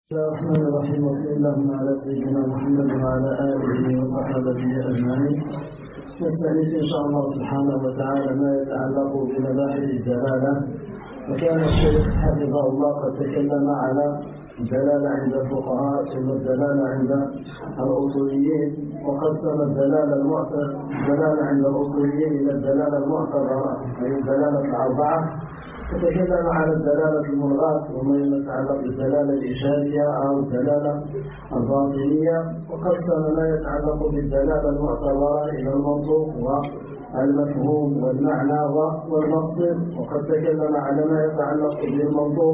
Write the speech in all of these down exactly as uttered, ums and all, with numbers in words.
بسم الله الرحمن الرحيم، وصلى الله على سيدنا محمد وعلى آله وصحبه أجمعين. نستأنف إن شاء الله سبحانه وتعالى ما يتعلق بمباحث الدلالة. وكان الشيخ حفظه الله قد تكلم على الدلالة عند الفقهاء ثم الدلالة عند الأصوليين، وقسم الدلالة المعتبرة الدلالة عند الأصوليين إلى الدلالة المعتبرة أي الدلالة الأربعة. وتكلم على الدلالة الملغاة وما يتعلق بالدلالة الإشارية أو الدلالة الباطنية، وقسم ما يتعلق بالدلالة المعتبرة إلى المنطوق والمفهوم والمعنى والمقصد. وقد تكلم على ما يتعلق بالمنطوق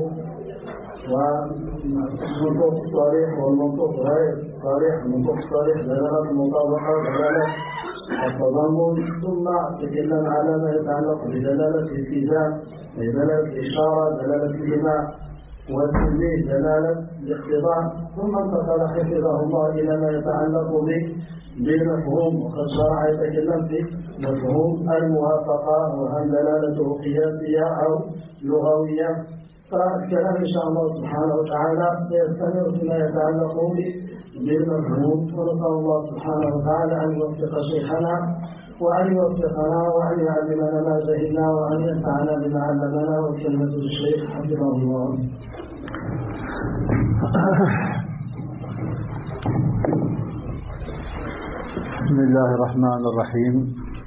والمنطوق الصريح والمنطوق غير صريح. المنطوق الصريح دلالة المطابقة ودلالة التضمن، ثم تكلم على ما يتعلق بدلالة الالتزام أي دلالة الإشارة، دلالة الإيماء والتنبيه، دلالة الاقتضاء. ثم انتقل حفظه الله إلى ما يتعلق بالمفهوم، وقد شرع يتكلم في مفهوم الموافقة، وهل دلالته قياسية أو لغوية. فالكلام إن شاء الله سبحانه وتعالى سيستمر فيما يتعلق بالمفهوم، ونسأل الله سبحانه وتعالى أن يوفق شيخنا وأن يوفقنا وأن يعلمنا ما جهلنا وأن ينفعنا بما علمنا، والكلمة للشيخ حفظه الله. بسم الله الرحمن الرحيم،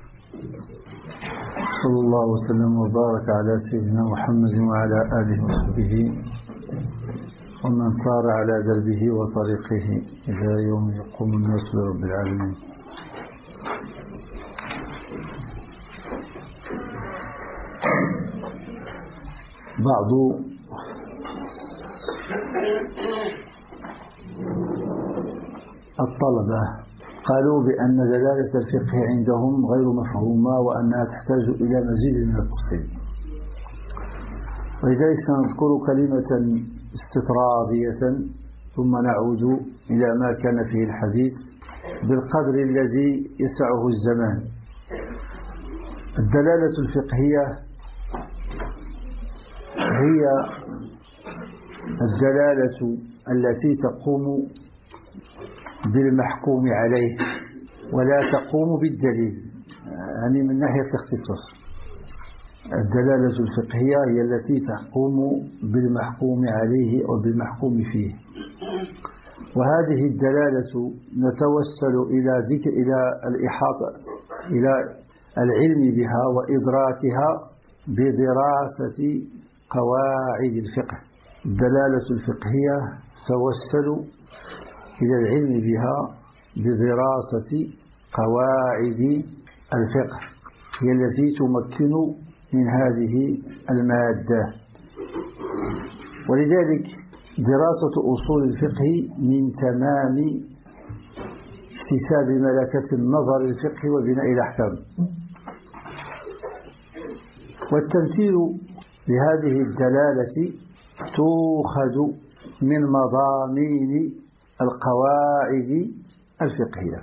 صلى الله وسلم وبارك على سيدنا محمد وعلى آله وصحبه ومن صار على دربه وطريقه إلى يوم يقوم الناس برب العالمين. بعض الطلبة قالوا بأن دلالة الفقه عندهم غير مفهومة وأنها تحتاج إلى مزيد من التفصيل، ولذلك سنذكر كلمة استطرادية ثم نعود إلى ما كان فيه الحديث بالقدر الذي يسعه الزمان. الدلالة الفقهية هي الدلالة التي تقوم بالمحكوم عليه ولا تقوم بالدليل، يعني من ناحية الاختصاص. الدلالة الفقهية هي التي تقوم بالمحكوم عليه أو بالمحكوم فيه، وهذه الدلالة نتوسل إلى ذكر إلى الإحاطة إلى العلم بها وإدراكها بدراسة قواعد الفقه. الدلالة الفقهية توسل إلى العلم بها بدراسة قواعد الفقه، هي التي تمكن من هذه المادة. ولذلك دراسة أصول الفقه من تمام اكتساب ملكة النظر الفقه وبناء الأحكام. والتمثيل لهذه الدلالة تؤخذ من مضامين القواعد الفقهية.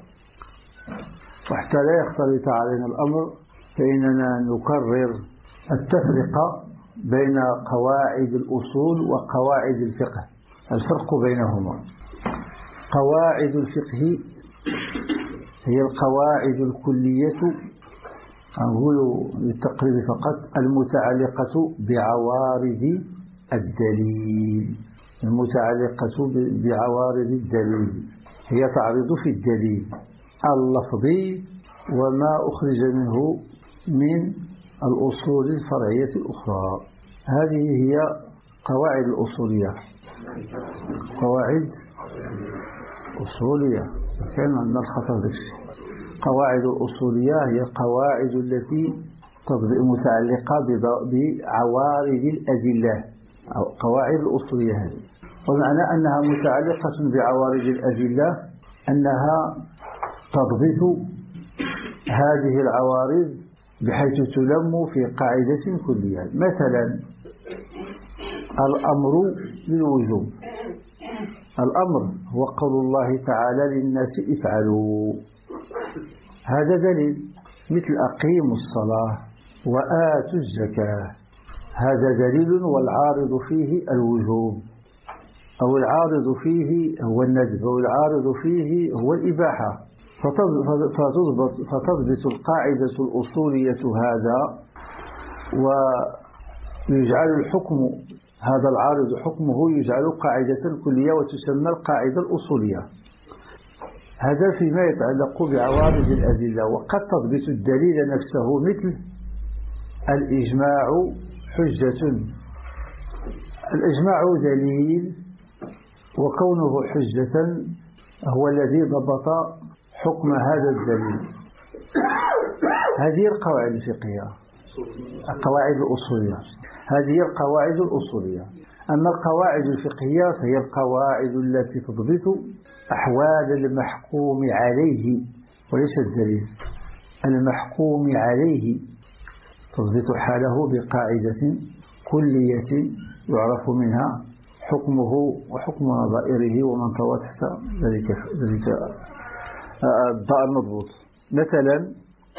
وحتى لا يختلط علينا الأمر فإننا نكرر التفرقة بين قواعد الأصول وقواعد الفقه، الفرق بينهما. قواعد الفقه هي القواعد الكلية، أقول للتقريب فقط، المتعلقة بعوارض الدليل المتعلقة بعوارض الدليل هي تعرض في الدليل اللفظي وما أخرج منه من الأصول الفرعية الأخرى. هذه هي قواعد الأصولية. قواعد أصولية كان عندنا الخطر ذكي. قواعد الأصولية هي قواعد التي متعلقة بعوارض الأدلة أو قواعد الأصولية هذه. ومعنى أنها متعلقة بعوارض الأدلة أنها تضبط هذه العوارض بحيث تلم في قاعدة كلية. مثلا الأمر للوجوب، الأمر هو قول الله تعالى للناس افعلوا، هذا دليل. مثل أقيموا الصلاة وآتوا الزكاة، هذا دليل والعارض فيه الوجوب. أو العارض فيه هو الندب أو العارض فيه هو الإباحة، فتضبط, فتضبط القاعدة الأصولية هذا ويجعل الحكم هذا العارض حكمه يجعل قاعدة كلية وتسمى القاعدة الأصولية. هذا فيما يتعلق بعوارض الأدلة. وقد تضبط الدليل نفسه مثل الإجماع حجة. الإجماع دليل وكونه حجة هو الذي ضبط حكم هذا الدليل. هذه القواعد الفقهية، القواعد الأصولية، هذه القواعد الأصولية. أما القواعد الفقهية فهي القواعد التي تضبط أحوال المحكوم عليه وليس الدليل. المحكوم عليه تضبط حاله بقاعدة كلية يعرف منها حكمه وحكم نظائره ومن طوى تحت ذلك ذلك الضاء المضبوط. مثلا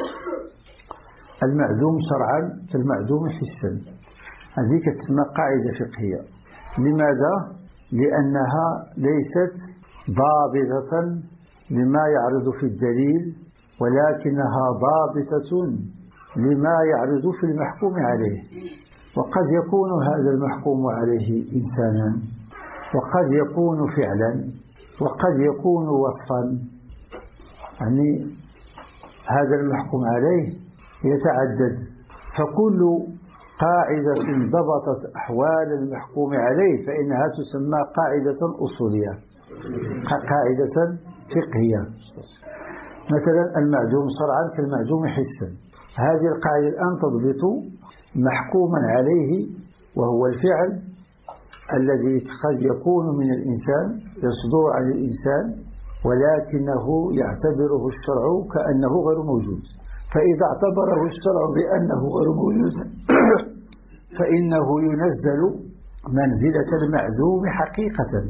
المعدوم شرعا كالمعدوم حسا، هذه تسمى قاعدة فقهية. لماذا؟ لأنها ليست ضابطة لما يعرض في الدليل، ولكنها ضابطة لما يعرض في المحكوم عليه. وقد يكون هذا المحكوم عليه إنسانا، وقد يكون فعلا، وقد يكون وصفا. يعني هذا المحكوم عليه يتعدد، فكل قاعدة ضبطت أحوال المحكوم عليه فإنها تسمى قاعدة أصولية، قاعدة فقهية. مثلا المعدوم شرعا كالمعدوم حسا، هذه القاعدة الآن تضبط محكوما عليه وهو الفعل الذي قد يكون من الإنسان يصدر عن الإنسان ولكنه يعتبره الشرع كأنه غير موجود، فإذا اعتبره الشرع بأنه غير موجود فإنه ينزل منزلة المعدوم حقيقة،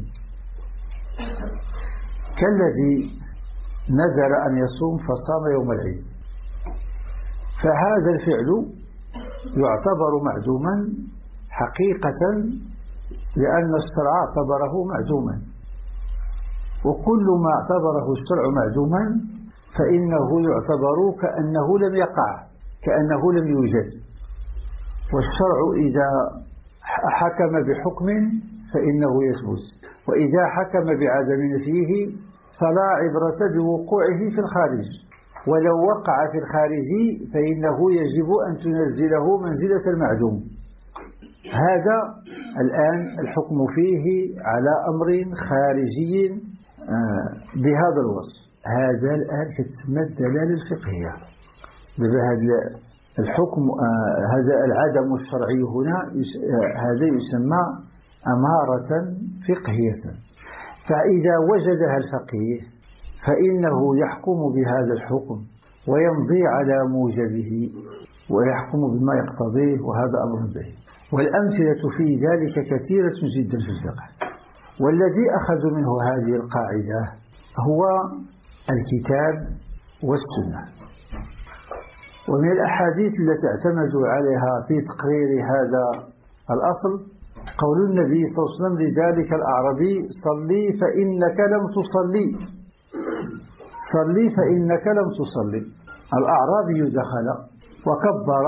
كالذي نذر أن يصوم فصام يوم العيد، فهذا الفعل يعتبر معدوما حقيقة لأن الشرع اعتبره معدوما. وكل ما اعتبره الشرع معدوما فإنه يعتبر كأنه لم يقع، كأنه لم يوجد. والشرع إذا حكم بحكم فإنه يثبت، وإذا حكم بعدم نفيه فلا عبرة بوقوعه في الخارج، ولو وقع في الخارج فإنه يجب أن تنزله منزلة المعدوم. هذا الآن الحكم فيه على أمر خارجي بهذا الوصف. هذا الآن تسمى الدلالة الفقهية. بهذا الحكم هذا العدم الشرعي هنا هذا يسمى أمارة فقهية. فإذا وجدها الفقيه فإنه يحكم بهذا الحكم ويمضي على موجبه ويحكم بما يقتضيه، وهذا أمر به. والأمثلة في ذلك كثيرة جدا في الفقه. والذي أخذ منه هذه القاعدة هو الكتاب والسنة. ومن الأحاديث التي اعتمدوا عليها في تقرير هذا الأصل قول النبي صلى الله عليه وسلم لذلك الأعرابي: صلي فإنك لم تصلي، صلي فإنك لم تصلي. الأعرابي دخل وكبر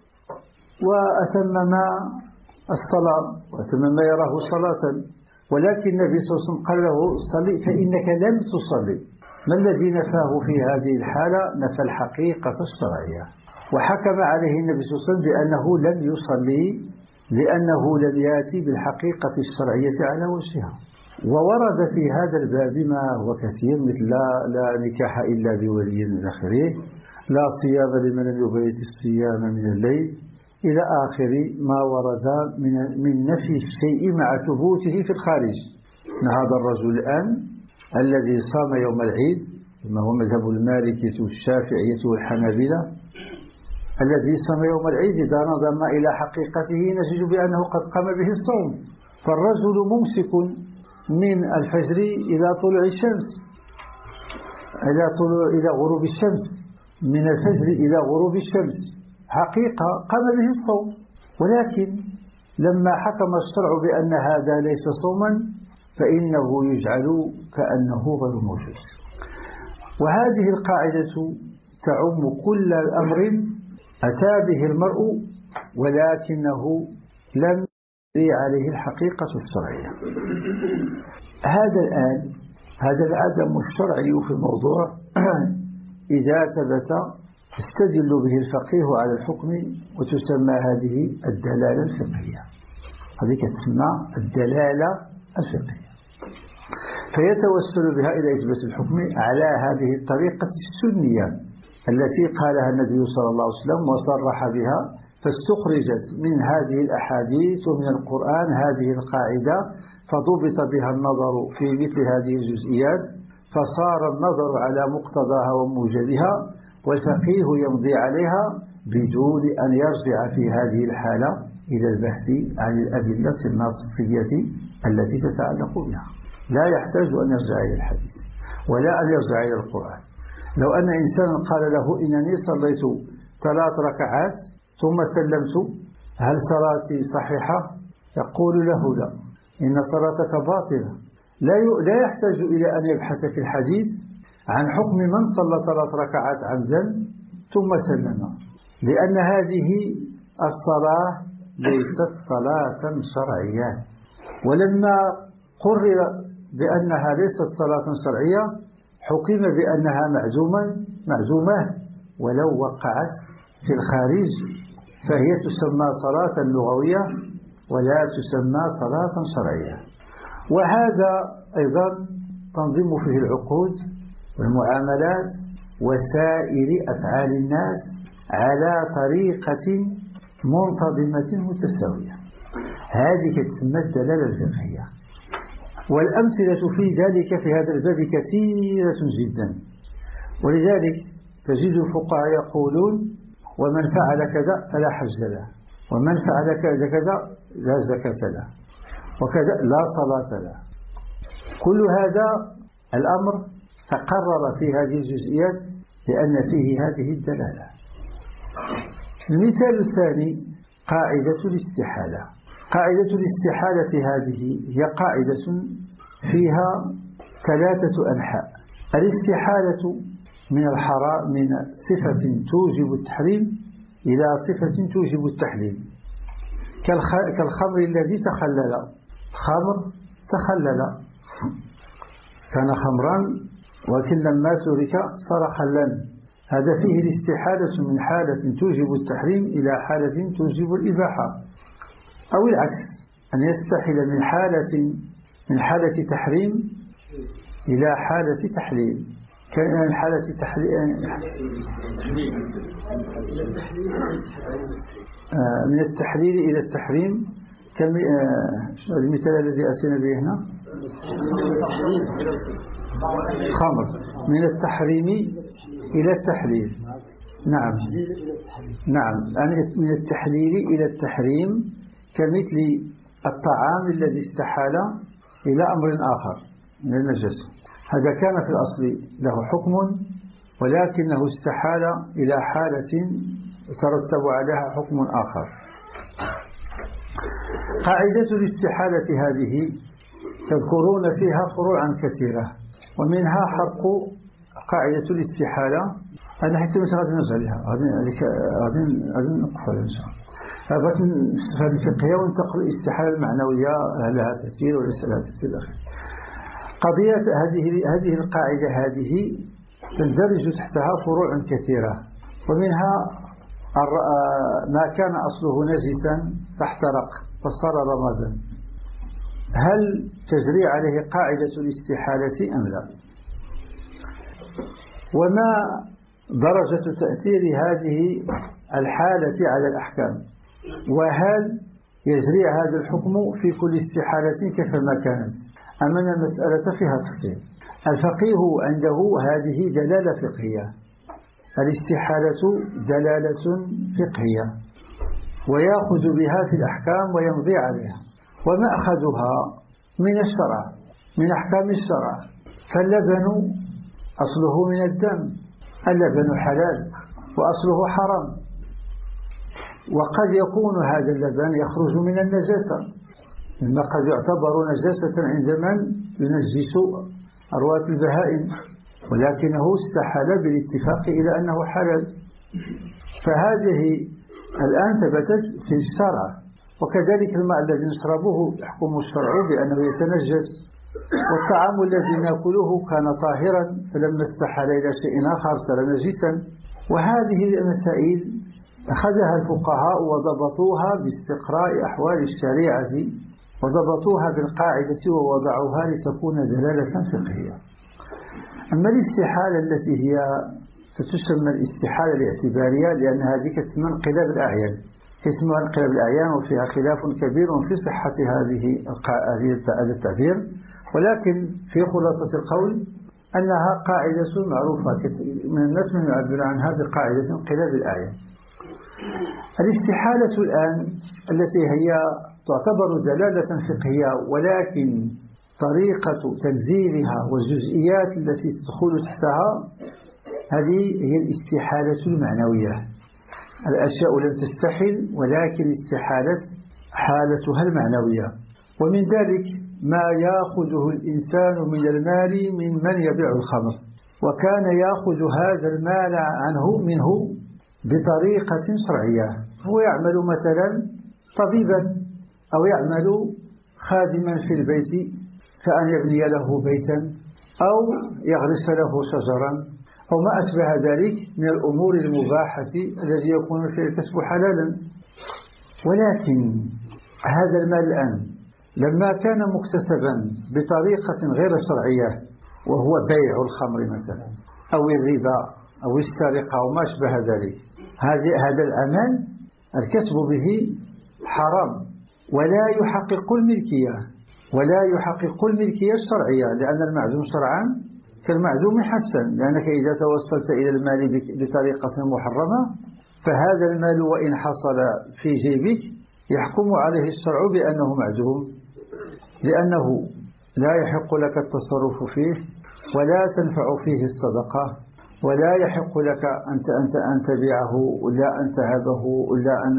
وأتمم الصلاة وأتمم يراه صلاة، ولكن النبي صلى الله عليه وسلم قال له: صلي فإنك لم تصلي. ما الذي نفاه في هذه الحالة؟ نفى الحقيقة الشرعية، وحكم عليه النبي صلى الله عليه وسلم بأنه لم يصلي لأنه لم يأتي بالحقيقة الشرعية على وجهها. وورد في هذا الباب ما هو كثير، مثل لا, لا نكاح إلا بولي من آخره، لا صيام لمن لم يبيت الصيام من الليل، إلى آخر ما ورد من, من نفي الشيء مع ثبوته في الخارج. هذا الرجل الآن الذي صام يوم العيد، ما هو مذهب المالكية والشافعية والحنابلة، الذي صام يوم العيد إذا نظرنا إلى حقيقته نجد بأنه قد قام به الصوم. فالرجل ممسك من الفجر إلى طلوع الشمس، إلى طلوع إلى غروب الشمس، من الفجر إلى غروب الشمس، حقيقة قام به الصوم. ولكن لما حكم الشرع بأن هذا ليس صوما فإنه يجعل كأنه غير موجود. وهذه القاعدة تعم كل أمر أتى به المرء ولكنه لم يري عليه الحقيقة الشرعية. هذا الآن هذا العدم الشرعي في الموضوع إذا ثبت استدل به الفقيه على الحكم، وتسمى هذه الدلالة الفقهية. هذه تسمى الدلالة الفقهية، فيتوسل بها إلى إثبات الحكم على هذه الطريقة السنية التي قالها النبي صلى الله عليه وسلم وصرح بها، فاستخرجت من هذه الأحاديث ومن القرآن هذه القاعدة، فضبط بها النظر في مثل هذه الجزئيات، فصار النظر على مقتضاها وموجبها، والفقيه يمضي عليها بدون أن يرجع في هذه الحالة إلى البحث عن الأدلة النصية التي تتعلق بها. لا يحتاج أن يرجع إلى الحديث ولا أن يرجع إلى القرآن. لو أن إنسانا قال له إنني صليت ثلاث ركعات ثم سلمت، هل صلاتي صحيحة؟ يقول له لا، إن صلاتك باطلة. لا لا يحتاج إلى أن يبحث في الحديث عن حكم من صلى ثلاث ركعات عمدا ثم سلم، لأن هذه الصلاة ليست صلاة شرعية. ولما قرر بأنها ليست صلاة شرعية حكم بأنها معزومة معزومة ولو وقعت في الخارج، فهي تسمى صلاة لغوية ولا تسمى صلاة شرعية. وهذا أيضا تنظم فيه العقود والمعاملات وسائر أفعال الناس على طريقة منتظمة متساوية. هذه تسمى الدلالة الفقهية، والأمثلة في ذلك في هذا الباب كثيرة جدا. ولذلك تجد الفقهاء يقولون: ومن فعل كذا فلا حج له، ومن فعل كذا كذا لا زكاة له، وكذا لا صلاة له. كل هذا الأمر تقرر في هذه الجزئيات لأن فيه هذه الدلالة. المثال الثاني قاعدة الاستحالة. قاعدة الاستحالة هذه هي قاعدة فيها ثلاثة أنحاء. الاستحالة من الحرام من صفة توجب التحريم إلى صفة توجب التحليل، كالخمر الذي تخلل. خمر تخلل، كان خمرا ولكن لما ترك صار خلا. هذا فيه الاستحالة من حالة توجب التحريم إلى حالة توجب الإباحة، أو العكس، أن يستحل من حالة من حالة تحريم إلى حالة تحليل. كان حالة تحليل من التحليل إلى التحريم. المثال الذي أتينا به هنا خمر، من التحريم إلى التحليل. نعم نعم من التحليل إلى التحريم، كمثل الطعام الذي استحال إلى أمر آخر من النجاسة. هذا كان في الأصل له حكم ولكنه استحال إلى حالة ترتب عليها حكم آخر. قاعدة الاستحالة هذه تذكرون فيها فروعا كثيرة، ومنها حرق قاعدة الاستحالة. أنا حتى مش غادي نرجع لها، غادي غادي نقفل إن شاء الله. بس هذه الفقهية وننتقل الاستحالة المعنوية، لها تأثير وليس لها تأثير آخر. قضية هذه هذه القاعدة هذه تندرج تحتها فروع كثيرة، ومنها ما كان أصله نجسا فاحترق فصار رمادا، هل تجري عليه قاعدة الاستحالة أم لا؟ وما درجة تأثير هذه الحالة على الأحكام؟ وهل يجري هذا الحكم في كل استحالة كيفما كانت أم أن المسألة فيها تفصيل؟ الفقيه عنده هذه دلالة فقهية، الاستحالة دلالة فقهية، ويأخذ بها في الأحكام ويمضي عليها. ومأخذها من الشرع، من أحكام الشرع. فاللبن أصله من الدم، اللبن حلال وأصله حرام، وقد يكون هذا اللبن يخرج من النجاسة، مما قد يعتبر نجاسة عند من ينجس أرواث البهائم، ولكنه استحال بالاتفاق إلى أنه حلال. فهذه الآن ثبتت في الشرع. وكذلك الماء الذي نشربه يحكم الشرع بأنه يتنجس، والطعام الذي نأكله كان طاهرا فلما استحال إلى شيء آخر صار نجسا. وهذه المسائل أخذها الفقهاء وضبطوها باستقراء أحوال الشريعة، وضبطوها بالقاعدة ووضعوها لتكون دلالة فقهية. أما الاستحالة التي هي تسمى الاستحالة الاعتبارية، لأن هذه كتسمى انقلاب الأعيان، اسمها انقلاب الأعيان، وفيها خلاف كبير في صحة هذه هذا التعبير، ولكن في خلاصة القول أنها قاعدة معروفة من الناس من يعبر عنها بقاعدة انقلاب الأعيان. الاستحالة الآن التي هي تعتبر دلالة فقهية، ولكن طريقة تنزيلها والجزئيات التي تدخل تحتها هذه هي الاستحالة المعنوية. الأشياء لم تستحل ولكن استحالت حالتها المعنوية. ومن ذلك ما يأخذه الإنسان من المال من من يبيع الخمر، وكان يأخذ هذا المال عنه منه بطريقة شرعية. هو يعمل مثلا طبيبا أو يعمل خادما في البيت كأن يبني له بيتا أو يغرس له شجرا أو ما أشبه ذلك من الأمور المباحة الذي يكون فيه الكسب حلالا. ولكن هذا المال الآن لما كان مكتسبا بطريقة غير شرعية، وهو بيع الخمر مثلا أو الربا أو السرقة أو ما أشبه ذلك، هذا العمل الكسب به حرام ولا يحقق الملكية ولا يحقق الملكية الشرعية، لأن المعدوم شرعا كالمعدوم حسن، لأنك إذا توصلت إلى المال بطريقة محرمة فهذا المال وإن حصل في جيبك يحكم عليه الشرع بأنه معدوم، لأنه لا يحق لك التصرف فيه ولا تنفع فيه الصدقة، ولا يحق لك أن أن تبيعه ولا أن تهبه ولا أن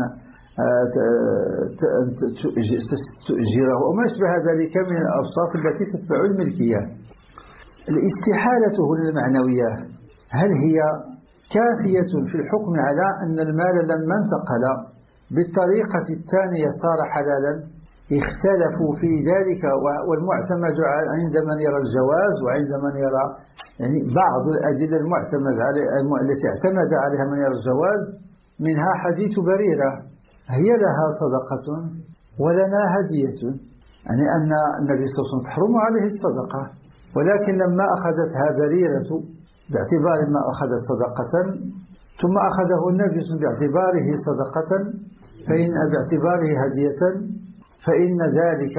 تؤجره وما أشبه ذلك من الأوصاف التي تتبع الملكية. الاستحالة هنا المعنوية هل هي كافية في الحكم على أن المال لما انتقل بالطريقة الثانية صار حلالا؟ اختلفوا في ذلك، والمعتمد عند من يرى الجواز وعند من يرى يعني بعض الأدلة المعتمد على التي اعتمد عليها من يرى الجواز، منها حديث بريرة هي لها صدقة ولنا هدية، يعني أن النبي صلى الله عليه وسلم تحرم عليه الصدقة، ولكن لما أخذتها بريرة باعتبار ما أخذت صدقة ثم أخذه النبي باعتباره صدقة فإن باعتباره هدية فإن ذلك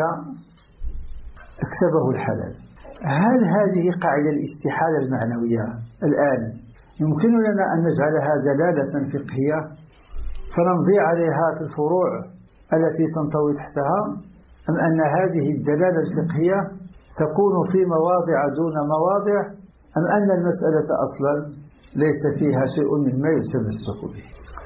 اكسبه الحلال. هل هذه قاعدة الاستحالة المعنوية الآن يمكن لنا أن نجعلها دلالة فقهية فنمضي عليها في الفروع التي تنطوي تحتها، أم أن هذه الدلالة الفقهية تكون في مواضع دون مواضع، أم أن المسألة أصلا ليس فيها شيء مما يتمسك به؟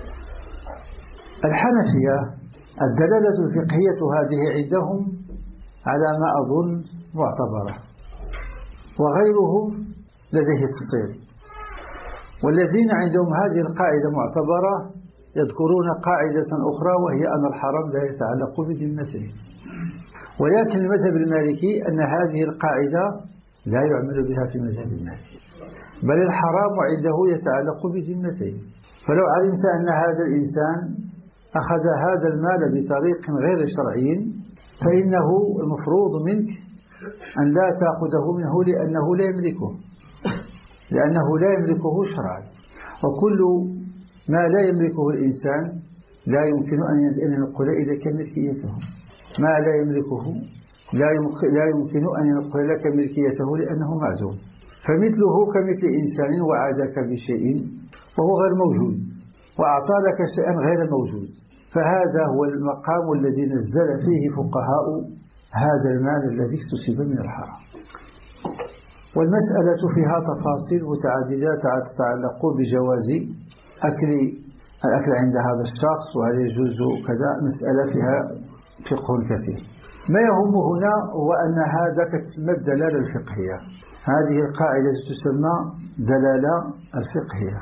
الحنفية الدلالة الفقهية هذه عندهم على ما أظن معتبرة، وغيره لديه تفصيل. والذين عندهم هذه القاعدة معتبرة يذكرون قاعدة أخرى وهي أن الحرام لا يتعلق بذمته، ولكن المذهب المالكي أن هذه القاعدة لا يعمل بها في مذهب المالكي، بل الحرام عنده يتعلق بذمته. فلو علمت أن هذا الإنسان أخذ هذا المال بطريق غير شرعي فإنه المفروض منك أن لا تأخذه منه لأنه لا يملكه لأنه لا يملكه شرعا، وكل ما لا يملكه الإنسان لا يمكن أن ينقل إليك ملكيته. ما لا يملكه لا يمكن أن ينقل لك ملكيته لأنه معدوم. فمثله كمثل إنسان وعدك بشيء وهو غير موجود وأعطى لك شيئا غير موجود، فهذا هو المقام الذي نزل فيه فقهاء هذا المال الذي اكتسب من الحرام. والمسألة فيها تفاصيل متعددة تتعلق بجواز أكل الأكل عند هذا الشخص وهل يجوز كذا، مسألة فيها فقه كثير. ما يهم هنا هو أن هذا تسمى الدلالة الفقهية. هذه القاعدة تسمى دلالة الفقهية.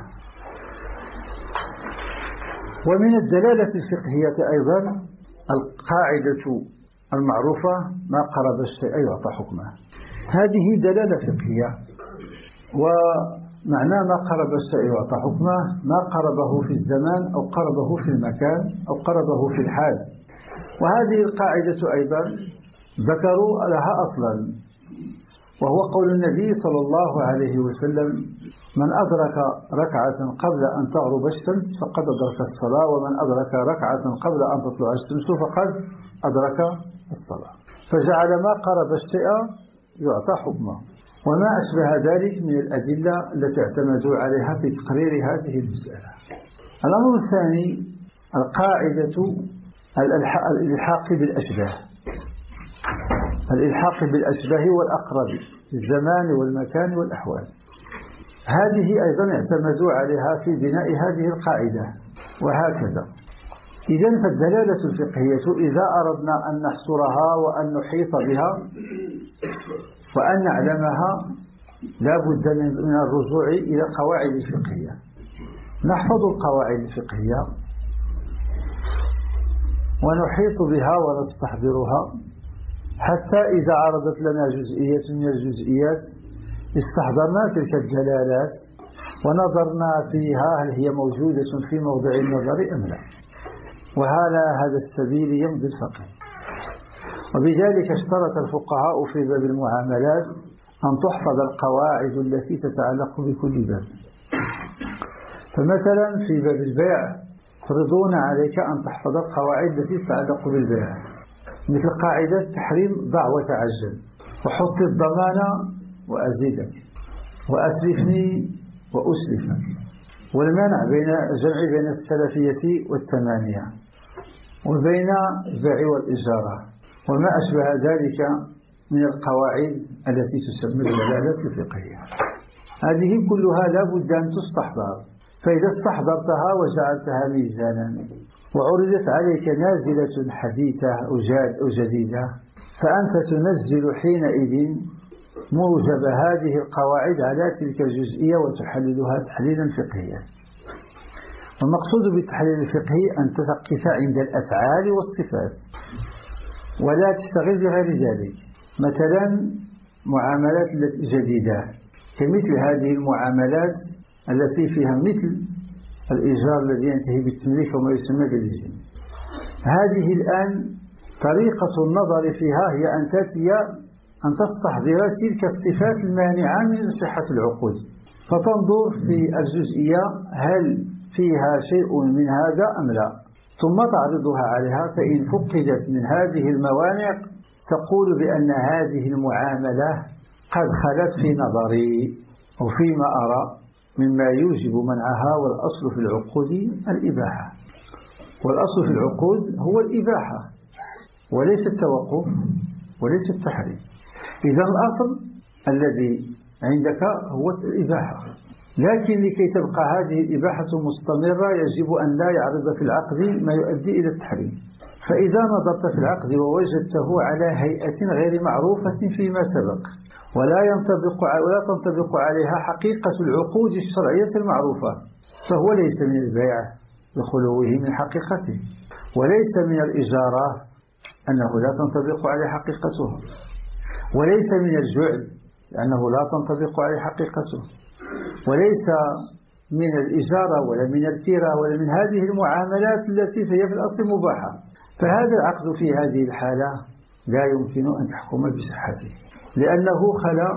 ومن الدلالة الفقهية أيضا القاعدة المعروفة ما قرب الشيء يعطى حكمه. هذه دلالة فقهية، ومعنى ما قرب الشيء يعطى حكمه ما قربه في الزمان أو قربه في المكان أو قربه في الحال. وهذه القاعدة أيضا ذكروا لها أصلا، وهو قول النبي صلى الله عليه وسلم: من أدرك ركعة قبل أن تغرب الشمس فقد أدرك الصلاة، ومن أدرك ركعة قبل أن تطلع الشمس فقد أدرك الصلاة. فجعل ما قرب الشيء يعطى حكمه، وما أشبه ذلك من الأدلة التي اعتمدوا عليها في تقرير هذه المسألة. الأمر الثاني القاعدة الإلحاق بالأشباه، الإلحاق بالأشباه والأقرب في الزمان والمكان والأحوال. هذه أيضا اعتمدوا عليها في بناء هذه القاعدة. وهكذا إذن فالدلالة الفقهية إذا أردنا أن نحصرها وأن نحيط بها وأن نعلمها لا بد من الرجوع إلى القواعد الفقهية. نحفظ القواعد الفقهية ونحيط بها ونستحضرها حتى إذا عرضت لنا جزئية من الجزئيات استحضرنا تلك الدلالات ونظرنا فيها هل هي موجودة في موضع النظر أم لا. وهذا هذا السبيل يمضي الفقه. وبذلك اشترط الفقهاء في باب المعاملات أن تحفظ القواعد التي تتعلق بكل باب. فمثلا في باب البيع يفرضون عليك أن تحفظ القواعد التي تتعلق بالبيع، مثل قاعدة تحريم ضع وتعجل، وحط الضمان وأزيدك، وأسلفني وأسلفك، والمنع بين الجمع بين السلفية والثمانية، وبين البيع والإجارة، وما أشبه ذلك من القواعد التي تسمى الدلالات الفقهية. هذه كلها لا بد أن تستحضر، فإذا استحضرتها وجعلتها ميزانا وعرضت عليك نازلة حديثة أو جديدة فأنت تنزل حينئذ موجب هذه القواعد على تلك الجزئية وتحللها تحليلا فقهيا. والمقصود بالتحليل الفقهي أن تثقف عند الأفعال والصفات ولا تشتغل بغير ذلك. مثلا معاملات جديدة كمثل هذه المعاملات التي فيها مثل الإيجار الذي ينتهي بالتمليك وما يسمى بالإجازة. هذه الآن طريقة النظر فيها هي أن تأتي أن تستحضر تلك الصفات المانعة من صحة العقود، فتنظر في الجزئية هل فيها شيء من هذا أم لا، ثم تعرضها عليها. فإن فقدت من هذه الموانع تقول بأن هذه المعاملة قد خلت في نظري وفيما أرى مما يوجب منعها. والأصل في العقود الإباحة، والأصل في العقود هو الإباحة وليس التوقف وليس التحريم. إذا الأصل الذي عندك هو الإباحة، لكن لكي تبقى هذه الإباحة مستمرة يجب أن لا يعرض في العقد ما يؤدي إلى التحريم. فإذا نظرت في العقد ووجدته على هيئة غير معروفة فيما سبق ولا ينطبق ولا تنطبق عليها حقيقة العقود الشرعية المعروفة، فهو ليس من البيع لخلوه من حقيقته، وليس من الإجارة أنه لا تنطبق عليه حقيقتها، وليس من الجعل لأنه لا تنطبق عليه حقيقته، وليس من الإجارة ولا من الكراء ولا من هذه المعاملات التي هي في الأصل مباحة. فهذا العقد في هذه الحالة لا يمكن أن تحكم بصحته، لأنه خلا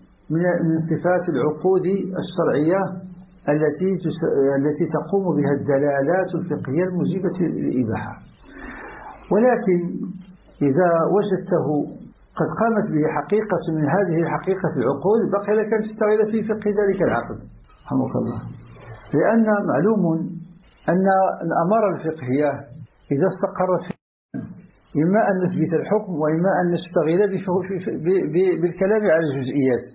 من صفات العقود الشرعية التي التي تقوم بها الدلالات الفقهية الموجبة للإباحة. ولكن إذا وجدته قد قامت به حقيقة من هذه الحقيقة العقود بقي لك أن تشتغل في فقه ذلك العقد رحمك الله، لأن معلوم أن الأمارة الفقهية إذا استقرت إما أن نثبت الحكم وإما أن نشتغل بالكلام على الجزئيات.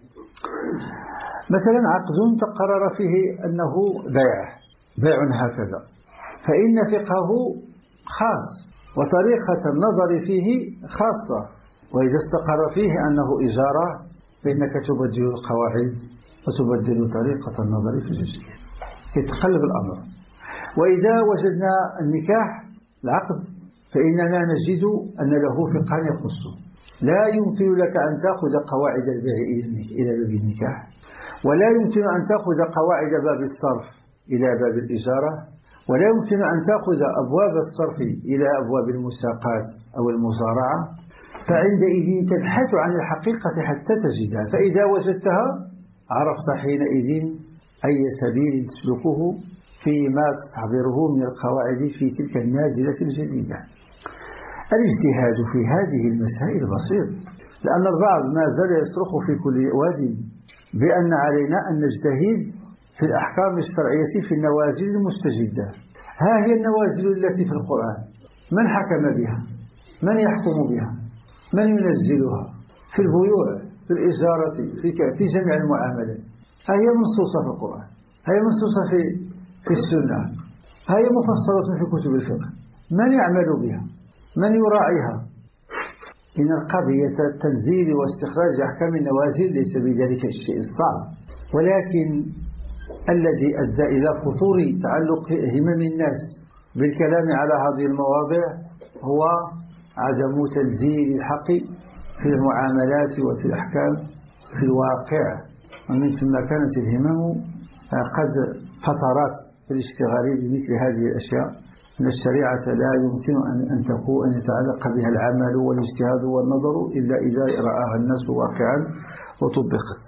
مثلا عقد تقرر فيه أنه بيع بيع هكذا، فإن فقهه خاص وطريقة النظر فيه خاصة، وإذا استقر فيه أنه إجارة فإنك تبدل القواعد وتبدل طريقة النظر في الجزئيات، يتقلب الأمر. وإذا وجدنا النكاح العقد فإننا نجد أن له فقها يخصه، لا يمكن لك أن تأخذ قواعد البيع إلى باب النكاح، ولا يمكن أن تأخذ قواعد باب الصرف إلى باب الإجارة، ولا يمكن أن تأخذ أبواب الصرف إلى أبواب المساقات أو المزارعة. فعندئذ تبحث عن الحقيقة حتى تجدها، فإذا وجدتها عرفت حينئذ أي سبيل تسلكه فيما تستحضره من القواعد في تلك النازلة الجديدة. الاجتهاد في هذه المسائل بسيط، لأن البعض ما زال يصرخ في كل واد بأن علينا أن نجتهد في الأحكام الشرعية في النوازل المستجدة. ها هي النوازل التي في القرآن، من حكم بها؟ من يحكم بها؟ من ينزلها؟ في البيوع، في الإجارة، في, في جميع المعاملات. ها هي منصوصة في القرآن، هي منصوصة في, في السنة، هي مفصلة في كتب الفقه. من يعمل بها؟ من يراعيها؟ إن القضية التنزيل واستخراج أحكام النوازل ليس بذلك الشيء الصعب، ولكن الذي أدى إلى فطور تعلق همم الناس بالكلام على هذه المواضيع هو عدم تنزيل الحق في المعاملات وفي الأحكام في الواقع، ومن ثم كانت الهمم قد فترات في الاشتغال بمثل هذه الأشياء. أن الشريعة لا يمكن أن تكون أن يتعلق بها العمل والاجتهاد والنظر إلا إذا رآها الناس واقعا وطبقت.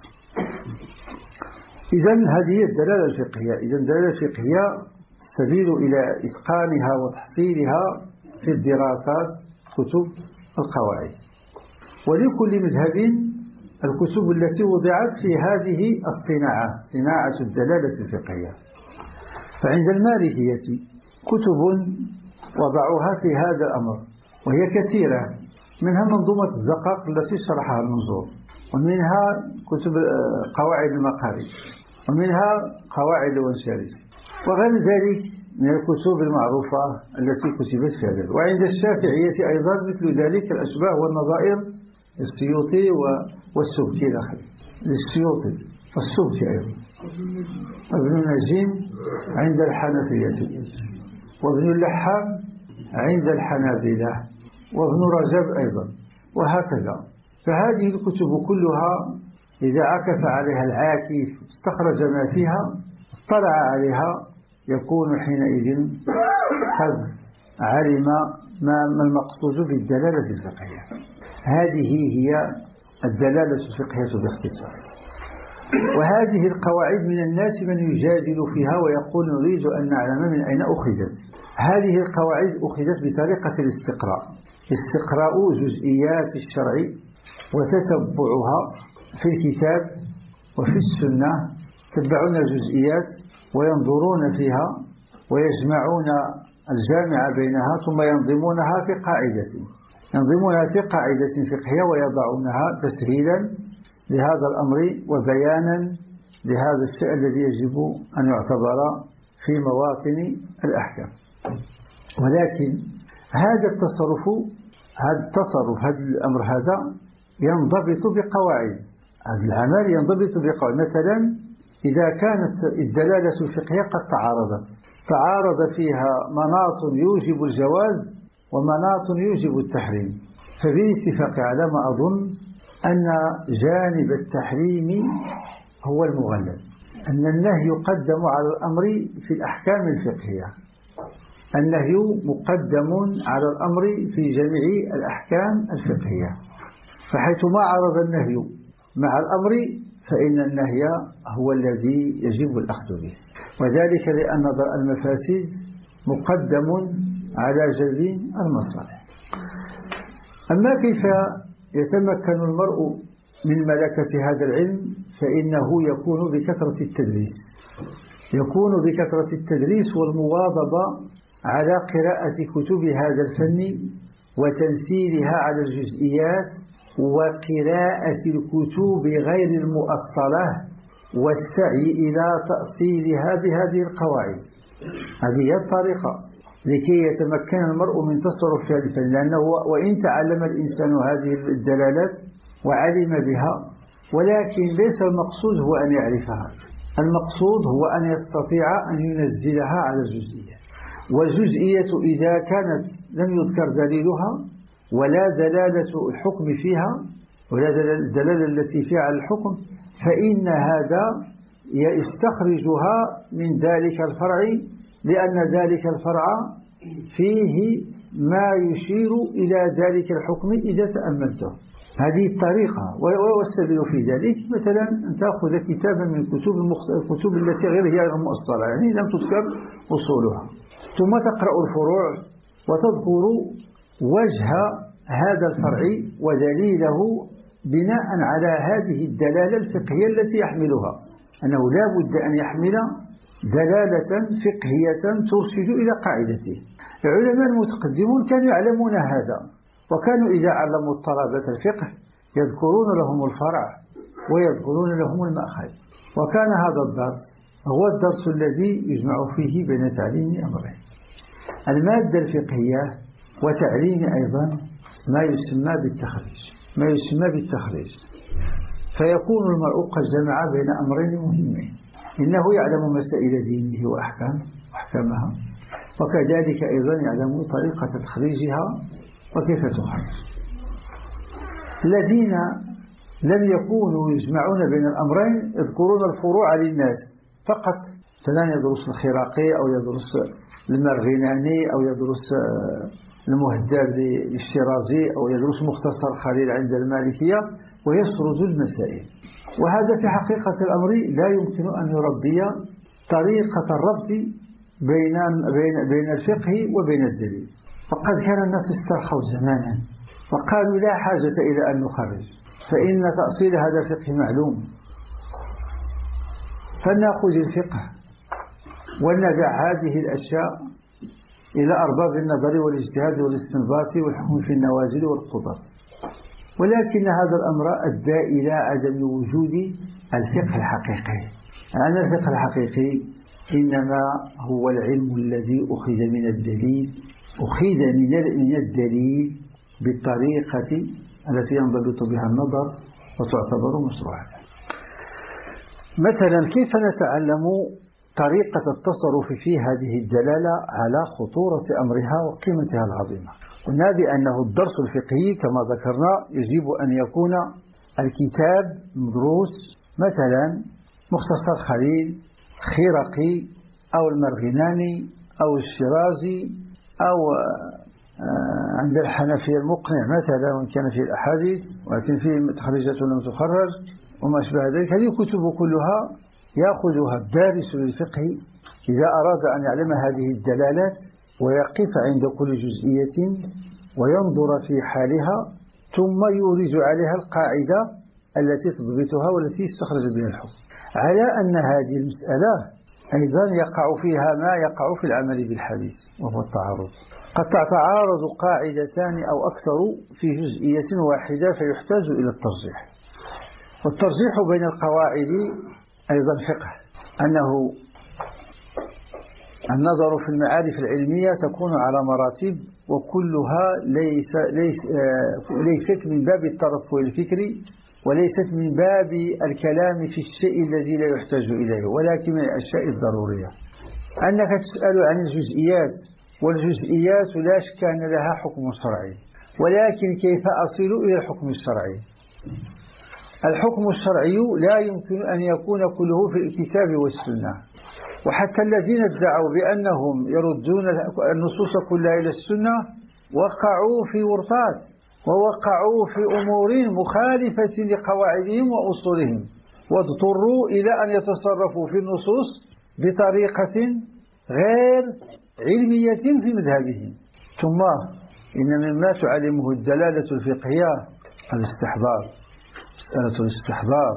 إذن هذه الدلالة الفقهية. إذن الدلالة الفقهية السبيل إلى إتقانها وتحصيلها في الدراسات كتب القواعد، ولكل مذهب الكتب التي وضعت في هذه الصناعة، صناعة الدلالة الفقهية. فعند المالكية كتب وضعوها في هذا الأمر، وهي كثيرة، منها منظومة الزقاق التي شرحها المنظور، ومنها كتب قواعد المقاري، ومنها قواعد الوانشارس، وغير ذلك من الكتب المعروفة التي كتبت في هذا. وعند الشافعية أيضا مثل ذلك الأشباه والنظائر السيوطي والسبكي الأخير، للسيوطي والسبكي أيضا، ابن النجيم عند الحنفية، وابن اللحام عند الحنابلة، وابن رجب أيضا، وهكذا. فهذه الكتب كلها إذا عكف عليها العاكف استخرج ما فيها اطلع عليها يكون حينئذ قد علم ما المقصود بالدلالة الفقهية. هذه هي الدلالة الفقهية باختصار. وهذه القواعد من الناس من يجادل فيها ويقول نريد أن نعلم من أين أخذت. هذه القواعد أخذت بطريقة الاستقراء، استقراء جزئيات الشرع وتتبعها في الكتاب وفي السنة، تتبعون الجزئيات وينظرون فيها ويجمعون الجامع بينها ثم ينظمونها في قاعدة ينظمونها في قاعدة فقهية ويضعونها تسهيلا لهذا الأمر وبيانا لهذا الشيء الذي يجب أن يعتبر في مواطن الأحكام. ولكن هذا التصرف هذا التصرف هذا الأمر هذا ينضبط بقواعد، هذا العمل ينضبط بقواعد. مثلا إذا كانت الدلالة الفقهية قد تعارضت تعارض فيها مناط يوجب الجواز ومناط يوجب التحريم، فبالاتفاق على ما أظن أن جانب التحريم هو المغلب، أن النهي يقدم على الأمر في الأحكام الفقهية، النهي مقدم على الأمر في جميع الأحكام الفقهية. فحيث ما عرض النهي مع الأمر فإن النهي هو الذي يجب الأخذ به، وذلك لأن درء المفاسد مقدم على جلب المصالح. أما كيف يتمكن المرء من ملكة هذا العلم فإنه يكون بكثرة التدريس يكون بكثرة التدريس والمواظبة على قراءة كتب هذا الفن وتنسيلها على الجزئيات وقراءة الكتب غير المؤصلة والسعي إلى تأصيلها بهذه القواعد. هذه هي الطريقة. لكي يتمكن المرء من تصرف هذه الفن، لأنه وإن تعلم الإنسان هذه الدلالات وعلم بها، ولكن ليس المقصود هو أن يعرفها، المقصود هو أن يستطيع أن ينزلها على الجزئية. والجزئية إذا كانت لم يذكر دليلها ولا دلالة الحكم فيها ولا الدلالة التي فيها على الحكم، فإن هذا يستخرجها من ذلك الفرع، لأن ذلك الفرع فيه ما يشير إلى ذلك الحكم إذا تأملته. هذه الطريقة. والسبيل في ذلك مثلا أن تأخذ كتابا من كتب الكتب التي غير هي المؤصلة، يعني لم تذكر أصولها، ثم تقرأ الفروع وتذكر وجه هذا الفرع ودليله بناء على هذه الدلالة الفقهية التي يحملها، أنه لا بد أن يحمل دلالة فقهية ترشد إلى قاعدته. العلماء المتقدمون كانوا يعلمون هذا، وكانوا إذا علموا الطلبة الفقه يذكرون لهم الفرع ويذكرون لهم المأخذ. وكان هذا الدرس هو الدرس الذي يجمع فيه بين تعليم أمرين: المادة الفقهية وتعليم أيضا ما يسمى بالتخريج ما يسمى بالتخريج فيكون المرء قد جمع بين أمرين مهمين: إنه يعلم مسائل دينه وأحكام أحكامها، وكذلك أيضا يعلم طريقة تخريجها وكيف تخرج. الذين لم يكونوا يجمعون بين الأمرين يذكرون الفروع للناس فقط، فلان يدرس الخراقي أو يدرس المرغناني أو يدرس المهذب للشيرازي أو يدرس مختصر خليل عند المالكية ويسرد المسائل. وهذا في حقيقة الأمر لا يمكن أن يربي طريقة الربط بين بين بين الفقه وبين الدليل. فقد كان الناس استرخوا زمانا وقالوا لا حاجة إلى أن نخرج، فإن تأصيل هذا الفقه معلوم، فلنأخذ الفقه ولندع هذه الأشياء إلى أرباب النظر والاجتهاد والاستنباط والحكم في النوازل والقدر. ولكن هذا الأمر أدى إلى عدم وجود الفقه الحقيقي. أن الفقه الحقيقي إنما هو العلم الذي أخذ من الدليل أخذ من الدليل بالطريقة التي ينضبط بها النظر وتعتبر مشروعة. مثلا كيف نتعلم طريقة التصرف في هذه الدلالة على خطورة أمرها وقيمتها العظيمة؟ قلنا بأنه الدرس الفقهي كما ذكرنا يجب أن يكون الكتاب مدروس، مثلا مختصر خليل، خرقي أو المرغناني أو الشيرازي أو عند الحنفية المقنع مثلا، وإن كان فيه الأحاديث ولكن فيه تخريجات لم تخرج وما أشبه ذلك. هذه الكتب كلها يأخذها الدارس للفقه إذا أراد أن يعلم هذه الدلالات ويقف عند كل جزئية وينظر في حالها، ثم يورج عليها القاعدة التي تضبطها والتي يستخرج بها الحكم، على أن هذه المسألة أيضا يقع فيها ما يقع في العمل بالحديث وهو التعارض. قد تتعارض قاعدتان أو أكثر في جزئية واحدة فيحتاج إلى الترجيح. والترجيح بين القواعد أيضا فقه، أنه النظر في المعارف العلمية تكون على مراتب وكلها ليس ليس ليست من باب الترفه الفكري وليست من باب الكلام في الشيء الذي لا يحتاج إليه، ولكن من الأشياء الضرورية. أنك تسأل عن الجزئيات، والجزئيات لا شك أن لها حكم شرعي، ولكن كيف أصل إلى الحكم الشرعي؟ الحكم الشرعي لا يمكن أن يكون كله في الكتاب والسنة، وحتى الذين ادعوا بأنهم يردون النصوص كلها إلى السنة وقعوا في ورطات ووقعوا في أمور مخالفة لقواعدهم وأصولهم، واضطروا إلى أن يتصرفوا في النصوص بطريقة غير علمية في مذهبهم. ثم إن مما تعلمه الدلالة الفقهية الاستحضار، مسألة الاستحضار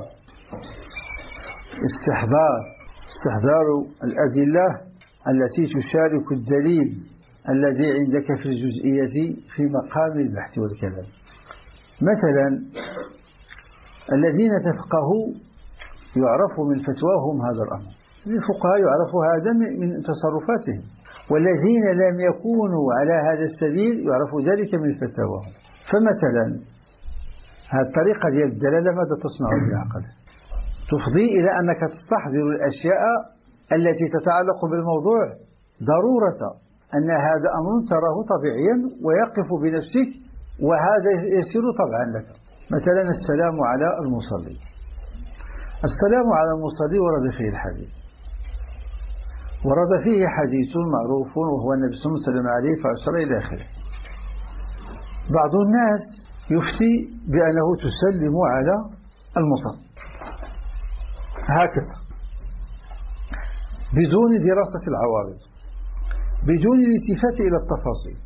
استحضار استحضار الأدلة التي تشارك الدليل الذي عندك في الجزئية في مقام البحث والكلام. مثلا الذين تفقهوا يعرف من فتواهم هذا الأمر، الفقهاء يعرف هذا من تصرفاتهم، والذين لم يكونوا على هذا السبيل يعرف ذلك من فتاواهم. فمثلا هذه الطريقة ديال الدلالة ماذا تصنع بالعقل؟ تفضي إلى أنك تستحضر الأشياء التي تتعلق بالموضوع ضرورة أن هذا أمر تراه طبيعيا ويقف بنفسك، وهذا يصير طبعا لك. مثلا السلام على المصلي. السلام على المصلي ورد فيه الحديث، ورد فيه حديث معروف وهو النبي صلى الله عليه وسلم عليه فأشار إلى آخره. بعض الناس يفتي بأنه تسلم على المصلي هكذا بدون دراسة العوارض، بدون الالتفات إلى التفاصيل.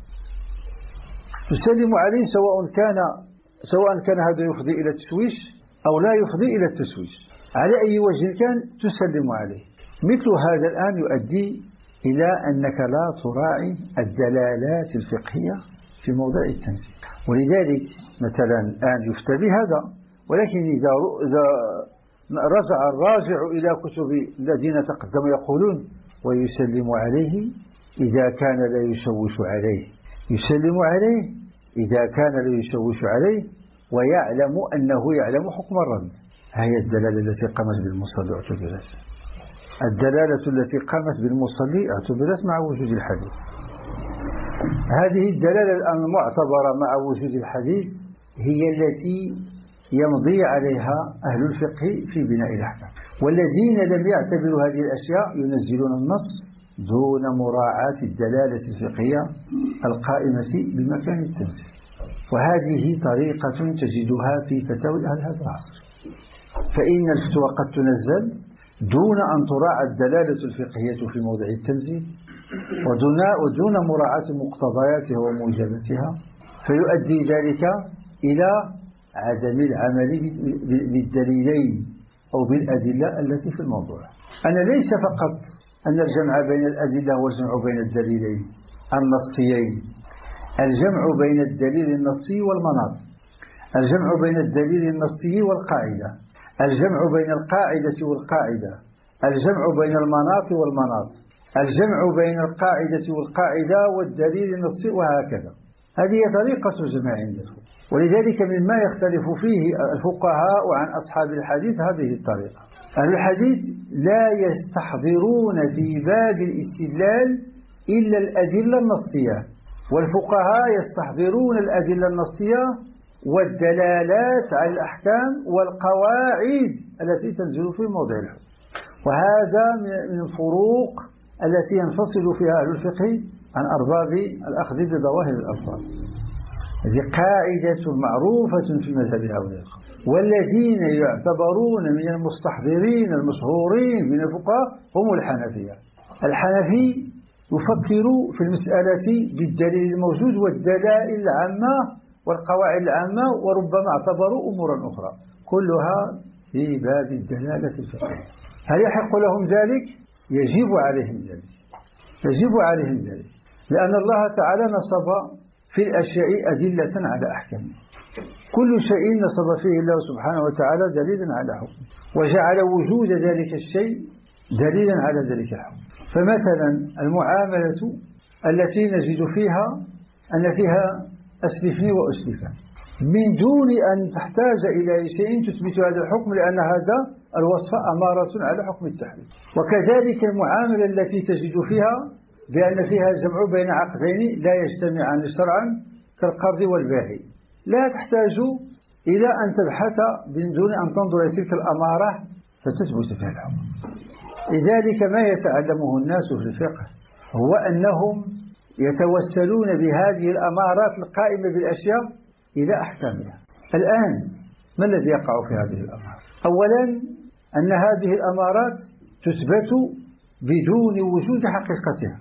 تسلم عليه سواء كان سواء كان هذا يفضي إلى التشويش أو لا يفضي إلى التشويش، على أي وجه كان تسلم عليه. مثل هذا الآن يؤدي إلى أنك لا تراعي الدلالات الفقهية في موضع التنزيل، ولذلك مثلا الآن يفتى بهذا، ولكن إذا إذا رجع الراجع إلى كتب الذين تقدموا يقولون ويسلم عليه إذا كان لا يشوش عليه، يسلم عليه إذا كان لا يشوش عليه ويعلم أنه يعلم حكم الرد. هي الدلالة التي قامت بالمصلي اعتبرت، الدلالة التي قامت بالمصلي اعتبرت مع وجود الحديث. هذه الدلالة المعتبرة مع وجود الحديث هي التي يمضي عليها أهل الفقه في بناء الأحكام، والذين لم يعتبروا هذه الأشياء ينزلون النص دون مراعاة الدلالة الفقهية القائمة بمكان التنزيل. وهذه طريقة تجدها في فتاوى أهل هذا العصر، فإن الفتوى قد تنزل دون أن تراعى الدلالة الفقهية في موضع التنزيل، ودون, ودون مراعاة مقتضياتها وموجباتها، فيؤدي ذلك إلى عدم العمل بالدليلين أو بالأدلة التي في الموضوع. أنا ليس فقط أن الجمع بين الأدلة والجمع بين الدليلين النصيين، الجمع بين الدليل النصي والمناط، الجمع بين الدليل النصي والقاعدة، الجمع بين القاعدة والقاعدة، الجمع بين المناط والمناط، الجمع بين القاعدة والقاعدة والدليل النصي، وهكذا. هذه طريقة الجمع عندهم، ولذلك مما يختلف فيه الفقهاء عن أصحاب الحديث هذه الطريقة. أهل الحديث لا يستحضرون في باب الاستدلال إلا الأدلة النصية، والفقهاء يستحضرون الأدلة النصية والدلالات على الأحكام والقواعد التي تنزل في موضع الحكم. وهذا من الفروق التي ينفصل فيها أهل الفقه عن أرباب الأخذ بظواهر الألفاظ. هذه قاعدة معروفة في مذهب هؤلاء، والذين يعتبرون من المستحضرين المشهورين من الفقهاء هم الحنفية. الحنفي يفكر في المسألة بالدليل الموجود والدلائل العامة والقواعد العامة، وربما اعتبروا أمورا أخرى كلها في باب الدلالة الفقهية. هل يحق لهم ذلك؟ يجب عليهم ذلك، يجب عليهم ذلك، لأن الله تعالى نصب في الأشياء أدلة على أحكامه. كل شيء نصب فيه الله سبحانه وتعالى دليلا على حكمه، وجعل وجود ذلك الشيء دليلا على ذلك الحكم. فمثلا المعاملة التي نجد فيها أن فيها أسلفني وأسلفا من دون أن تحتاج إلى شيء تثبت هذا الحكم، لأن هذا الوصف أمارة على حكم التحريم. وكذلك المعاملة التي تجد فيها بأن فيها جمع بين عقدين لا يجتمعان شرعا كالقرض والبيع، لا تحتاج إلى أن تبحث من دون أن تنظر إلى تلك الأمارة فتثبت فيها الحكم. لذلك ما يتعلمه الناس في الفقه هو أنهم يتوسلون بهذه الأمارات القائمة بالأشياء إلى أحكامها. الآن ما الذي يقع في هذه الأمارات؟ أولا أن هذه الأمارات تثبت بدون وجود حقيقتها.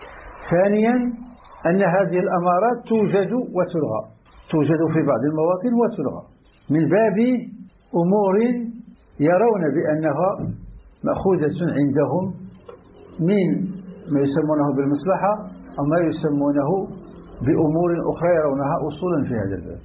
ثانيا أن هذه الأمارات توجد وتلغى، توجد في بعض المواطن وتلغى من باب أمور يرون بأنها مأخوذة عندهم من ما يسمونه بالمصلحة أو ما يسمونه بأمور أخرى يرونها أصولا في هذا الباب.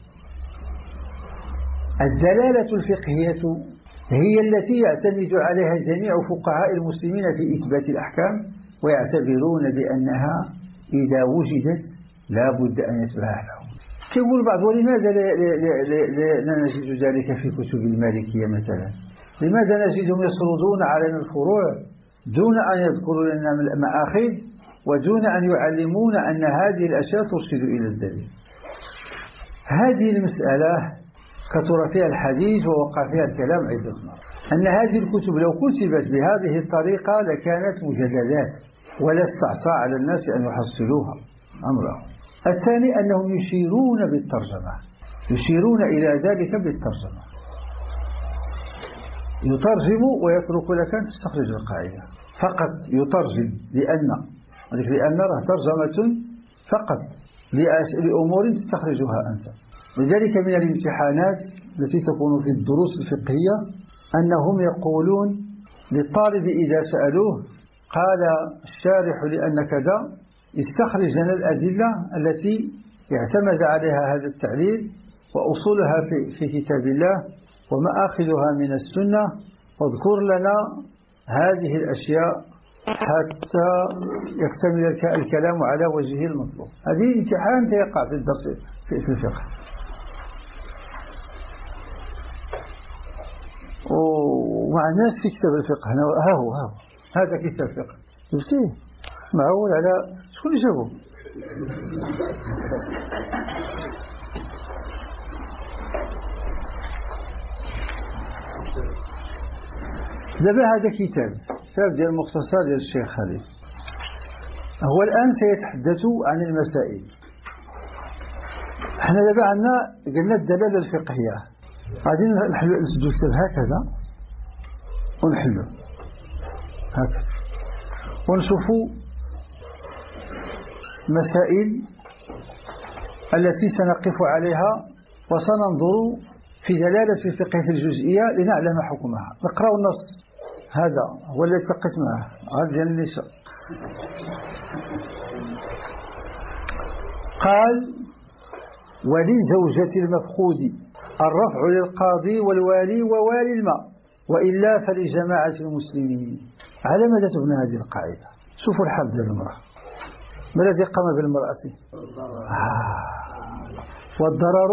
الدلالة الفقهية هي التي يعتمد عليها جميع فقهاء المسلمين في إثبات الأحكام ويعتبرون بأنها إذا وجدت لا بد أن يتبعها الحكم. يقول بعض ولماذا لا, لا, لا, لا, لا نجد ذلك في كتب المالكية مثلا؟ لماذا نجدهم يسردون علينا الفروع دون أن يذكروا لنا المآخذ ودون أن يعلمون أن هذه الأشياء ترشد إلى الدليل؟ هذه المسألة كثر فيها الحديث ووقع فيها الكلام عدة مرات، أن هذه الكتب لو كتبت بهذه الطريقة لكانت مجلدات ولا استعصى على الناس أن يحصلوها أمرهم. الثاني أنهم يشيرون بالترجمة، يشيرون إلى ذلك بالترجمة، يترجم ويترك لك أن تستخرج القاعدة فقط، يترجم لأن لأن راه ترجمة فقط لأمور تستخرجها أنت. لذلك من الامتحانات التي تكون في الدروس الفقهية أنهم يقولون للطالب إذا سألوه قال الشارح لأن كذا استخرج لنا الأدلة التي اعتمد عليها هذا التعليل وأصولها في, في كتاب الله ومآخذها من السنة، واذكر لنا هذه الأشياء حتى يكتمل الكلام على وجهه المطلوب. هذه امتحان يقع في الدرس في الفقه. ومع الناس في كتاب الفقه ها هو ها هو هذا كتاب فقه شفتيه معول على شكون اللي جابه؟ دابا هذا كتاب كتاب ديال المختصر ديال الشيخ خالد. هو الآن سيتحدث عن المسائل. احنا دابا عندنا قلنا الدلالة الفقهية، غادي نحلو نسدو الكتاب هكذا ونحلو هكذا ونشوفوا مسائل التي سنقف عليها وسننظر في دلالة الفقه في الجزئية لنعلم حكمها. نقرأ النص هذا هو الذي اتفقت معه هذا ديال النساء. قال ولزوجة المفقود الرفع للقاضي والوالي ووالي الماء وإلا فلجماعة المسلمين. على ماذا تبنى هذه القاعدة؟ شوفوا الحال ديال المرأة، ما الذي قام بالمرأة؟ آه. والضرر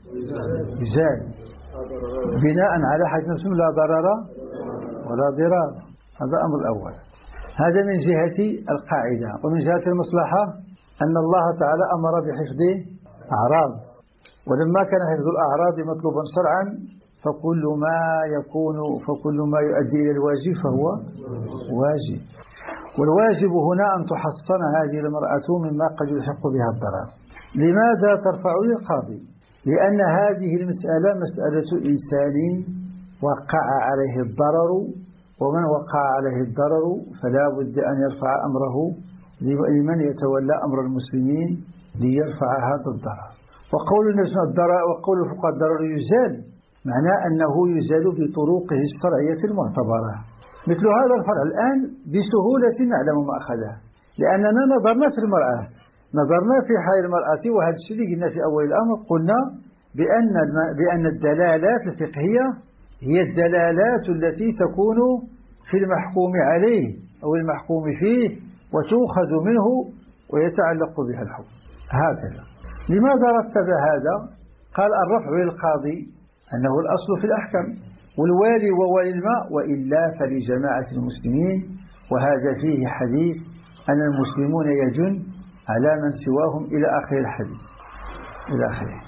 يزال بناء على حديث لا ضرر ولا ضرار. هذا أمر الأول. هذا من جهة القاعدة. ومن جهة المصلحة أن الله تعالى أمر بحفظ أعراض، ولما كان حفظ الأعراض مطلوبا شرعا فكل ما يكون فكل ما يؤدي إلى الواجب فهو واجب. والواجب هنا أن تحصن هذه المرأة مما قد يلحق بها الضرر. لماذا ترفع للقاضي؟ لأن هذه المسألة مسألة إنسان وقع عليه الضرر، ومن وقع عليه الضرر فلا بد أن يرفع أمره لمن يتولى أمر المسلمين ليرفع هذا الضرر. وقول الناس الضرر وقول الفقهاء الضرر يزال معناه أنه يزال بطرقه الشرعية المعتبرة. مثل هذا الفرع الآن بسهولة نعلم ما أخذه، لأننا نظرنا في المرأة، نظرنا في حال المرأة، وهذا الشيء اللي قلنا في أول الأمر قلنا بأن بأن الدلالات الفقهية هي الدلالات التي تكون في المحكوم عليه أو المحكوم فيه وتؤخذ منه ويتعلق بها الحكم. هكذا. لماذا رتب هذا؟ قال الرفع للقاضي أنه الأصل في الأحكام، والوالي ووالي الماء وإلا فلجماعة المسلمين، وهذا فيه حديث أن المسلمون يجن على من سواهم إلى آخر الحديث إلى آخره.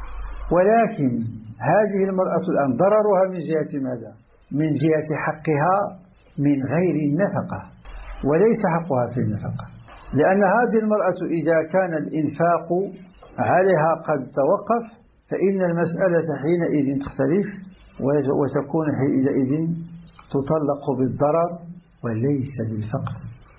ولكن هذه المرأة الآن ضررها من جهة ماذا؟ من جهة حقها من غير النفقة، وليس حقها في النفقة، لأن هذه المرأة إذا كان الإنفاق عليها قد توقف فإن المسألة حينئذ تختلف وتكون حينئذ تطلق بالضرر وليس بالفقر.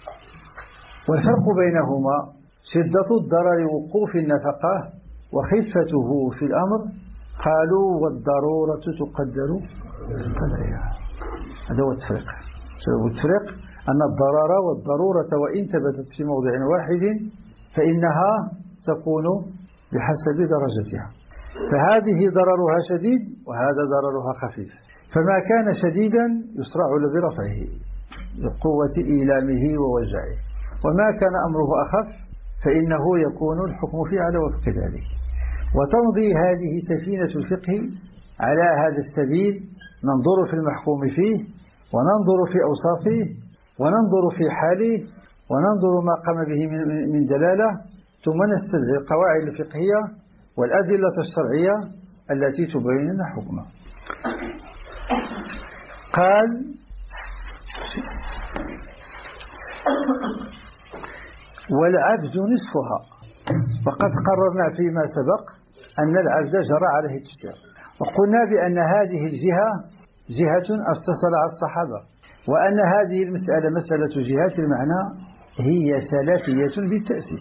والفرق بينهما شدة الضرر وقوف النفقة وخفته في الأمر. قالوا والضرورة تقدر بقدرها. هذا هو التفريق. التفريق أن الضرر والضرورة وإن ثبتت في موضع واحد فإنها تكون بحسب درجتها، فهذه ضررها شديد وهذا ضررها خفيف، فما كان شديدا يسرع برفعه لقوة إيلامه ووجعه، وما كان أمره أخف فإنه يكون الحكم فيه على وفق ذلك. وتمضي هذه سفينة الفقه على هذا السبيل، ننظر في المحكوم فيه وننظر في أوصافه وننظر في حاله وننظر ما قام به من دلالة، ثم نستدعي القواعد الفقهية والأدلة الشرعية التي تبين لنا حكمه. قال: والعبد نصفها. وقد قررنا فيما سبق أن العبد جرى عليه التشتير، وقلنا بأن هذه الجهة جهة استصلها الصحابة، وأن هذه المسألة مسألة جهات المعنى هي سلفية بالتأسيس،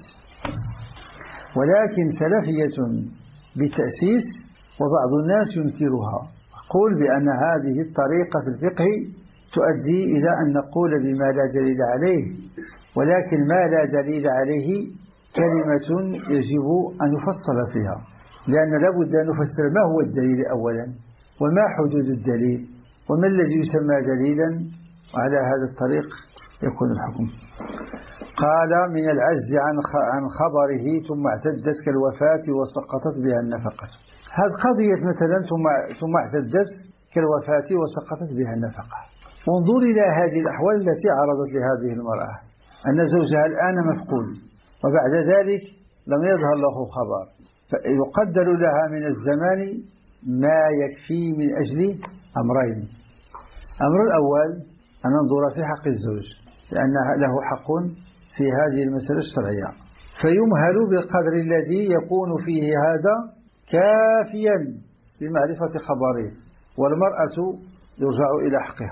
ولكن سلفية بالتأسيس وبعض الناس ينكرها. أقول بأن هذه الطريقة في الفقه تؤدي إلى أن نقول بما لا دليل عليه، ولكن ما لا دليل عليه كلمة يجب أن يفصل فيها، لأن لابد أن نفسر ما هو الدليل أولا، وما حدود الدليل، وما الذي يسمى دليلا، وعلى هذا الطريق يكون الحكم. قال: من العجز عن خبره ثم اعتدت كالوفاة وسقطت بها النفقة. هذه قضية مثلا ثم ثم اعتدت كالوفاة وسقطت بها النفقة. وانظر إلى هذه الأحوال التي عرضت لهذه المرأة، أن زوجها الآن مفقود، وبعد ذلك لم يظهر له خبر، فيقدر لها من الزمان ما يكفي من أجل أمرين. الأمر الأول أن ننظر في حق الزوج، لأن له حق في هذه المسألة الشرعية، فيمهل بالقدر الذي يكون فيه هذا كافيا لمعرفة خبره، والمرأة يرجع إلى حقها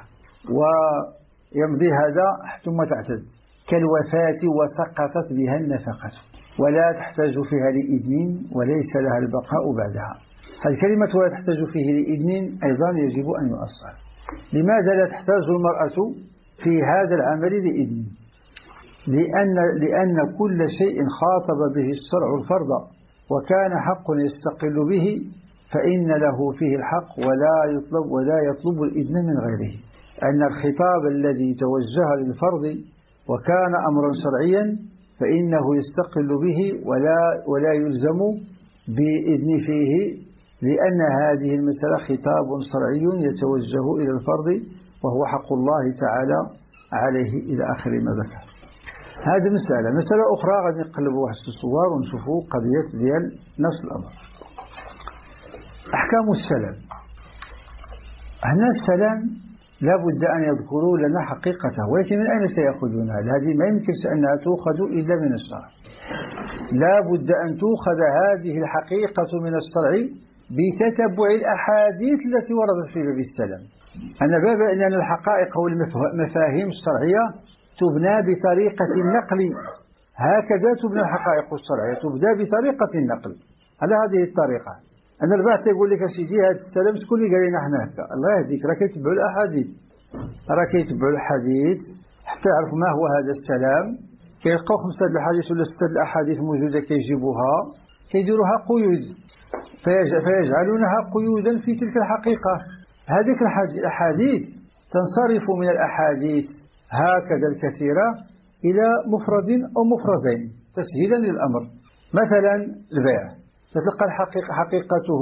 ويمضي هذا ثم تعتد كالوفاة وسقطت بها النفقة، ولا تحتاج فيها لإذن وليس لها البقاء بعدها. هذه كلمة ولا تحتاج فيه لإذن أيضا يجب أن يؤصل. لماذا لا تحتاج المرأة في هذا العمل لإذن؟ لأن, لأن كل شيء خاطب به الشرع الفرض وكان حق يستقل به فإن له فيه الحق ولا يطلب ولا يطلب الإذن من غيره. أن الخطاب الذي توجه للفرض وكان أمرا شرعيا فإنه يستقل به ولا ولا يلزم بإذن فيه، لأن هذه المسألة خطاب شرعي يتوجه إلى الفرض وهو حق الله تعالى عليه إلى آخر ما ذكر. هذه مسألة. مسألة أخرى غادي نقلبوا واحد الصور ونشوفوا قضية ديال نفس الأمر. أحكام السلام. هنا السلام لا بد أن يذكروا لنا حقيقته، ولكن من أين سيأخذونها؟ هذه ما يمكنش أنها تؤخذ إلا من الشرع. لا بد أن تؤخذ هذه الحقيقة من الشرع بتتبع الأحاديث التي وردت في باب السلام. أنا باب أن الحقائق والمفاهيم الشرعية تبنى بطريقة النقل، هكذا تبنى الحقائق الشرعية، تبنى بطريقة النقل على هذه الطريقة. أنا البعض يقول لك سيدي هذا السلام شكون اللي قال لنا حنا هكا؟ الله يهديك، راه كيتبعوا الأحاديث، راه كيتبعوا الحديث حتى يعرفوا ما هو هذا السلام. كيلقاو خمسة الأحاديث ولا ستة الأحاديث موجودة كيجيبوها كيديروها قيود، فيجعلونها قيودا في تلك الحقيقة. هذه الأحاديث تنصرف من الأحاديث هكذا الكثيرة إلى مفرد أو مفردين تسهيلا للأمر. مثلا البيع فتلقى الحقيقة حقيقته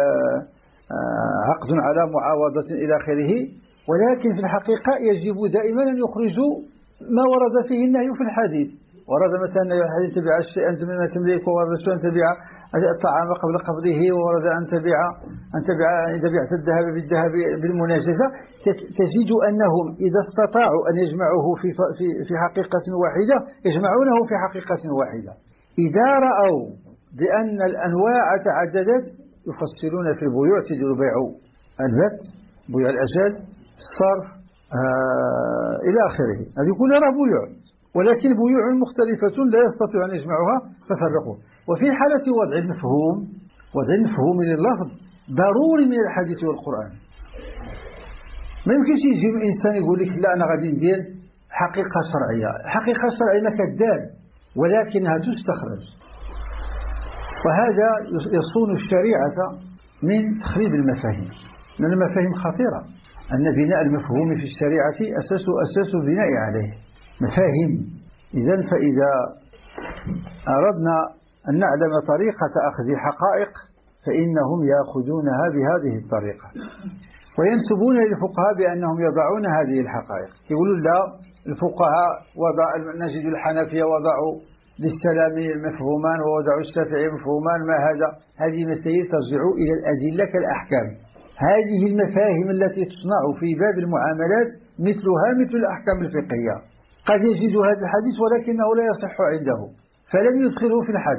عقد على معاوضة إلى آخره، ولكن في الحقيقة يجب دائما أن يخرجوا ما ورد فيه النهي في الحديث. ورد مثلا أن تبيع الشيء أنت مما تملك، وورد أن تبيع الطعام قبل قبضه، وورد أن تبيع أن تبيع إذا بعت الذهب بالذهب بالمناجزة. تجد أنهم إذا استطاعوا أن يجمعوه في في في حقيقة واحدة يجمعونه في حقيقة واحدة. إذا رأوا بأن الأنواع تعددت يفصلون في البيوع، تديروا بيع البت، بيع الأجل، الصرف آه إلى آخره. هذه كلها بيوع، ولكن بيوع مختلفة لا يستطيع أن يجمعها ففرقوا. وفي حالة وضع المفهوم وضع المفهوم لللفظ ضروري من الحديث والقرآن. ما يمكنش يجي إنسان يقول لك لا أنا غادي ندير حقيقة شرعية. حقيقة شرعية ما كذاب، ولكنها تستخرج. وهذا يصون الشريعة من تخريب المفاهيم، لأن المفاهيم خطيرة. أن بناء المفهوم في الشريعة أساس أساس البناء عليه مفاهيم. إذن فإذا أردنا أن نعلم طريقة أخذ الحقائق فإنهم يأخذونها بهذه الطريقة، وينسبون للفقهاء بأنهم يضعون هذه الحقائق. يقولون لا، الفقهاء وضع نجد الحنفية وضعوا للسلام مفهومان ووضعوا الشافعي مفهومان، ما هذا؟ هذه مسائل ترجع إلى الأدلة كالأحكام. هذه المفاهيم التي تصنع في باب المعاملات مثلها مثل الأحكام الفقهية. قد يجد هذا الحديث ولكنه لا يصح عنده فلم يدخله في الحد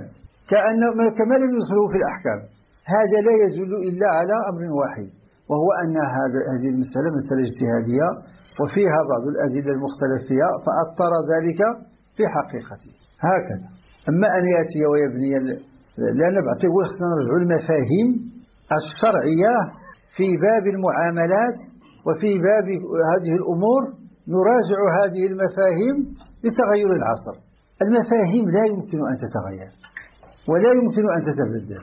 كما لم يدخله في الأحكام. هذا لا يدل إلا على أمر واحد، وهو أن هذه المسألة مسألة اجتهادية وفيها بعض الأدلة المختلف فيها فأثر ذلك في حقيقته. هكذا. أما أن يأتي ويبني لا نبعث يقول خصنا نرجع المفاهيم الشرعية في باب المعاملات وفي باب هذه الأمور، نراجع هذه المفاهيم لتغير العصر. المفاهيم لا يمكن أن تتغير ولا يمكن أن تتبدل.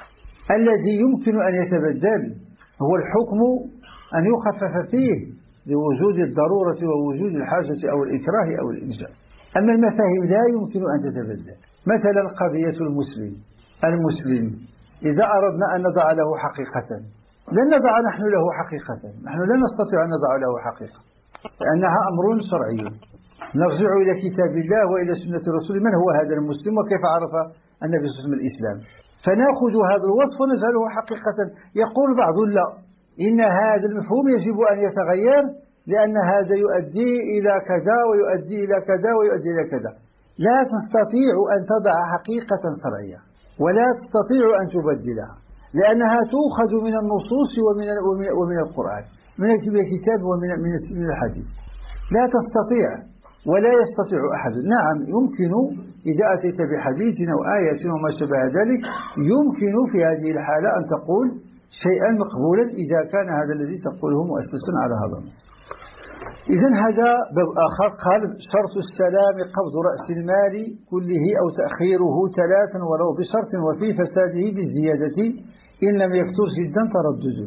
الذي يمكن أن يتبدل هو الحكم أن يخفف فيه لوجود الضرورة ووجود الحاجة أو الإكراه أو الإلزام. أما المفاهيم لا يمكن أن تتبدل. مثلا قضية المسلم المسلم إذا أردنا أن نضع له حقيقة لن نضع نحن له حقيقة، نحن لا نستطيع أن نضع له حقيقة لأنها أمر شرعي. نرجع إلى كتاب الله وإلى سنة الرسول من هو هذا المسلم وكيف عرف النبي صلى الله عليه وسلم الإسلام، فنأخذ هذا الوصف ونجعله حقيقة. يقول بعض لا، إن هذا المفهوم يجب أن يتغير لأن هذا يؤدي إلى كذا ويؤدي إلى كذا ويؤدي إلى كذا. لا تستطيع أن تضع حقيقة شرعية ولا تستطيع أن تبدلها لأنها تؤخذ من النصوص ومن ومن القرآن، من الكتاب ومن من الحديث. لا تستطيع ولا يستطيع أحد. نعم يمكن إذا أتيت بحديث أو آية وما شابه ذلك يمكن في هذه الحالة أن تقول شيئا مقبولا إذا كان هذا الذي تقوله مؤسسا على هذا. إذن هذا باب آخر. قال شرط السلام قبض رأس المال كله أو تأخيره ثلاثا ولو بشرط وفي فساده بالزيادة إن لم يكثر جدا تردد.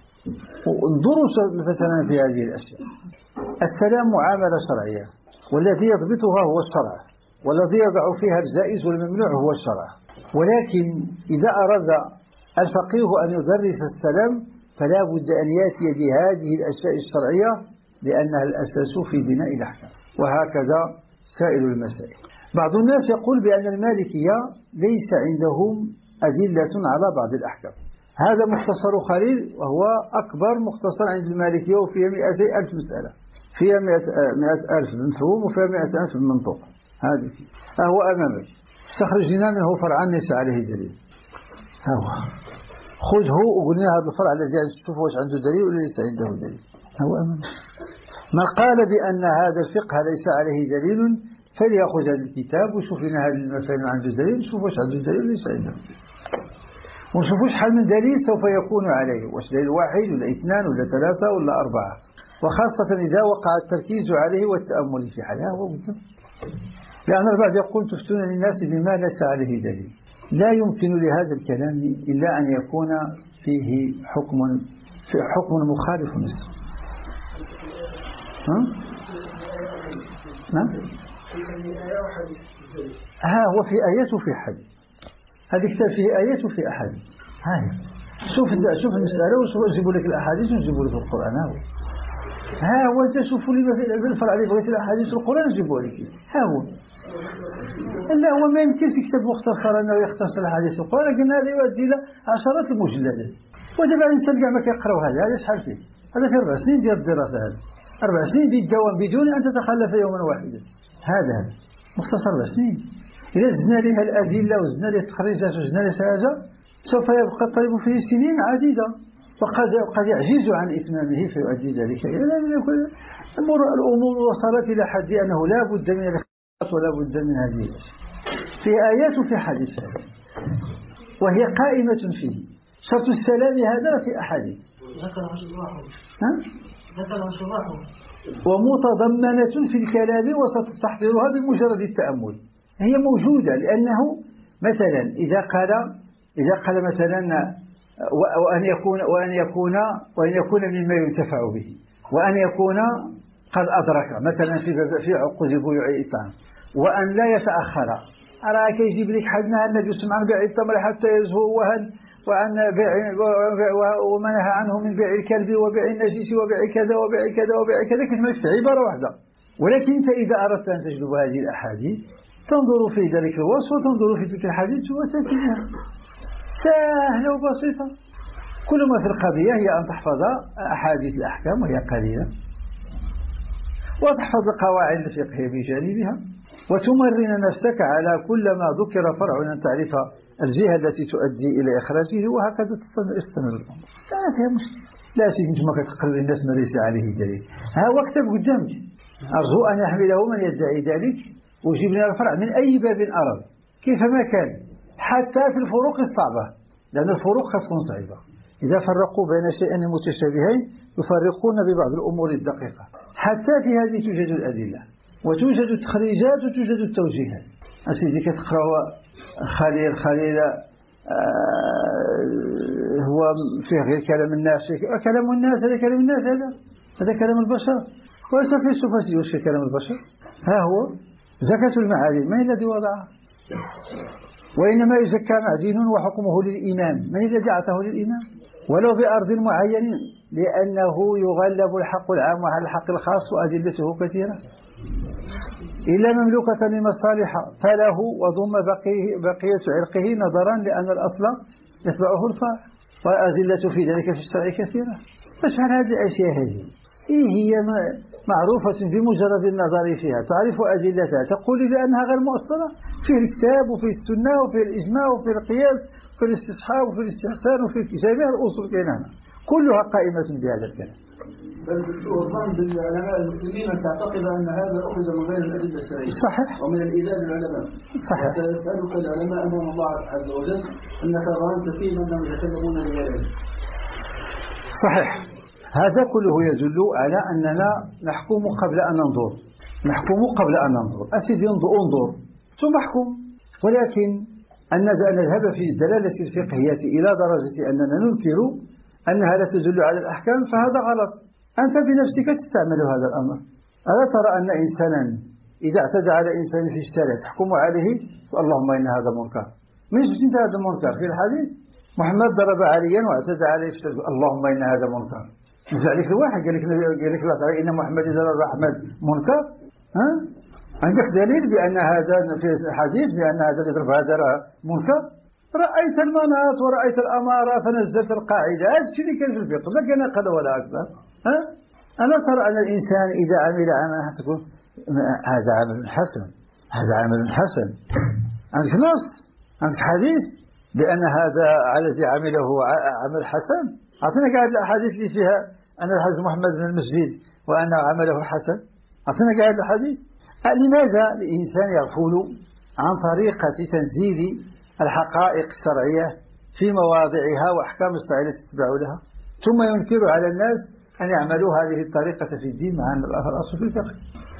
انظروا مثلا في هذه الأشياء. السلام معاملة شرعية والذي يضبطها هو الشرع، والذي يضع فيها الجائز والممنوع هو الشرع. ولكن إذا أراد الفقيه أن يدرس السلام فلا بد أن يأتي بهذه الأشياء الشرعية لأنها الأساس في بناء الأحكام، وهكذا سائر المسائل. بعض الناس يقول بأن المالكية ليس عندهم أدلة على بعض الأحكام. هذا مختصر خليل وهو أكبر مختصر عند المالكية وفيها مئتي ألف مسألة، فيها مئة ألف مفهوم وفيها مئة ألف منطوق. هذا هو أمامك، استخرجنا منه فرعا ليس عليه دليل. هو خذه وقلنا هذا الفرع الذي شوف واش عنده دليل ولا ليس عنده دليل. هو أمامك. من قال بأن هذا الفقه ليس عليه دليل فليأخذ هذا الكتاب ويشوف لنا هذه المسائل عنده دليل، نشوف واش عنده دليل وليس عنده، ونشوف شحال من دليل سوف يكون عليه، واش دليل واحد ولا اثنان ولا ثلاثة ولا أربعة، وخاصة إذا وقع التركيز عليه والتأمل في حاله. هو بالضبط. لأن البعض يقول تفتون للناس بما ليس عليه دليل. لا يمكن لهذا الكلام إلا أن يكون فيه حكم في حكم مخالف للنص. ها؟ نعم. ها هو في آيات وفي حديث. هذه كتاب فيه آيات وفي أحاديث. هاي شوف شوف المسألة وشوف يجيبوا لك الأحاديث ويجيبوا لك القرآن. ها هو ها هو أنت شوفوا لي في الفرع اللي بغيت الأحاديث والقرآن يجيبوا لك. ها هو لا هو ما يمكنش يكتب مختصرا أنه يختصر الأحاديث والقرآن، لكن هذا يؤدي إلى عشرات المجلدات. ودابا الإنسان كاع ما كيقراو هذا هذا شحال فيه؟ هذا في أربع سنين ديال الدراسة، هذا أربع سنين ديال الدوام بدون أن تتخلف يوما واحدا. هذا هذا مختصر أربع سنين. إذا زدنا لها الأدلة وزدنا لها التخريجات وزدنا لها هذا سوف يبقى الطالب فيه سنين عديدة وقد قد يعجز عن إتمامه فيؤدي ذلك إلى الأمور الأمور وصلت إلى حد أنه لا بد من الاختصاص ولا بد من هذه الأشياء. في آيات وفي حديث وهي قائمة فيه. شرط السلام هذا في أحاديث ومتضمنة في الكلام وستستحضرها بمجرد التأمل. هي موجودة لأنه مثلا إذا قال إذا قال مثلا وأن يكون وأن يكون وأن يكون مما ينتفع به، وأن يكون قد أدرك مثلا في في عقود بيوع الإطعام، وأن لا يتأخر. أراك يجيب لك حدنا النبي يسمع عن بيع التمر حتى يزهو وهن وعن بيع ومنهى عنه من بيع الكلب وبيع النجس وبيع كذا وبيع كذا وبيع كذا، كلمة في عبارة واحدة. ولكن أنت إذا أردت أن تجلب هذه الأحاديث تنظر في ذلك الوصف وتنظر في تلك الحديث وتأتيها سهلة وبسيطة. كل ما في القضية هي أن تحفظ أحاديث الأحكام وهي قليلة، وتحفظ القواعد الفقهية بجانبها، وتمرن نفسك على كل ما ذكر فرع أن تعرف الجهة التي تؤدي إلى إخراجه، وهكذا تستمر الأمر. لا فيها مشكلة. لا سيدي أنت ما كتقرر الناس ما ليس عليه دليل. ها هو كتاب قدامك، أرجو أن يحمله من يدعي ذلك ويجيب لنا الفرع من أي باب أراد كيفما كان، حتى في الفروق الصعبة، لأن الفروق قد تكون صعبة. إذا فرقوا بين شيئين متشابهين يفرقون ببعض الأمور الدقيقة. حتى في هذه توجد الأدلة وتوجد التخريجات وتوجد التوجيهات. أسيدي كتقرأ خليل خليل آه هو فيه غير كلام الناس، كلام الناس هذا كلام الناس، هذا هذا كلام البشر، وليس في السفاسي وش كلام البشر. ها هو زكاة المعادن من الذي وضعها؟ وإنما يزكى معدن وحكمه للإمام. من الذي أعطاه للإمام؟ ولو بأرض معين، لأنه يغلب الحق العام على الحق الخاص وأدلته كثيرة. إلا مملوكة لمصالح فله وضم بقيه بقية عرقه، نظرا لأن الأصل يتبعه الفرع، وأدلة في ذلك في الشرع كثيرة. فاشعل هذه الأشياء هذه إيه هي معروفة بمجرد النظر فيها، تعرف أدلتها، تقول بأنها غير مؤصلة في الكتاب وفي السنة وفي الإجماع وفي القياس وفي الاستصحاب وفي الاستحسان وفي جميع الأصول كينها كلها قائمة بهذا الكلام. بل الظن بالعلماء المسلمين أن تعتقد أن هذا أخذ من غير الأدلة الشرعية صحيح ومن الإيذاء للعلماء. صحيح. يسألك العلماء أمام الله عز وجل أنك ظننت فيهم أنهم يتكلمون بغير. صحيح. هذا كله يدل على أننا نحكم قبل أن ننظر، نحكم قبل أن ننظر. أسيدي انظر ثم احكم. ولكن أن نذهب في الدلالة الفقهية إلى درجة أننا ننكر أنها لا تدل على الأحكام فهذا غلط. أنت بنفسك تستعمل هذا الأمر. ألا ترى أن إنسانا إذا اعتدى على إنسان في الشارع تحكم عليه اللهم إن هذا منكر؟ من جبت هذا المنكر في الحديث؟ محمد ضرب عليا واعتدى عليه في الشارع اللهم إن هذا منكر. نزع لك الواحد قال لك قال لك لا ترى إن محمد ضرب أحمد منكر؟ ها؟ عندك دليل بأن هذا في الحديث بأن هذا اللي ضرب هذا منكر؟ رأيت المناط ورأيت الأمارة فنزلت القاعدة. هذا الشيء اللي كان في الفقه ما كان أقل ولا أكثر. ها؟ ألا ترى أن الإنسان إذا عمل عملا تقول هذا عمل حسن، هذا عمل حسن. عندك نص، عندك حديث بأن هذا الذي عمله عمل حسن. أعطينا قاعد الأحاديث اللي فيها أن الحديث محمد من المسجد وأنه عمله حسن. أعطينا قاعد الحديث. لماذا الإنسان يغفل عن طريقة تنزيل الحقائق الشرعية في مواضعها وأحكام الشرعية التي تتبع لها، ثم ينكر على الناس أن يعملوا هذه الطريقة في الدين مع أن الأصل في الفقه؟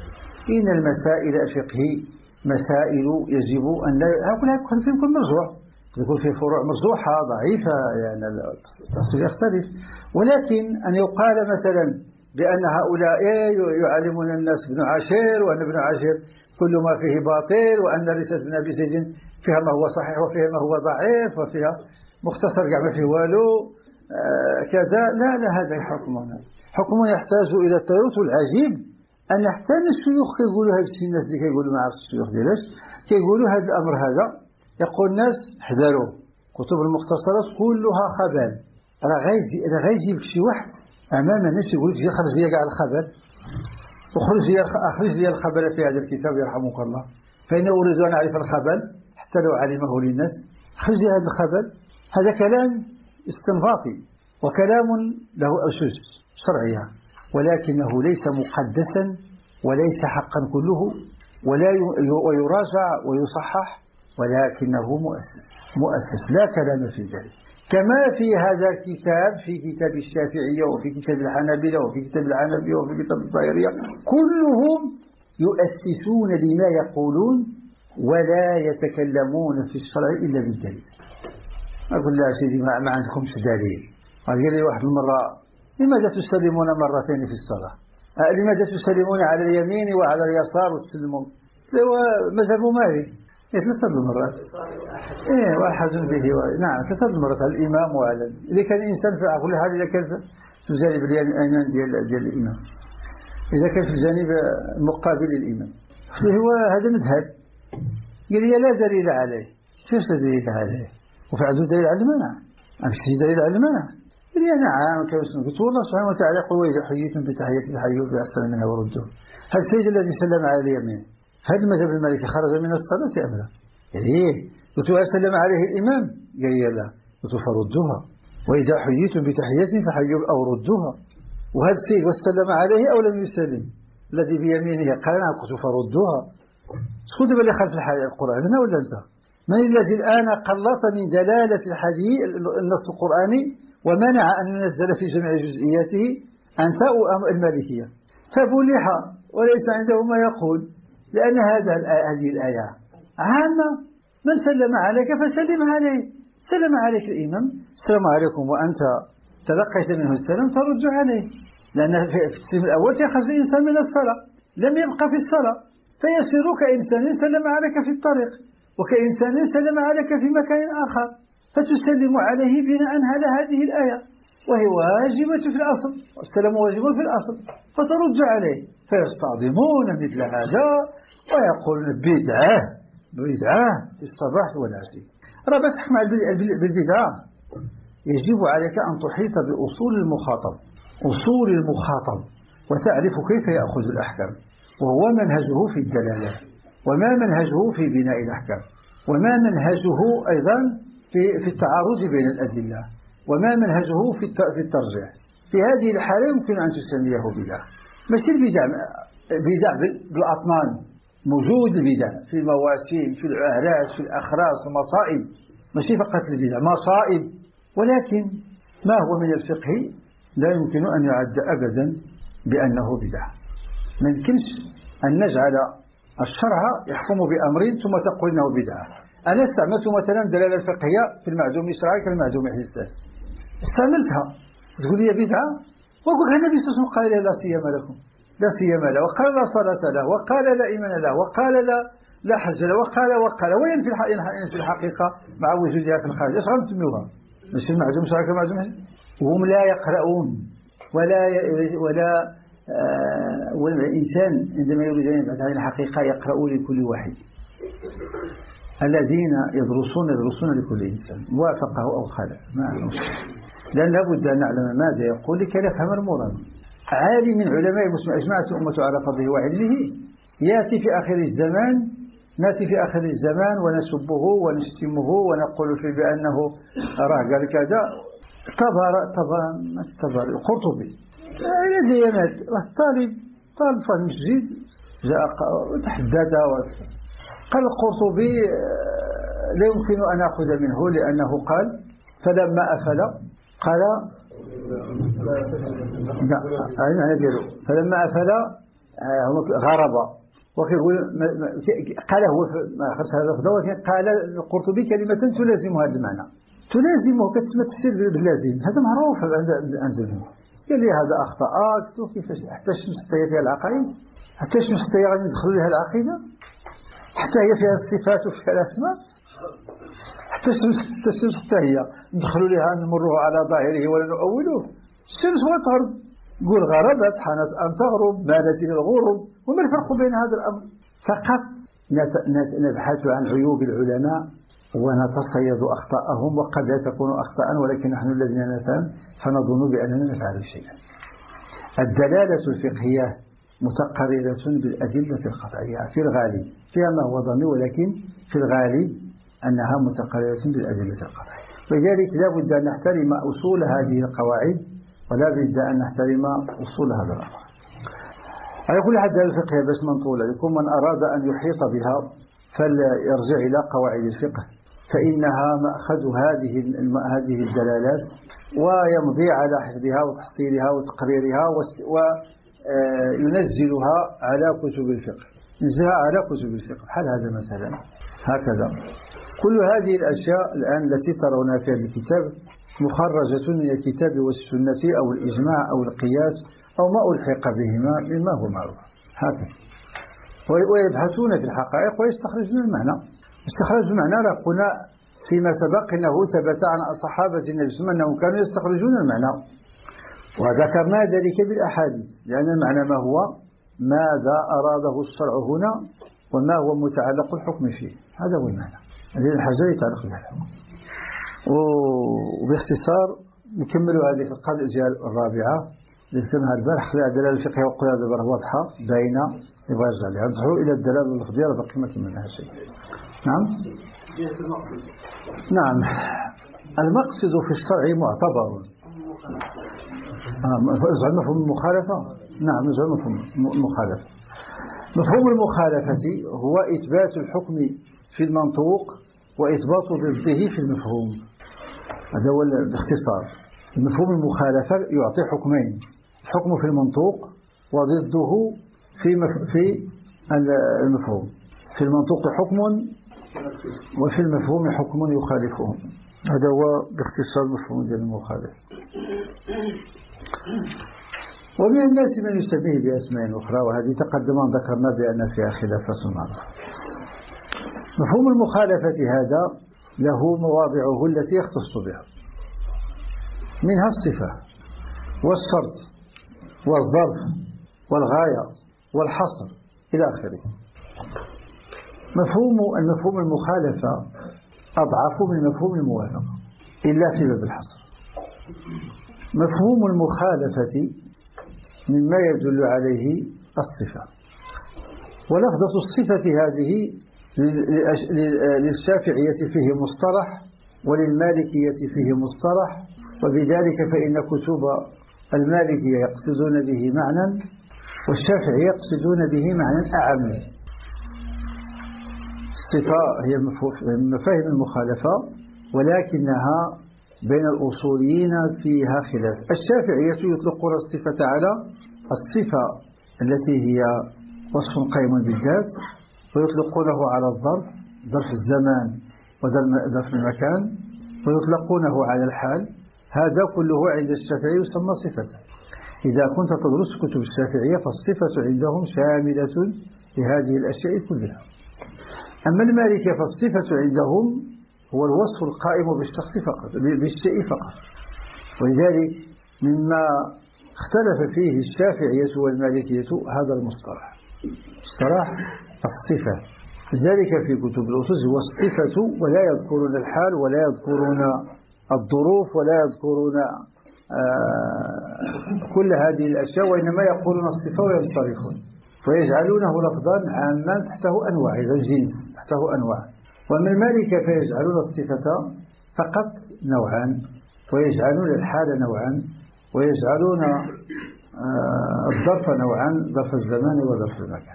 إن المسائل الفقهية مسائل يجب أن لا هؤلاء يكون كل مرجوع، يكون في فروع مرجوحة ضعيفة يعني التأصيل يختلف. ولكن أن يقال مثلا بأن هؤلاء يعلمون الناس ابن عاشر وأن ابن عاشر كل ما فيه باطل وأن رسالة ابن أبي زيد فيها ما هو صحيح وفيها ما هو ضعيف وفيها مختصر كاع ما فيه والو آه كذا. لا لا هذا حكمنا حكم يحتاج إلى التيوت. العجيب أن حتى الشيوخ كيقولوا هذا الشيء، الناس اللي كيقولوا ما عرفت الشيوخ ديالاش كيقولوا هذا الأمر هذا. يقول الناس احذروا كتب المختصرات كلها خبال. راه غايجي راه غايجيب شي واحد أمام الناس يقول لك خرج لي كاع الخبل، وخرج لي أخرج لي الخبل في هذا الكتاب يرحمك الله، فإن أريد أن أعرف الخبل حتى لو علمه للناس. خرج لي هذا الخبل. هذا كلام استنباطي وكلام له أسس شرعية، ولكنه ليس مقدسا وليس حقا كله، ولا ويراجع ويصحح، ولكنه مؤسس مؤسس لا كلام في ذلك. كما في هذا الكتاب في كتاب الشافعية وفي كتاب الحنابلة وفي كتاب الحنابلة وفي كتاب الظاهرية كلهم يؤسسون لما يقولون ولا يتكلمون في الشرع إلا بالدليل. أقول لا سيدي ما, ما عندكمش دليل. قال لي واحد المرة لماذا تسلمون مرتين في الصلاة؟ لماذا تسلمون على اليمين وعلى اليسار وتسلمون؟ مذهب مالك ثلاثة مرات. إيه وحزن به نعم ثلاثة مرات على الإمام وعلى إذا كان الإنسان في كل حال إذا كان في الجانب الأيمن ديال ديال الإمام، إذا كان في الجانب المقابل للإمام هو هذا مذهب. قال لي لا دليل عليه. كيف لا دليل عليه؟ وفي عنده دليل على المنع. أمشي دليل على المنع. قال لي نعم كيف قلت والله سبحانه وتعالى يقول وإذا حييتم بتحية فحيوا بأحسن منها وردوه. هل السيد الذي سلم على اليمين هل المذهب المالكي خرج من الصلاة أم لا؟ قال لي قلت هل سلم عليه الإمام؟ قال لي لا. قلت فردوها وإذا حييتم بتحية فحيوا أو ردوها. وهل السيد وسلم عليه أو لم يسلم؟ الذي بيمينه قال نعم قلت فردوها. شكون دابا اللي خالف القرآن أنا ولا أنت؟ من الذي الآن قلص من دلالة الحديث النص القرآني ومنع أن ينزل في جميع جزئياته؟ أنت أو المالكية؟ فبلح وليس عنده ما يقول، لأن هذا هذه الآية عامة. من سلم عليك فسلم عليه. سلم عليك الإمام السلام عليكم وأنت تلقيت منه السلام ترد عليه، لأن في التسليم الأول يخرج الإنسان من الصلاة لم يبقى في الصلاة، فيصير كإنسان سلم عليك في الطريق وكإنسان سلم عليك في مكان آخر، فتسلم عليه بناء على هذه الآية وهي واجبة في الأصل والسلام واجب في الأصل، فترد عليه. فيصطدمون مثل هذا ويقولون بدعة بدعة في الصباح والعشي. راه باش تحكم على بالبدعة يجب عليك أن تحيط بأصول المخاطب أصول المخاطب وتعرف كيف يأخذ الأحكام، وهو منهجه في الدلالات، وما منهجه في بناء الأحكام، وما منهجه أيضا في في التعارض بين الأدلة، وما منهجه في في الترجيح. في هذه الحالة يمكن أن تسميه بدعة. ماشي البدع بدع بالأطنان، موجود البدع في المواسم في الأعراس في الأخراس المصائب، ماشي فقط البدع مصائب. ولكن ما هو من الفقه لا يمكن أن يعد أبدا بأنه بدعة. ما يمكنش أن نجعل الشرع يحكم بأمر ثم تقول إنه بدعة. أنا استعملت مثلا دلالة الفقهية في المعدوم الشرعي كالمعدوم الحساس، استعملتها تقول لي بدعة، وأقول لها النبي صلى الله عليه وسلم قال لا صيام لكم لا صيام له، وقال لا صلاة له، وقال لا إيمان له، وقال لا لا حج له، وقال وقال وين في في الحقيقة مع وجودها في الخارج ايش غنسميوها؟ ماشي المعدوم الشرعي كالمعدوم الحساس. وهم لا يقرؤون ولا ولا آه والإنسان عندما يريد أن يبحث عن الحقيقة يقرأ لكل واحد. الذين يدرسون يدرسون لكل إنسان وافقه أو خالف، ما لأن لابد أن نعلم ماذا يقول لكي نفهم المراد. عالم من علماء المسلمين أجمعت الأمة على فضله وعلمه يأتي في آخر الزمان نأتي في آخر الزمان ونسبه ونشتمه ونقول فيه بأنه راه قال كذا. تبر تبر ما تبر القرطبي الذي يمات الطالب طالب في المسجد جاء وتحدث قال القرطبي لا يمكن أن أخذ منه لأنه قال فلما أفل قال فلما أفل غرب ويقول قال هو ما أخذ هذا ولكن قال القرطبي كلمة تلازم هذا المعنى تلازمه كتمثل باللازم، هذا معروف عندهم. قال لي هذا أخطأ كيفاش حتى الشمس تطير فيها العقائد، حتى الشمس تطير غادي ندخلوا لها العقيدة، حتى هي فيها الصفات وفيها الأسماء، حتى الشمس حتى الشمس حتى هي ندخلوا لها نمرها على ظاهره ولا نؤولوه. الشمس وتغرب قول غربت حانت أن تغرب مالت إلى الغروب، وما الفرق بين هذا الأمر؟ فقط نبحث عن عيوب العلماء ونتصيد أخطاءهم، وقد لا تكون أخطاء ولكن نحن الذين نفهم فنظن بأننا نفعل شيئا. الدلالة الفقهية متقررة بالأدلة القطعية في الغالب، فيها ما هو ظني ولكن في الغالب أنها متقررة بالأدلة القطعية. ولذلك لا بد أن نحترم أصول هذه القواعد ولا بد أن نحترم أصول هذا الأمر. على كل حال الفقهية باش منطولة لكم من أراد أن يحيط بها فليرجع إلى قواعد الفقه، فإنها مأخذ هذه هذه الدلالات ويمضي على حفظها وتحصيلها وتقريرها وينزلها على كتب الفقه. نزلها على كتب الفقه بحال هذا مثلا هكذا. كل هذه الأشياء الآن التي ترونها في هذا الكتاب مخرجة من الكتاب والسنة أو الإجماع أو القياس أو ما ألحق بهما مما هو معروف هكذا. ويبحثون في الحقائق ويستخرجون المعنى. استخراج المعنى قلنا فيما سبق أنه ثبت عن صحابة النبي صلى الله عليه وسلم أنهم كانوا يستخرجون المعنى، وذكرنا ذلك بالأحاديث، لأن المعنى ما هو؟ ماذا أراده الشرع هنا وما هو متعلق الحكم فيه، هذا هو المعنى. هذه الحاجة يتعلق بها. وباختصار نكمل هذه القضية الرابعة اللي ذكرناها البارح، الدلالة الفقهية وقلنا دابا واضحة باينة، يبغى يرجع لها. نرجعوا إلى الدلالة اللفظية باقي ما كملناها شيء. نعم. نعم. المقصد في الشرع معتبر. آه مفهوم المخالفة. نعم مفهوم المخالفة. مفهوم المخالفة هو إثبات الحكم في المنطوق وإثبات ضده في المفهوم. هذا هو باختصار. مفهوم المخالفة يعطي حكمين: الحكم في المنطوق وضده في في المفهوم. في المنطوق حكم وفي المفهوم حكم يخالفه. هذا هو باختصار مفهوم ديال المخالفة. ومن الناس من يسميه بأسماء أخرى، وهذه تقدما ذكرنا بأن فيها خلافات معروفة. مفهوم المخالفة هذا له مواضعه التي يختص بها، منها الصفة والشرط والظرف والغاية والحصر إلى آخره. مفهوم المفهوم المخالفة أضعف من مفهوم الموافقة إلا في باب الحصر. مفهوم المخالفة مما يدل عليه الصفة، ولفظة الصفة هذه للشافعية فيه مصطلح وللمالكية فيه مصطلح، وبذلك فإن كتب المالكية يقصدون به معنى والشافعية يقصدون به معنى أعم. الصفة هي مفاهيم المخالفة، ولكنها بين الأصوليين فيها خلاف. الشافعية يطلقون الصفة على الصفة التي هي وصف قائم بالذات، ويطلقونه على الظرف، ظرف الزمان وظرف المكان، ويطلقونه على الحال. هذا كله عند الشافعي يسمى صفة. إذا كنت تدرس كتب الشافعية فالصفة عندهم شاملة لهذه الأشياء كلها. أما المالكية فالصفة عندهم هو الوصف القائم بالشخص فقط، بالشيء فقط. ولذلك مما اختلف فيه الشافعية والمالكية هذا المصطلح، مصطلح الصفة. لذلك في كتب الأصول هو الصفة، ولا يذكرون الحال ولا يذكرون الظروف ولا يذكرون آه كل هذه الأشياء، وإنما يقولون الصفة وينصرفون ويجعلونه لفظا عاما تحته أنواع، إذا الجنس تحته أنواع. ومن المالكة فيجعلون الصفة فقط نوعا، ويجعلون الحال نوعا، ويجعلون آه الظرف نوعا، ظرف الزمان وظرف المكان.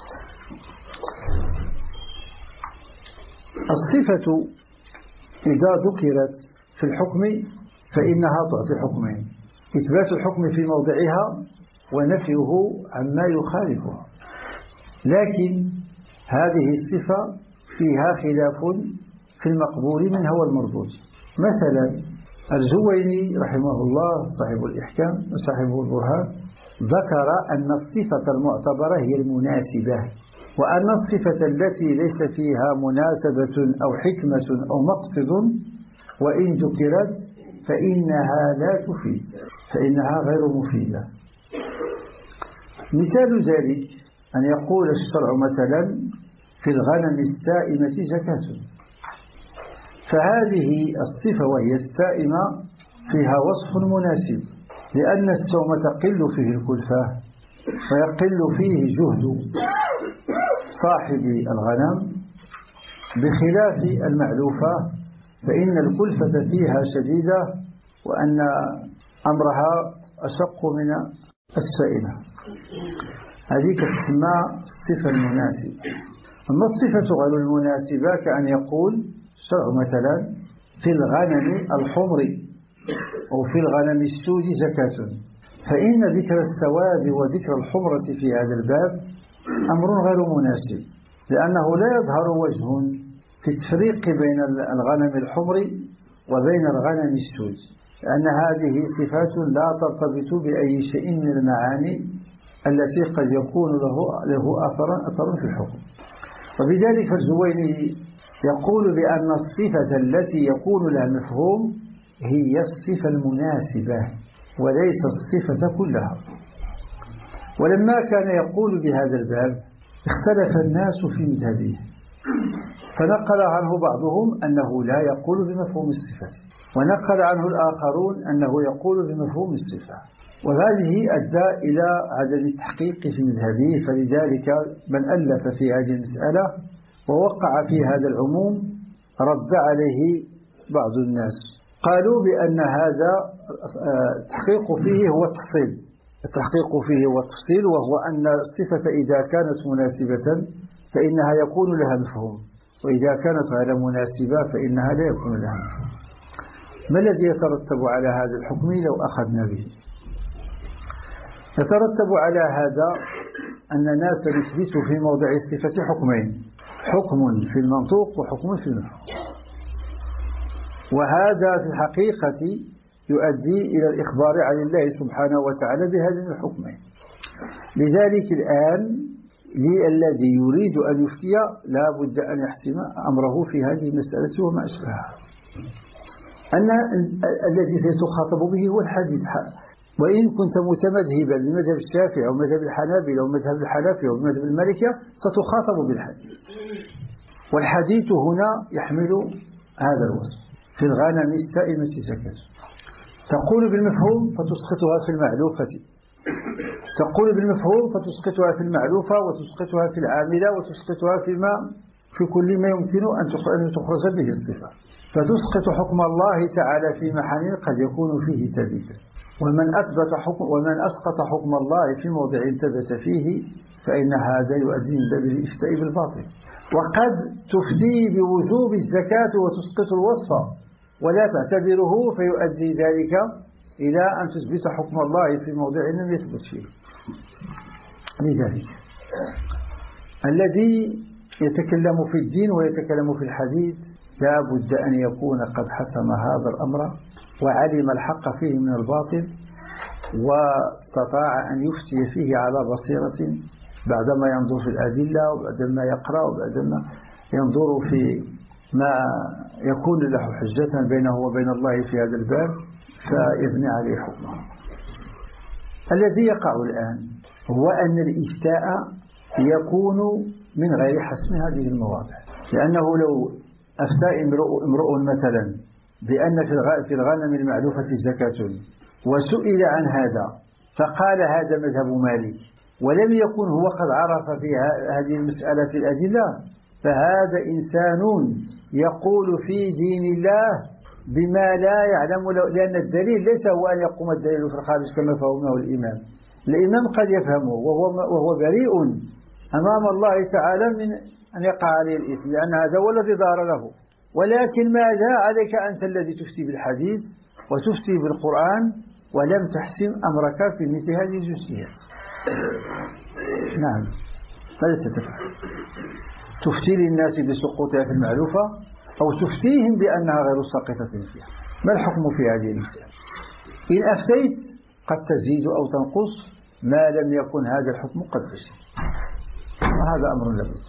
الصفة إذا ذكرت في الحكم فإنها تعطي حكمين: إثبات الحكم في موضعها ونفيه عما يخالفه. لكن هذه الصفة فيها خلاف في المقبول منها والمردود. مثلا الجويني رحمه الله صاحب الإحكام وصاحب البرهان ذكر أن الصفة المعتبرة هي المناسبة، وأن الصفة التي ليس فيها مناسبة أو حكمة أو مقصد وإن ذكرت فإنها لا تفيد، فإنها غير مفيدة. مثال ذلك أن يقول الشرع مثلا في الغنم السائمة زكاة، فهذه الصفة وهي السائمة فيها وصف مناسب، لأن السوم تقل فيه الكلفة ويقل فيه جهد صاحب الغنم، بخلاف المعلوفة فإن الكلفة فيها شديدة وأن أمرها أشق من السائمة. هذه تسمى الصفة المناسبة. أما الصفة غير المناسبة كأن يقول الشرع مثلا في الغنم الحمر أو في الغنم السود زكاة، فإن ذكر السواد وذكر الحمرة في هذا الباب أمر غير مناسب، لأنه لا يظهر وجه في التفريق بين الغنم الحمر وبين الغنم السود، لأن هذه صفات لا ترتبط بأي شيء من المعاني التي قد يكون له له أثر أثر في الحكم. وبذلك الزويني يقول بأن الصفة التي يكون لها مفهوم هي الصفة المناسبة وليس الصفة كلها. ولما كان يقول بهذا الباب اختلف الناس في مذهبه، فنقل عنه بعضهم أنه لا يقول بمفهوم الصفة، ونقل عنه الآخرون أنه يقول بمفهوم الصفة، وهذه أدى إلى عدم التحقيق في مذهبه. فلذلك من ألف في هذه المسألة ووقع في هذا العموم رد عليه بعض الناس، قالوا بأن هذا التحقيق فيه هو التفصيل التحقيق فيه هو التفصيل وهو أن الصفة إذا كانت مناسبة فإنها يكون لها مفهوم، وإذا كانت غير مناسبة فإنها لا يكون لها مفهوم. ما الذي يترتب على هذا الحكم لو أخذنا به؟ يترتب على هذا أن الناس يثبت في موضع الصفة حكمين: حكم في المنطوق وحكم في المفهوم، وهذا في الحقيقة يؤدي إلى الإخبار عن الله سبحانه وتعالى بهذين الحكمين. لذلك الآن للذي يريد أن يفتي لا بد أن يحسم أمره في هذه المسألة وما أشبهها، أن الذي سيتخاطب به هو الحديث. وإن كنت متمذهبا بمذهب الشافعي أو مذهب الحنابلة أو مذهب الحنفية أو مذهب المالكية ستخاطب بالحديث، والحديث هنا يحمل هذا الوصف: في الغنم السائمة زكاة. تقول بالمفهوم فتسقطها في المعلوفة، تقول بالمفهوم فتسقطها في المعلوفة وتسقطها في العاملة وتسقطها فيما في كل ما يمكن أن تخرج به الصفة، فتسقط حكم الله تعالى في محل قد يكون فيه ثابتا. ومن أثبت حكم ومن أسقط حكم الله في موضع ثبت فيه فإن هذا يؤدي من باب الإفتاء بالباطل. وقد تفتي بوجوب الزكاة وتسقط الوصف ولا تعتبره، فيؤدي ذلك إلى أن تثبت حكم الله في موضع لم يثبت فيه. لذلك الذي يتكلم في الدين ويتكلم في الحديث لا بد أن يكون قد حسم هذا الأمر وعلم الحق فيه من الباطل، واستطاع أن يفتي فيه على بصيرة بعدما ينظر في الأدلة وبعدما يقرأ وبعدما ينظر في ما يكون له حجة بينه وبين الله في هذا الباب فيبني عليه حكمه. الذي يقع الآن هو أن الإفتاء يكون من غير حسم هذه المواضع، لأنه لو أفتى امرؤ مثلا بأن في الغنم المعلوفة زكاة وسئل عن هذا فقال هذا مذهب مالك ولم يكن هو قد عرف في هذه المسألة الأدلة، فهذا إنسان يقول في دين الله بما لا يعلم، لأن الدليل ليس هو أن يقوم الدليل في الخارج كما فهمه الإمام. الإمام قد يفهمه وهو, وهو بريء أمام الله تعالى من أن يقع عليه الإثم، لأن هذا هو الذي ظهر له. ولكن ماذا عليك أنت الذي تفتي بالحديث وتفتي بالقرآن ولم تحسم أمرك في مثل هذه الجزئيات؟ نعم، ماذا ستفعل؟ تفتي للناس بسقوطها في المعلوفة أو تفتيهم بأنها غير ساقطة فيها؟ ما الحكم في هذه المسألة؟ إن أفتيت قد تزيد أو تنقص ما لم يكن هذا الحكم قد تزيد، وهذا أمر لابد.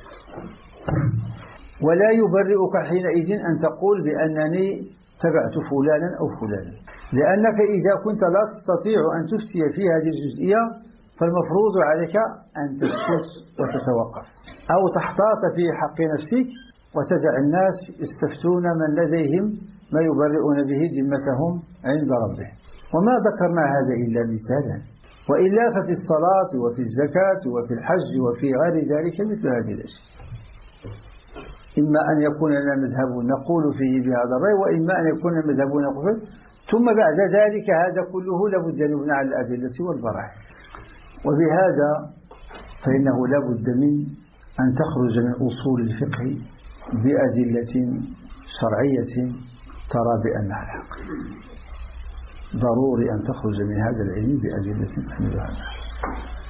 ولا يبرئك حينئذ أن تقول بأنني تبعت فلانا أو فلانا، لأنك إذا كنت لا تستطيع أن تفتي في هذه الجزئية فالمفروض عليك أن تسكت وتتوقف أو تحتاط في حق نفسك وتدع الناس يستفتون من لديهم ما يبرئون به ذمتهم عند ربهم. وما ذكرنا هذا إلا مثالا، وإلا ففي الصلاة وفي الزكاة وفي الحج وفي غير ذلك مثل هذه الأشياء، إما أن يكون لنا مذهب نقول فيه بهذا الرأي، وإما أن يكون مذهب نقول فيه، ثم بعد ذلك هذا كله لابد أن يبنى على الأدلة والبراهين. وبهذا فإنه لابد من أن تخرج من أصول الفقه بأدلة شرعية ترى بأنها الحق. ضروري أن تخرج من هذا العلم بأدلة تحمل هذا.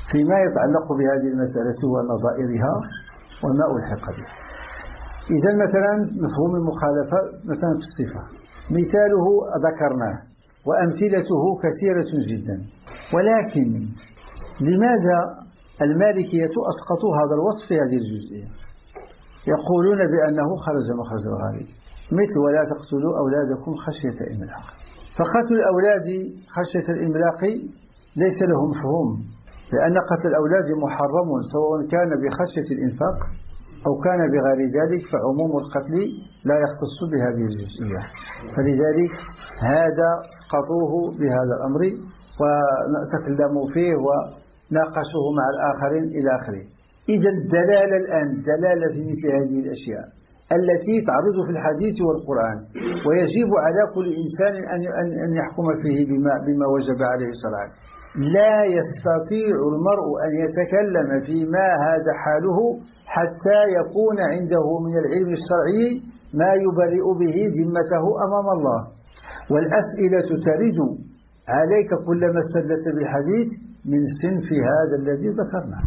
فيما يتعلق بهذه المسألة ونظائرها وما ألحق بها. إذا مثلا مفهوم المخالفة مثلا في الصفة مثاله ذكرناه وأمثلته كثيرة جدا، ولكن لماذا المالكية أسقطوا هذا الوصف في هذه الجزئية؟ يقولون بأنه خرج مخرج الغالب، مثل ولا تقتلوا أولادكم خشية إملاق. فقتل الأولاد خشية الإملاق ليس له مفهوم، لأن قتل الأولاد محرم سواء كان بخشية الإنفاق أو كان بغير ذلك، فعموم القتل لا يختص بهذه الجزئية. فلذلك هذا اسقطوه بهذا الأمر وتكلموا فيه وناقشوه مع الآخرين إلى آخره. إذا الدلالة الآن الدلالة في مثل هذه الأشياء التي تعرض في الحديث والقرآن ويجب على كل إنسان أن يحكم فيه بما, بما وجب عليه الشرع. لا يستطيع المرء أن يتكلم فيما هذا حاله حتى يكون عنده من العلم الشرعي ما يبرئ به ذمته أمام الله. والأسئلة ترد عليك كلما استدلت بالحديث من صنف هذا الذي ذكرناه.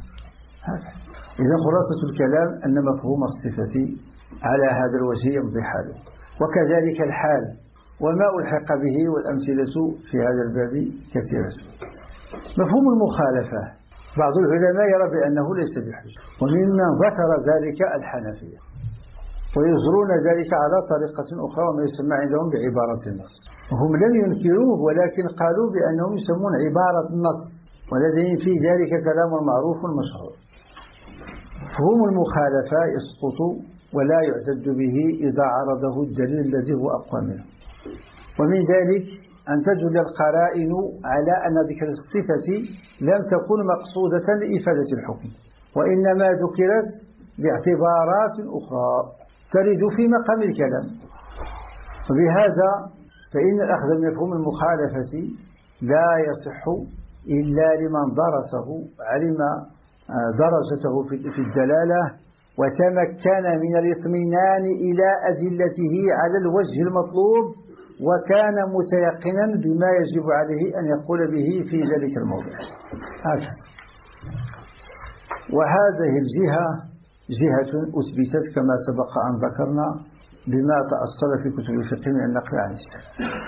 إذا خلاصة الكلام أن مفهوم الصفة على هذا الوجه يمضي حاله، وكذلك الحال وما ألحق به، والأمثلة في هذا الباب كثيرة. مفهوم المخالفة بعض العلماء يرى بأنه ليس بحجة، وممن ذكر ذلك الحنفية، ويجرون ذلك على طريقة أخرى وما يسمى عندهم بعبارة النص. هم لم ينكروه ولكن قالوا بأنهم يسمون عبارة النص، ولديهم في ذلك كلام معروف مشهور. مفهوم المخالفة يسقط ولا يعتد به إذا عرضه الدليل الذي هو أقوى منه. ومن ذلك أن تدل القرائن على أن ذكر الصفة لم تكن مقصودة لإفادة الحكم، وإنما ذكرت باعتبارات أخرى ترد في مقام الكلام. وبهذا فإن الأخذ بمفهوم المخالفة لا يصح إلا لمن درسه، علم درجته في الدلالة، وتمكن من الاطمئنان إلى أدلته على الوجه المطلوب، وكان متيقنا بما يجب عليه أن يقول به في ذلك الموضوع. هكذا. وهذه الجهة جهة أثبتت كما سبق أن ذكرنا بما تأصل في كتب الفقه من النقل عن السلف.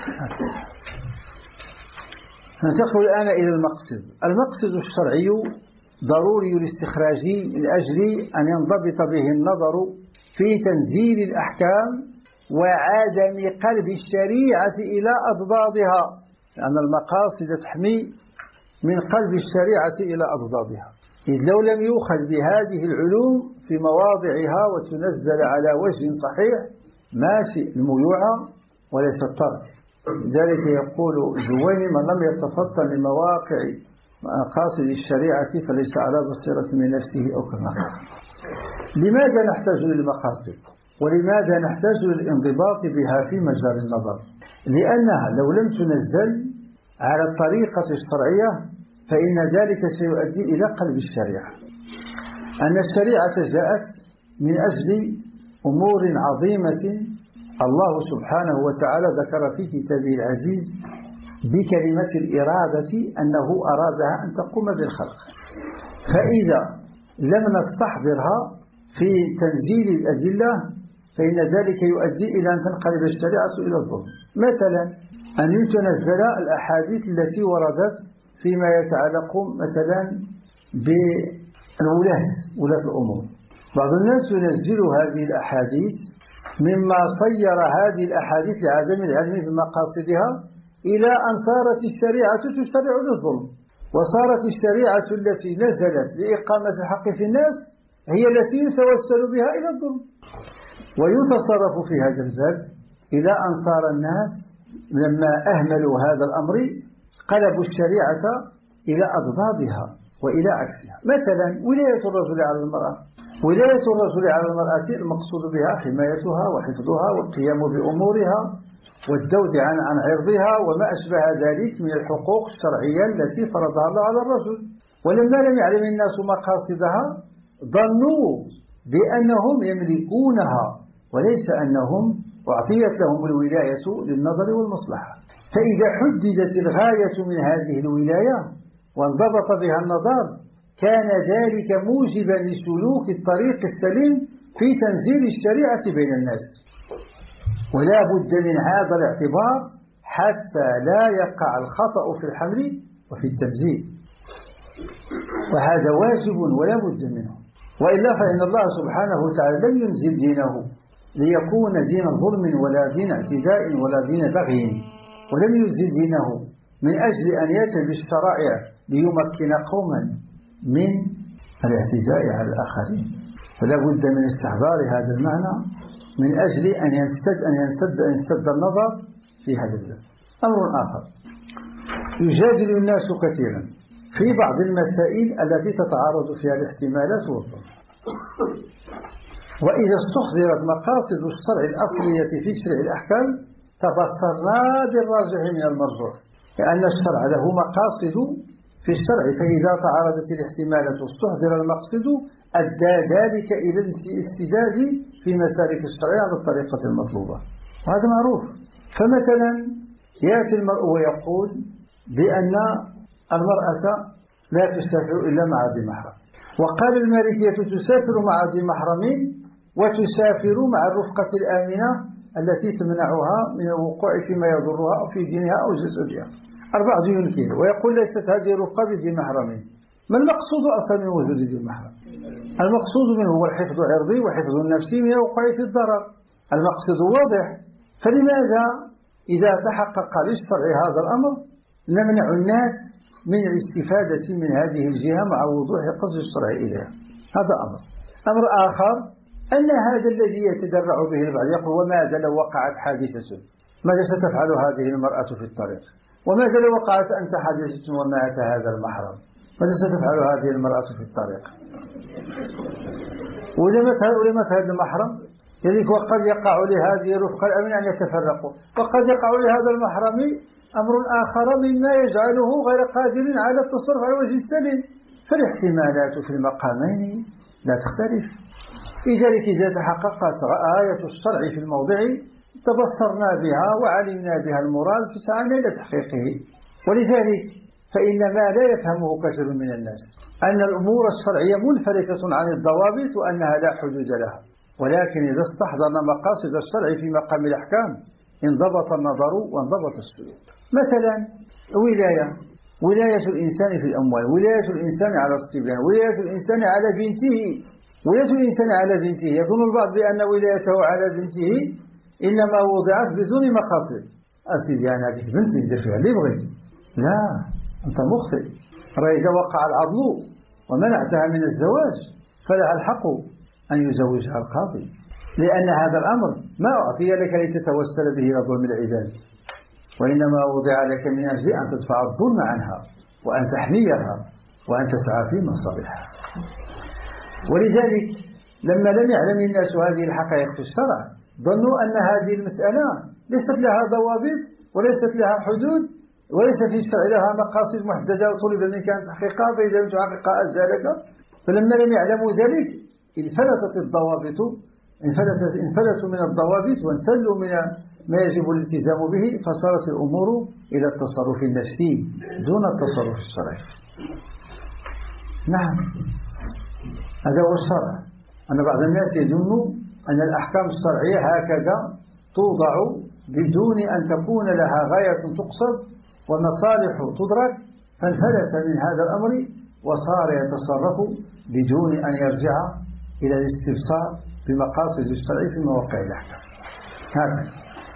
ننتقل الآن إلى المقصد. المقصد الشرعي ضروري الاستخراج من أجل أن ينضبط به النظر في تنزيل الأحكام وعدم قلب الشريعة إلى أضدادها، لأن المقاصد تحمي من قلب الشريعة إلى أضدادها. إذ لو لم يؤخذ بهذه العلوم في مواضعها وتنزل على وجه صحيح ماشي الميوعة وليس الترك. لذلك يقول جويني: من لم يتفطن لمواقع مقاصد الشريعة فليس على بصيرة من نفسه أو كما قال. لماذا نحتاج للمقاصد؟ ولماذا نحتاج للانضباط بها في مجال النظر؟ لأنها لو لم تنزل على الطريقة الشرعية فإن ذلك سيؤدي إلى قلب الشريعة. أن الشريعة جاءت من أجل أمور عظيمة الله سبحانه وتعالى ذكر في كتابه العزيز بكلمة الإرادة أنه أرادها أن تقوم بالخلق. فإذا لم نستحضرها في تنزيل الأدلة فإن ذلك يؤدي إلى أن تنقلب الشريعة إلى الظلم. مثلا أن تنزل الأحاديث التي وردت فيما يتعلق مثلا بالولاة ولاة الأمور. بعض الناس ينزل هذه الأحاديث مما صير هذه الأحاديث لعدم العلم بمقاصدها إلى أن صارت الشريعة تشرع للظلم، وصارت الشريعة التي نزلت لإقامة الحق في الناس هي التي يتوسل بها إلى الظلم. ويتصرف في هذا الباب إلى أن صار الناس لما أهملوا هذا الأمر قلبوا الشريعة إلى أضدادها وإلى عكسها. مثلا ولاية الرجل على المرأة. ولاية الرجل على المرأة المقصود بها حمايتها وحفظها والقيام بأمورها والدود عن عن عرضها وما أشبه ذلك من الحقوق الشرعية التي فرضها الله على الرجل. ولما لم يعلم الناس مقاصدها ظنوا بأنهم يملكونها، وليس أنهم أعطيت لهم الولاية للنظر والمصلحة. فإذا حددت الغاية من هذه الولاية وانضبط بها النظر كان ذلك موجبا لسلوك الطريق السليم في تنزيل الشريعة بين الناس. ولا بد من هذا الاعتبار حتى لا يقع الخطأ في الحمل وفي التنزيل، وهذا واجب ولا بد منه. وإلا فإن الله سبحانه وتعالى لم ينزل دينه ليكون دين ظلم ولا دين اعتداء ولا دين بغي، ولم ينزل دينه من أجل أن يأتي بالشرائع ليمكن قوما من الاعتداء على الآخرين. فلا بد من استحضار هذا المعنى من أجل أن ينسد أن ينسد أن ينسد النظر في هذا الباب. أمر آخر، يجادل الناس كثيرا في بعض المسائل التي تتعارض فيها الاحتمالات والظن. وإذا استحضرت مقاصد الشرع الأصلية في شرع الأحكام تبصرنا بالراجح من المرجوح، لأن الشرع له مقاصد في الشرع، فإذا تعارضت الاحتمالات واستحضر المقصد أدى ذلك إلى الاستداد في مسالك الشرع على الطريقة المطلوبة، وهذا معروف. فمثلا يأتي المرء ويقول بأن المرأة لا تسافر إلا مع ذي محرم، وقال المالكية تسافر مع ذي محرم وتسافر مع الرفقة الآمنة التي تمنعها من الوقوع فيما يضرها أو في دينها أو جسدها. البعض ينكر ويقول ليست هذه الرفقة بذي محرم. ما المقصود أصلا من وجود ذي المحرم؟ المقصود منه هو الحفظ عرضي وحفظ النفسي من الوقوع في الضرر. المقصد واضح. فلماذا إذا تحقق للشرع هذا الأمر نمنع الناس من الاستفادة من هذه الجهة مع وضوح قصد الشرع إليها؟ هذا أمر. أمر آخر أن هذا الذي يتدرع به البعض يقول وماذا لو وقعت حادثة؟ ماذا ستفعل هذه المرأة في الطريق؟ وماذا لو وقعت أنت حادثة ومات هذا المحرم؟ ماذا ستفعل هذه المرأة في الطريق؟ ولما هذا المحرم يذيك وقد يقع لهذه الرفقة الأمن أن يتفرقوا، وقد يقع لهذا المحرم أمر آخر مما يجعله غير قادر على التصرف على وجه السليم. فالاحتمالات في المقامين لا تختلف. لذلك إذا تحققت آية الشرع في الموضع تبصرنا بها وعلمنا بها المراد فسعينا إلى تحقيقه. ولذلك فإن ما لا يفهمه كثير من الناس أن الأمور الشرعية منفلتة عن الضوابط وأنها لا حدود لها، ولكن إذا استحضرنا مقاصد الشرع في مقام الأحكام انضبط النظر وانضبط السلوك. مثلا ولاية ولاية الإنسان في الأموال، ولاية الإنسان على الصبيان، ولاية الإنسان على بنته. ولاية الإنسان على بنته يظن البعض بأن ولايته على بنته إنما وضعت بدون مقاصد. أسيدي أنا هذه بنتي ندير فيها اللي بغيت. لا، أنت مخطئ. إذا وقع العضل ومنعتها من الزواج فلها الحق أن يزوجها القاضي، لأن هذا الأمر ما أعطي لك لتتوسل به إلى ظلم العباد، وإنما وضع لك من أجل أن تدفع الظلم عنها وأن تحميها وأن تسعى في مصالحها. ولذلك لما لم يعلم الناس هذه الحقائق في الشرع ظنوا أن هذه المسألة ليست لها ضوابط وليست لها حدود وليس في الشرع لها مقاصد محددة وطلب منك أن تحققها، فإذا لم تحققها أجزالك. فلما لم يعلموا ذلك انفلتت الضوابط انفلتوا من الضوابط وانسلوا من ما يجب الالتزام به، فصارت الأمور إلى التصرف النفسي دون التصرف الشرعي. نعم، هذا هو الشرع. أن بعض الناس يظن أن الأحكام الشرعية هكذا توضع بدون أن تكون لها غاية تقصد ومصالح تدرك، فانفلت من هذا الأمر وصار يتصرف بدون أن يرجع إلى الاستبصار بمقاصد الشرع في مواقع الأحكام. هكذا.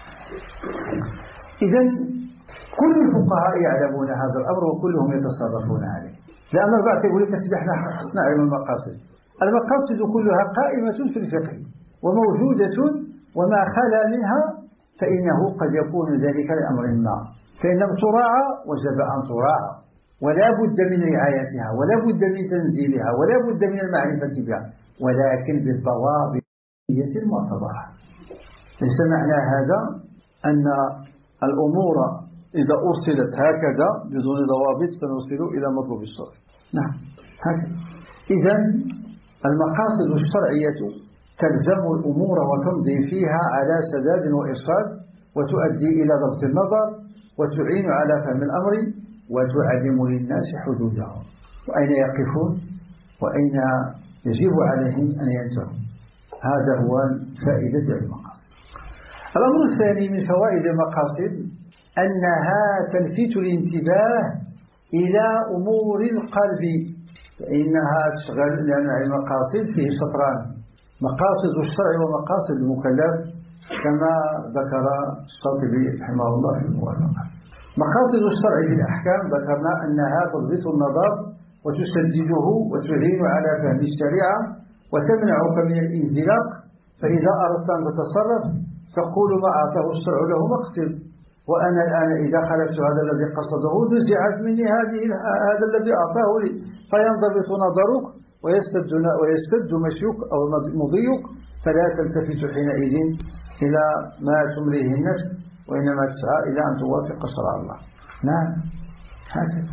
إذن كل الفقهاء يعلمون هذا الأمر وكلهم يتصرفون عليه. لأن البعض يقول لك سيدي احنا نعلم المقاصد. المقاصد كلها قائمة في الفقه وموجودة، وما خلا منها فإنه قد يكون ذلك لأمر ما، فإن لم تراعى وجب أن تراعى، ولا بد من رعايتها ولا بد من تنزيلها ولا بد من المعرفة بها، ولكن بالضوابط المعتبرة. ليس معنى هذا أن الأمور إذا أرسلت هكذا بدون ضوابط سنوصل إلى مطلوب الشرع. نعم هكذا. إذن المقاصد الشرعية تلزم الأمور وتمضي فيها على سداد وإرشاد وتؤدي إلى ضبط النظر وتعين على فهم الأمر وتعلم للناس حدودهم وأين يقفون وأين يجب عليهم أن ينتهوا. هذا هو فائدة المقاصد. الأمر الثاني من فوائد المقاصد أنها تلفت الانتباه إلى أمور القلب، فإنها تشغل، لأن المقاصد فيه شطران: مقاصد الشرع ومقاصد المكلف، كما ذكر الشاطبي رحمه الله في الموافقة. مقاصد الشرع في الأحكام ذكرنا أنها تضبط النظر وتسدده وتعين على فهم الشريعة وتمنعك من الانزلاق، فإذا أردت أن تتصرف تقول ما أعطاه الشرع له مقصد، وأنا الآن إذا خالفت هذا الذي قصده نزعت مني هذه هذا الذي أعطاه لي، فينضبط نظرك ويستد ويستد مشيك أو مضيك، فلا تلتفت حينئذ إلى ما تمليه النفس، وإنما تسعى إلى أن توافق شرع الله. نعم هكذا.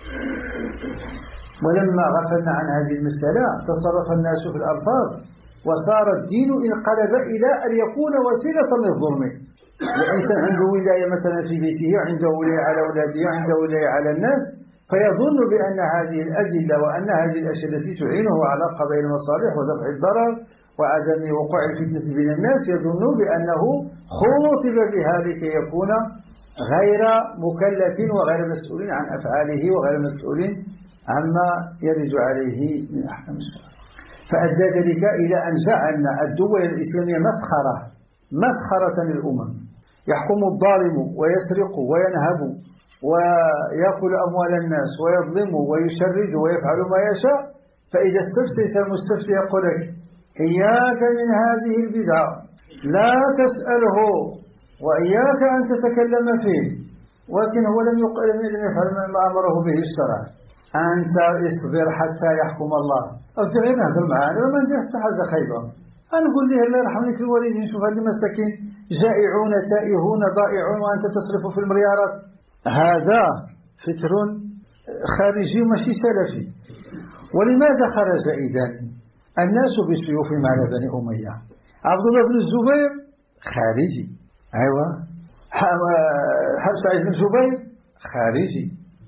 ولما غفلنا عن هذه المسألة تصرف الناس في الألفاظ، وصار الدين انقلب إلى أن يكون وسيلة للظلم. الإنسان عنده ولاية مثلا في بيته، وعنده ولاية على أولاده، وعنده ولاية على الناس، فيظن بأن هذه الأدلة وأن هذه الأشياء التي تعينه على قضاء المصالح ودفع الضرر وعدم وقوع الفتنة بين الناس يظن بأنه خطب بها لكي يكون غير مكلف وغير مسؤول عن أفعاله وغير مسؤول عما يرد عليه من أحكام الشرع. فأدى ذلك إلى أن جعلنا الدول الإسلامية مسخرة مسخرة للأمم، يحكم الظالم ويسرق وينهب ويأكل أموال الناس ويظلم ويشرد ويفعل ما يشاء، فإذا استفتيت المستفتي يقول لك إياك من هذه البدعة، لا تسأله وإياك أن تتكلم فيه، ولكن هو لم يفعل ما أمره به الشرع. أنت اصبر حتى يحكم الله. أرجع نهضر معانا وما ندير حتى حاجة خايبة، نقول له الله يرحم لك الوالدين، شوف هذه المساكين جائعون تائهون ضائعون وأنت تصرف في المليارات. هذا فكر خارجي ماشي سلفي. ولماذا خرج إذن الناس بسيوفهم على بني أمية؟ عبد الله بن الزبير خارجي، أيوة. سعيد بن جبير خارجي،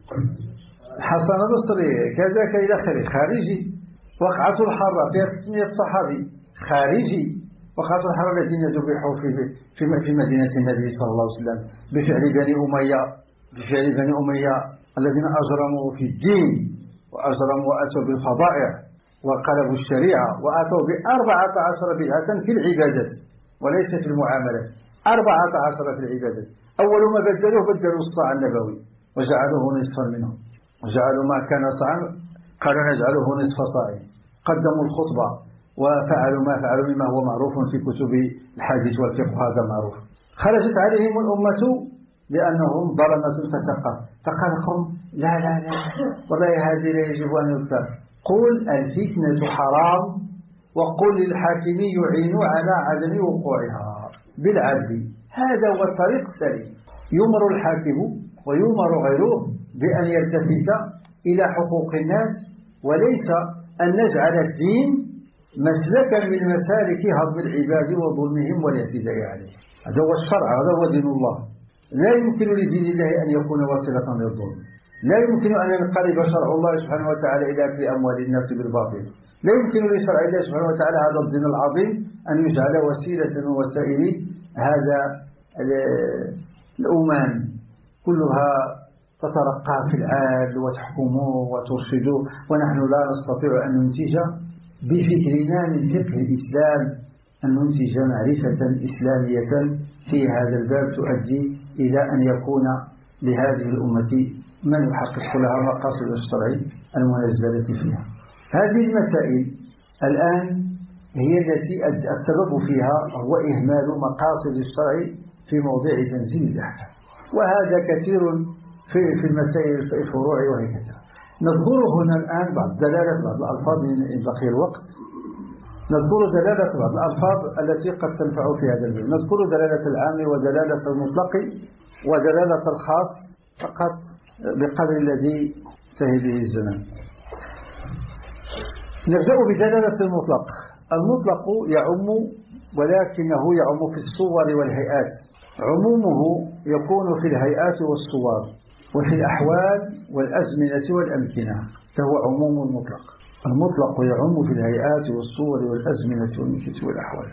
حسن البصري كذاك إلى آخره خارجي. وقعة الحرة فيها ستمائة صحابي خارجي. وقعة الحرة الذين ذبحوا في في في مدينة النبي صلى الله عليه وسلم بفعل بني أمية بفعل بني أمية الذين أجرموا في الدين وأجرموا وأتوا بالفضائع وقلبوا الشريعة وأتوا بأربعة عشر بدعة في العبادة وليس في المعاملات. أربعة عشر في العبادة. أول ما بدلوه بدلوا الصاع النبوي وجعلوه نصفا منه، وجعلوا ما كان صاعا قالوا نجعله نصف صاع. قدموا الخطبة وفعلوا ما فعلوا مما هو معروف في كتب الحديث والفقه، هذا معروف. خرجت عليهم الأمة لأنهم ظلمة فسقة، فقال قوم لا لا لا والله هذه لا يجب أن يذكر. قل الفتنة حرام وقل للحاكم يعين على عدم وقوعها بالعدل. هذا هو الطريق السليم. يؤمر الحاكم ويؤمر غيره بأن يلتفت إلى حقوق الناس، وليس أن نجعل الدين مسلكا من مسالك هضم العباد وظلمهم والاعتداء عليه. هذا هو الشرع، هذا هو دين الله. لا يمكن لدين الله أن يكون وسيلة للظلم. لا يمكن أن ينقلب شرع الله سبحانه وتعالى إلى أكل أموال الناس بالباطل. لا يمكن لشرع الله سبحانه وتعالى هذا الدين العظيم أن يجعل وسيلة من وسائل هذا الأمان كلها تترقى في العال وتحكم وترشد، ونحن لا نستطيع أن ننتج بفكرنا من فقه الإسلام أن ننتج معرفة إسلامية في هذا الباب تؤدي إلى أن يكون لهذه الأمة من يحقق لها مقاصد الشرع المنزلة فيها. هذه المسائل الآن هي التي السبب فيها هو إهمال مقاصد الشرع في موضع تنزيل الأحكام، وهذا كثير في في المسائل في الفروع وهكذا. نذكر هنا الآن بعض دلالة بعض الألفاظ من بقي الوقت. نذكر دلالة بعض الألفاظ التي قد تنفع في هذا الباب. نذكر دلالة العام ودلالة المطلق ودلالة الخاص فقط بقدر الذي انتهي به الزمان. نبدأ بدلالة المطلق. المطلق يعم ولكنه يعم في الصور والهيئات. عمومه يكون في الهيئات والصور وفي الأحوال والأزمنة والأمكنة، فهو عموم مطلق. المطلق يعم في الهيئات والصور والأزمنة والمكة والأحوال.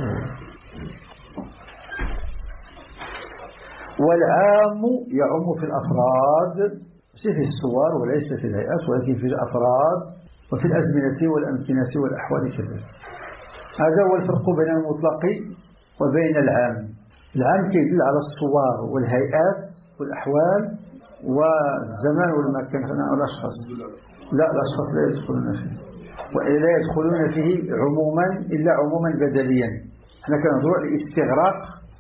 والعام يعم في الأفراد، مش في الصور وليس في الهيئات، ولكن في الأفراد وفي الأزمنة والأمكنة والأحوال كذلك. هذا هو الفرق بين المطلق وبين العام. العام يدل على الصور والهيئات والأحوال والزمان والمكان والأشخاص. لا، الأشخاص لا يدخلون فيه، ولا يدخلون فيه عموما إلا عموما بدليا. احنا كنهضروا على الاستغراق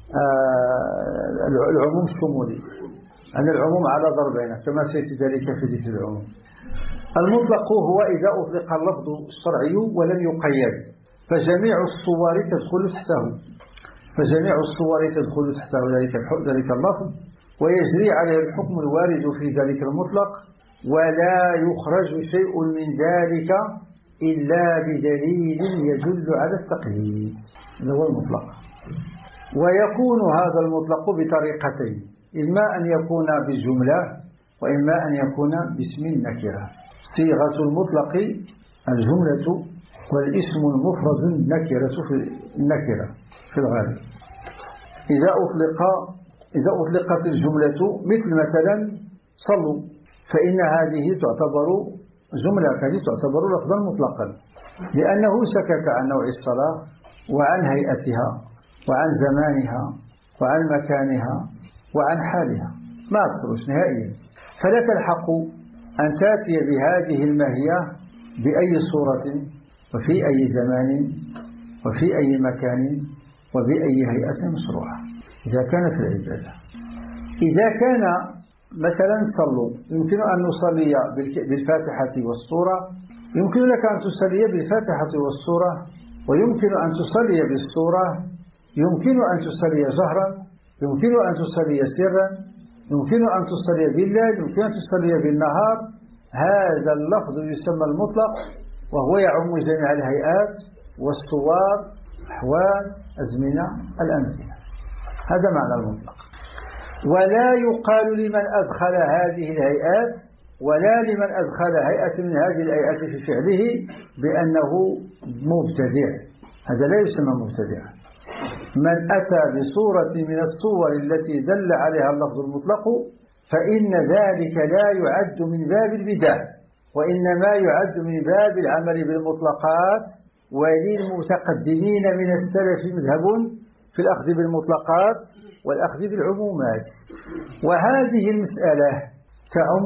آه العموم الشمولي، أن العموم على ضربين كما سيأتي ذلك في ذكر العموم. المطلق هو إذا أطلق اللفظ الشرعي ولم يقيد، فجميع الصور تدخل تحته فجميع الصور تدخل تحته ذلك ذلك اللفظ، ويجري عليه الحكم الوارد في ذلك المطلق، ولا يخرج شيء من ذلك إلا بدليل يدل على التقييد. هذا هو المطلق. ويكون هذا المطلق بطريقتين، إما أن يكون بالجملة وإما أن يكون باسم النكرة. صيغة المطلق الجملة، والاسم المفرد النكرة في النكرة في الغالب. إذا أطلق إذا أطلقت الجملة مثل مثلا صلوا، فإن هذه تعتبر جملة، هذه تعتبر لفظا مطلقا، لأنه سكت عن نوع الصلاة وعن هيئتها وعن زمانها وعن مكانها وعن حالها، ما أذكرش نهائيا. فلا تلحق أن تأتي بهذه الماهية بأي صورة وفي أي زمان وفي أي مكان وبأي هيئة مشروعة إذا كان في العبادة. إذا كان مثلا صلوا، يمكن أن نصلي بالفاتحة والسورة، يمكن لك أن تصلي بالفاتحة والسورة، ويمكن أن تصلي بالسورة، يمكن أن تصلي جهرا، يمكن أن تصلي سرا، يمكن أن تصلي بالليل، يمكن أن تصلي بالنهار. هذا اللفظ يسمى المطلق، وهو يعم جميع الهيئات والصور، أحوال، أزمنة، الأمكنة. هذا معنى المطلق. ولا يقال لمن أدخل هذه الهيئات ولا لمن أدخل هيئة من هذه الهيئات في فعله بأنه مبتدع، هذا لا يسمى مبتدع. من أتى بصورة من الصور التي دل عليها اللفظ المطلق فإن ذلك لا يعد من باب البدع، وإنما يعد من باب العمل بالمطلقات. وللمتقدمين من السلف مذهب في الأخذ بالمطلقات والأخذ بالعمومات. وهذه المسألة تعم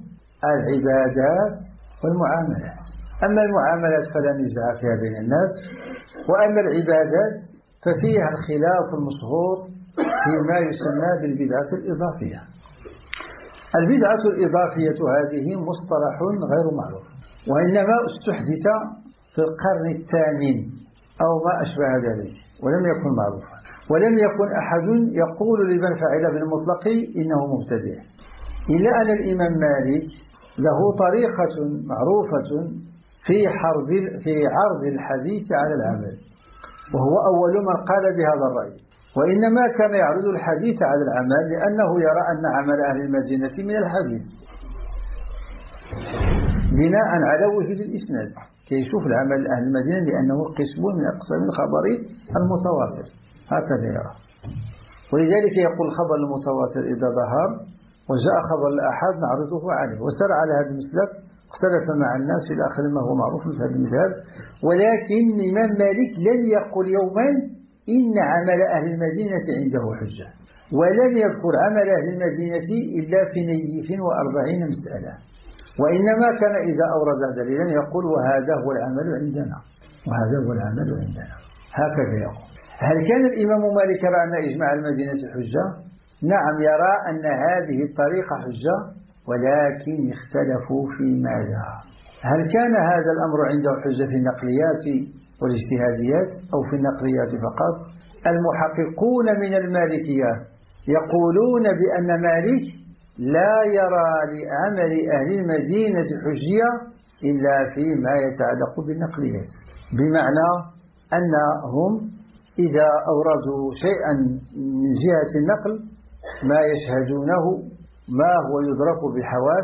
العبادات والمعاملات. أما المعاملات فلا نزاع فيها بين الناس، وأما العبادات ففيها الخلاف المشهور فيما يسمى بالبدعة الإضافية. البدعة الإضافية هذه مصطلح غير معروف، وإنما استحدث في القرن الثامن أو ما أشبه ذلك، ولم يكن معروفا، ولم يكن أحد يقول لمن فعل بالمطلق إنه مبتدع، إلا أن الإمام مالك له طريقة معروفة في حرب في عرض الحديث على العمل، وهو أول من قال بهذا الرأي، وإنما كان يعرض الحديث على العمل لأنه يرى أن عمل أهل المدينة من الحديث بناء على وجود الإسناد، كي يشوف العمل أهل المدينة لأنه قسم من أقسام الخبر المتواتر، هكذا يرى. ولذلك يقول خبر المتواتر إذا ظهر وجاء خبر الأحاد نعرضه عليه، وسار على هذا المسلك، اختلف مع الناس إلى آخر ما هو معروف في هذا المذهب. ولكن الإمام مالك لم يقل يوما إن عمل أهل المدينة عنده حجة، ولم يذكر عمل أهل المدينة إلا في نيف وأربعين مسألة، وإنما كان إذا أورد دليلا يقول وهذا هو العمل عندنا، وهذا هو العمل عندنا، هكذا يقول. هل كان الإمام مالك يرى أن إجماع المدينة حجة؟ نعم، يرى أن هذه الطريقة حجة، ولكن اختلفوا في ماذا. هل كان هذا الأمر عنده حجة في النقليات والاجتهاديات أو في النقليات فقط؟ المحققون من المالكية يقولون بأن مالك لا يرى لعمل أهل المدينة حجية إلا فيما يتعلق بالنقليات، بمعنى أنهم إذا أوردوا شيئا من جهة النقل ما يشهدونه ما هو يدرك بالحواس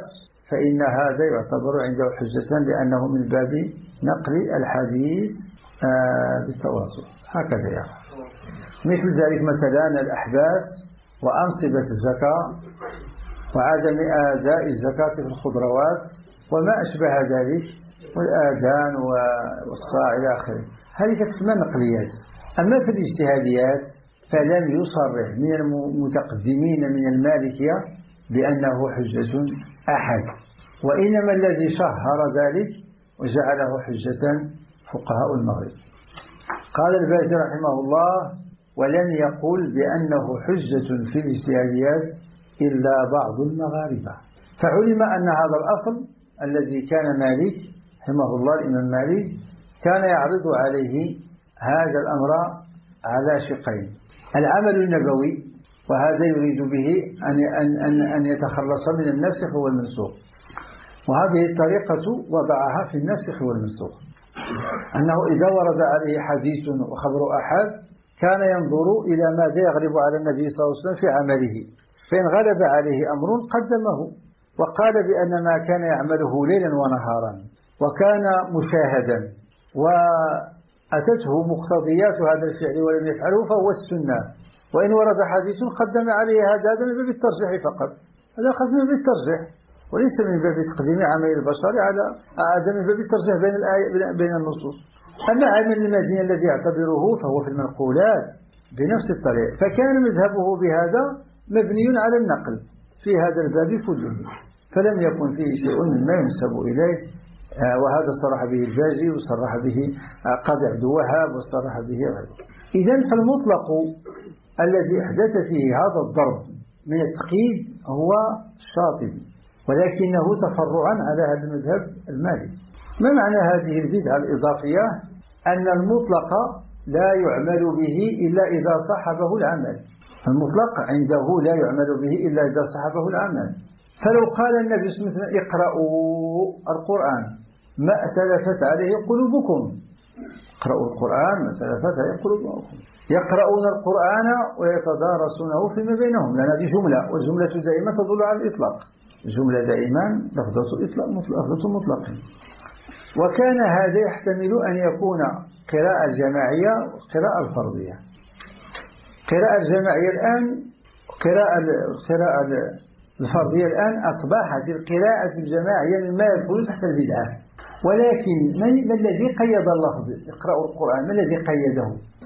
فإن هذا يعتبر عنده حجة لأنه من باب نقل الحديث بالتواصل. هكذا يا مثل ذلك مثلا الأحباس وأنصبة الزكاة وعدم أداء الزكاة في الخضروات وما أشبه ذلك والآذان والصاع إلى آخره، هذه تسمى نقليات. أما في الاجتهاديات فلم يصرح من المتقدمين من المالكية بأنه حجة أحد، وإنما الذي شهر ذلك وجعله حجة فقهاء المغرب. قال الباجي رحمه الله: ولم يقل بأنه حجة في الاجتهاديات إلا بعض المغاربة. فعلم أن هذا الأصل الذي كان مالك رحمه الله الإمام مالك كان يعرض عليه هذا الأمر على شقين: العمل النبوي، وهذا يريد به أن, أن, أن, أن يتخلص من الناسخ والمنسوخ، وهذه الطريقة وضعها في الناسخ والمنسوخ، أنه إذا ورد عليه حديث وخبر أحد كان ينظر إلى ماذا يغلب على النبي صلى الله عليه وسلم في عمله، فإن غلب عليه أمر قدمه، وقال بأن ما كان يعمله ليلا ونهارا وكان مشاهدا وأتته مقتضيات هذا الفعل ولم يفعله فهو السنة، وإن ورد حديث قدم عليه هذا من باب الترجيح فقط، هذا أخذ من باب الترجيح وليس من باب تقديم عمل البشر على هذا من باب الترجيح بين الآية بين النصوص. أما عمل المدينة الذي يعتبره فهو في المنقولات بنفس الطريق، فكان مذهبه بهذا مبني على النقل في هذا الباب كله، فلم يكن فيه شيء مما ينسب إليه، وهذا صرح به الباجي وصرح به قاضي عبد الوهاب وصرح به غيره. إذن فالمطلق الذي أحدث فيه هذا الضرب من التقييد هو الشاطبي، ولكنه تفرعا على هذا المذهب المالكي. ما معنى هذه البدعة الإضافية؟ أن المطلق لا يعمل به إلا إذا صحبه العمل، المطلق عنده لا يعمل به إلا إذا صحبه العمل. فلو قال النبي صلى الله عليه وسلم: اقرأوا القرآن ما أتلفت عليه قلوبكم، اقرأوا القرآن ما أتلفت عليه قلوبكم، يقرؤون القرآن ويتدارسونه فيما بينهم، لأن هذه جملة، والجملة دائما تدل على الإطلاق، الجملة دائما لفظة إطلاق لفظة مطلق. وكان هذا يحتمل أن يكون قراءة الجماعية وقراءة الفردية. قراءة الجماعية الآن قراءة قراءة الفردية الآن أصبحت القراءة الجماعية مما يدخل تحت البدعة، ولكن ما الذي قيد اللفظ اقرأوا القرآن؟ ما الذي قيده؟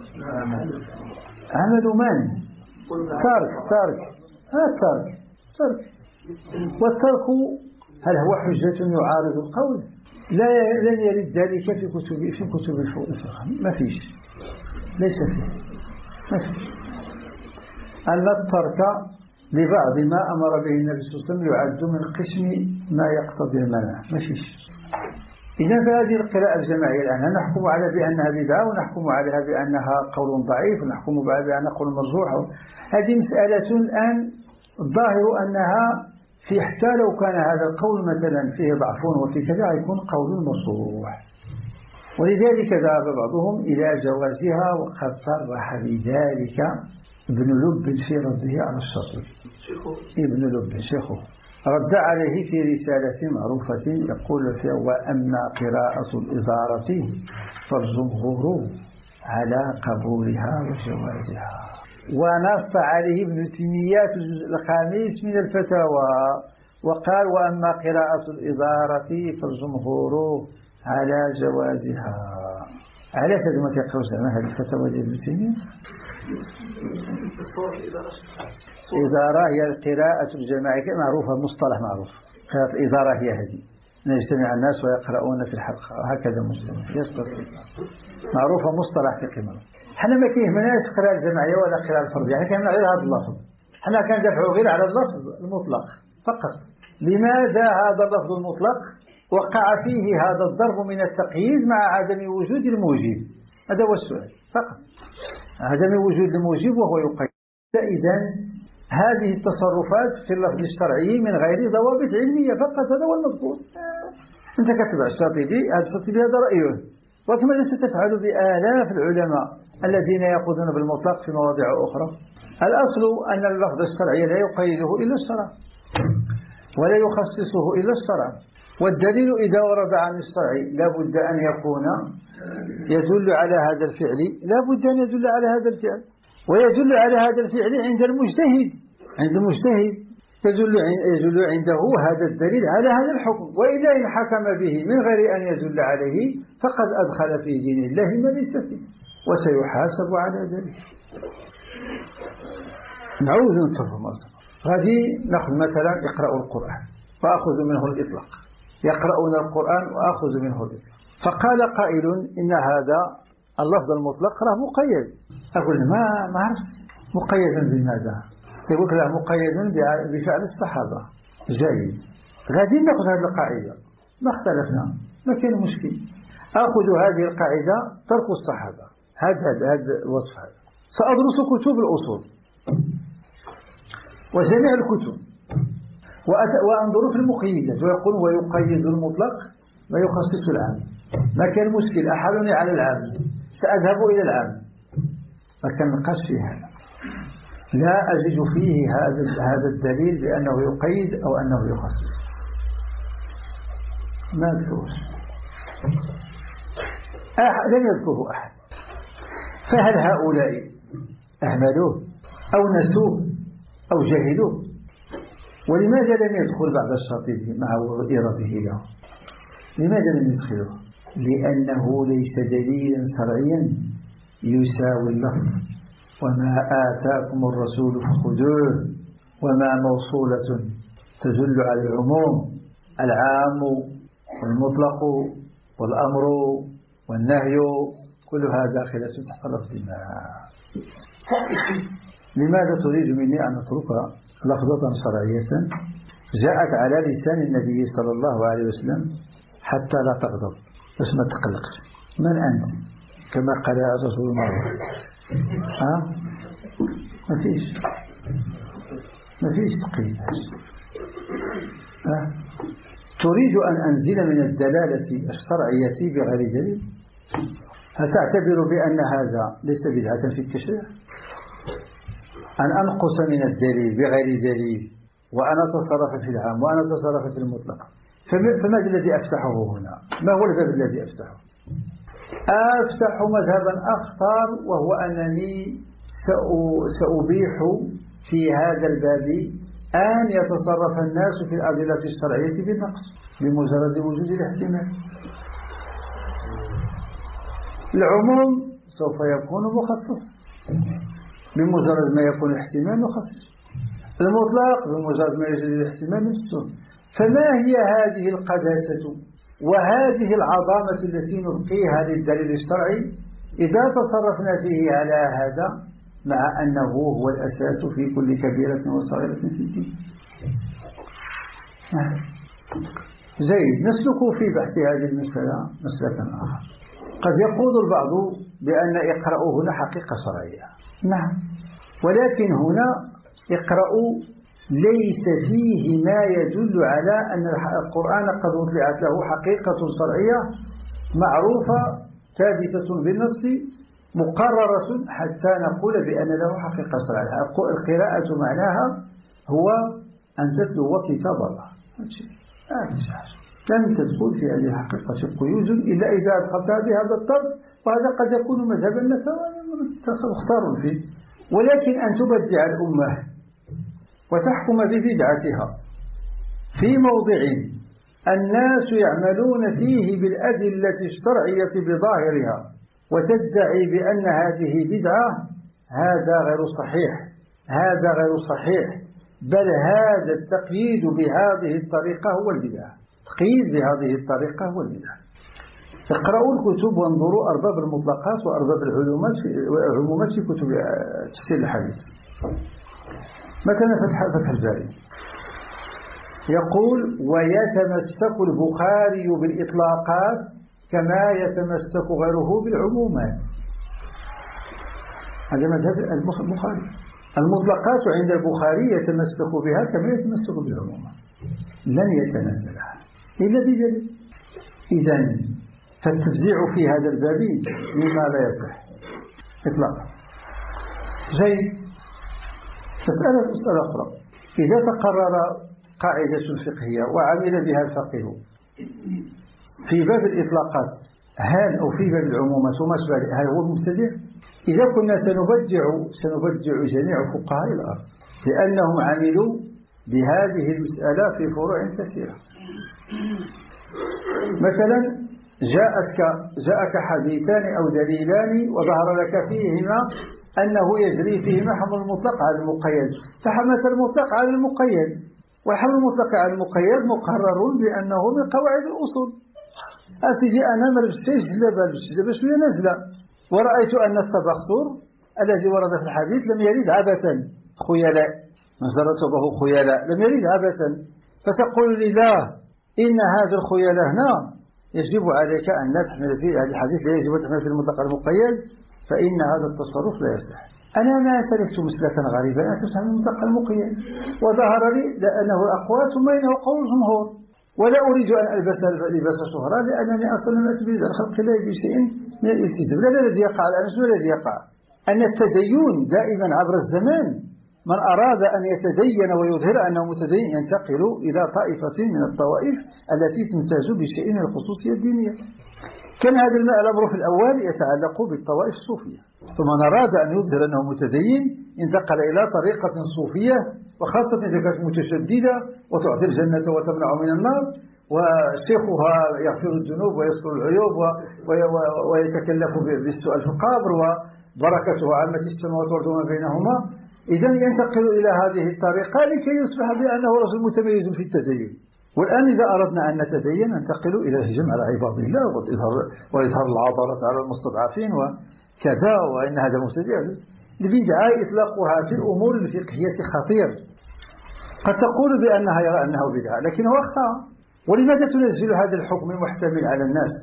عمل من؟ ترك ترك هذا ترك ترك والترك هل هو حجة يعارض القول؟ لا لن يرد ذلك في كتب في كتب الفقه، ما فيش، ليس فيه، ما فيش. أن الترك لبعض ما أمر به النبي صلى الله عليه وسلم يعد من قسم ما يقتضي المنع، ما فيش. إذا فهذه القراءة الجماعية الآن نحكم على بأنها بدعة، ونحكم عليها بأنها قول ضعيف، ونحكم عليها بأنها قول مرجوح. هذه مسألة الآن الظاهر أنها في حتى لو كان هذا القول مثلا فيه ضعف وفي كذا يكون قول مرجوح، ولذلك ذهب بعضهم إلى جوازها، وقد صرح بذلك ابن لب في رده على الشاطبي. ابن لب شيخه رد عليه في رسالة معروفة يقول فيها: وأما قراءة الإدارة فالجمهور على قبولها وجوازها. ونص عليه ابن تيمية في الجزء الخامس من الفتاوى وقال: وأما قراءة الإدارة فالجمهور على جوازها. على سبيل ما تقرأ زعما هذه الفتاوى ديال ابن تيمية؟ إدارة هي القراءة الجماعية معروفة، مصطلح معروف. قراءة الإدارة هي هذه، يجتمع الناس ويقرؤون في الحلقة، هكذا مجتمع يسبق معروفة، مصطلح في قمة. حنا ما كيهمناش قراءة الجماعية ولا قراءة الفردية، حنا كيهمنا غير هذا اللفظ، حنا كندافعوا غير على اللفظ المطلق فقط. لماذا هذا اللفظ المطلق وقع فيه هذا الضرب من التقييد مع عدم وجود الموجب؟ هذا هو السؤال فقط، عدم وجود الموجب وهو يقيد. إذن هذه التصرفات في اللفظ الشرعي من غير ضوابط علمية فقط، هذا هو المذكور. أنت كتبع الشاطبي، هذا الشاطبي هذا رأيه، وكما ستفعل بآلاف العلماء الذين يأخذون بالمطلق في مواضع أخرى. الأصل أن اللفظ الشرعي لا يقيده إلا الشرع. ولا يخصصه إلا الشرع. والدليل إذا ورد عن الشرع لا بد أن يكون يدل على هذا الفعل، لا بد أن يدل على هذا الفعل، ويدل على هذا الفعل عند المجتهد عند المجتهد يدل يدل عنده هذا الدليل على هذا الحكم. وإذا إن حكم به من غير أن يدل عليه فقد أدخل في دين الله ما ليس فيه، وسيحاسب على ذلك. نعود نتفهم مثلا غادي نأخذ مثلا اقرأوا القرآن وأخذ منه الإطلاق، يقرؤون القرآن وأخذ منه الإطلاق. فقال قائل إن هذا اللفظ المطلق راه مقيد. أقول ما ما عرفت مقيدا بماذا؟ يقول له مقيدا بفعل الصحابة. جيد، غادي نأخذ هذه القاعدة، ما اختلفنا، ما كان مشكل. أخذ هذه القاعدة ترك الصحابة، هذا هذا الوصف. هذا سأدرس كتب الأصول وجميع الكتب وأنظر في المقيدات، ويقول ويقيد المطلق ويخصص العام. ما كان مشكل، أحالني على العام، سأذهب إلى العام، ما كان نقاش في هذا. لا أجد فيه هذا هذا الدليل بأنه يقيد أو أنه يخصص، ما أذكره أحد، لن يذكره أحد. فهل هؤلاء أهملوه أو نسوه أو جهلوه؟ ولماذا لم يدخل بعد الشاطبي مع إراده له؟ لماذا لم يدخله؟ لأنه ليس دليلا شرعيا يساوي اللفظ. وما آتاكم الرسول فخذوه، وما موصولة تدل على العموم، العام والمطلق والأمر والنهي كلها داخلة تحت لفظ ما. لماذا تريد مني أن أترك لفظة شرعية جاءت على لسان النبي صلى الله عليه وسلم حتى لا تغضب، بس ما تقلقش؟ من أنت؟ كما قال الرسول مرة. ها؟ ما فيش ما فيش تقييد. ها؟ تريد أن أنزل من الدلالة الشرعية بغير دليل؟ هل تعتبر بأن هذا ليس بدعة في التشريع؟ أن أنقص من الدليل بغير دليل وأنا أتصرف في العام وأنا أتصرف في المطلق. فماذا الذي أفتحه هنا؟ ما هو الباب الذي أفتحه؟ أفتح مذهبا أخطر، وهو أنني سأبيح في هذا الباب أن يتصرف الناس في الأدلة الشرعية بالنقص بمجرد وجود الاحتمال. العموم سوف يكون مخصصا بمجرد ما يكون الاحتمال مخصص، المطلق بمجرد ما يوجد الاحتمال مخصوص. فما هي هذه القداسة وهذه العظامة التي نلقيها للدليل الشرعي إذا تصرفنا فيه على هذا، مع أنه هو الأساس في كل كبيرة وصغيرة في الدين؟ زيد، نسلك في بحث هذه المسألة مسلكا آخر. قد يقول البعض بأن اقرأوا هنا حقيقة شرعية، نعم، ولكن هنا اقرأوا ليس فيه ما يدل على أن القرآن قد أطلعت له حقيقة شرعية معروفة ثابتة بالنص مقررة حتى نقول بأن له حقيقة شرعية. القراءة معناها هو أن تتلو كتاب الله، لن تدخل في هذه الحقيقة قيود إلا إذا أدخلتها بهذا الطرد، وهذا قد يكون مذهبا لك مختار فيه. ولكن أن تبدع الأمة وتحكم ببدعتها في موضع الناس يعملون فيه بالأدلة الشرعية بظاهرها وتدعي بأن هذه بدعة، هذا غير صحيح، هذا غير صحيح، بل هذا التقييد بهذه الطريقة هو البدعة. تقييد بهذه الطريقة هو البدعة. اقرأوا الكتب وانظروا أرباب المطلقات وأرباب العلومات في عمومات في كتب تفسير الحديث. مثلا فتح فتح الباري يقول ويتمسك البخاري بالإطلاقات كما يتمسك غيره بالعمومات. هذا مذهب البخاري. المطلقات عند البخاري يتمسك بها كما يتمسك بالعمومات، لن يتنازلها إلا بدليل. إذن فالتفزيع في هذا الباب مما لا يصح إطلاقا. جيد. مسألة مسألة أخرى، إذا تقرر قاعدة فقهية وعمل بها الفقيه في باب الإطلاقات هل أو في باب العمومات وما شابه هل هو مبتدع؟ إذا كنا سنبدع سنبدع جميع فقهاء الأرض لأنهم عملوا بهذه المسألة في فروع كثيرة. مثلا جاءتك جاءك حديثان أو دليلان وظهر لك فيهما أنه يجري فيهما حمل المطلق على المقيد، فحملت المطلق على المقيد، والحمل المطلق على المقيد مقرر بأنه من قواعد الأصول. أسيدي أنا ما لبستيش جلابة لبست شوية نازلة ورأيت أن التبختر الذي ورد في الحديث لم يرد عبثا خيلاء، من زرتبه خيلاء لم يرد عبثا، فتقول لي لا إن هذا الخيلاء هنا يجب عليك أن لا تحمل فيه هذا الحديث، لا يجب أن تحمل في المطلق المقيد، فإن هذا التصرف لا يصح. أنا ما سلكت مسلكا غريبا، أنا سلكت عن المطلق المقيد وظهر لي لأنه الأقوال ثم إنه قول الجمهور، ولا أريد أن ألبس لباس شهرة لأنني أصلا لم أتبرز عن خلق الله بشيء من الالتزام. لا الذي يقع الآن شنو الذي يقع؟ أن التدين دائما عبر الزمان من أراد أن يتدين ويظهر أنه متدين ينتقل إلى طائفة من الطوائف التي تمتاز بشيء من الخصوصية الدينية. كان هذا الأمر في الأول يتعلق بالطوائف الصوفية، ثم من أراد أن يظهر أنه متدين انتقل إلى طريقة صوفية، وخاصة إذا كانت متشددة وتعطي الجنة وتمنع من النار، وشيخها يغفر الذنوب ويستر العيوب ويتكلف بالسؤال في القبر وبركته عامة السماوات والأرض وما بينهما. إذا ينتقل إلى هذه الطريقة لكي يصبح بأنه رجل متميز في التدين. والآن إذا أردنا أن نتدين ننتقل إلى الهجوم على عباد الله وإظهار العضلات على المستضعفين وكذا، وإن هذا مبتدع. البدعة إطلاقها في الأمور الفقهية خطير، قد تقول بأنها يرى أنه بدعة لكنه أخطأ. ولماذا تنزل هذا الحكم المحتمل على الناس؟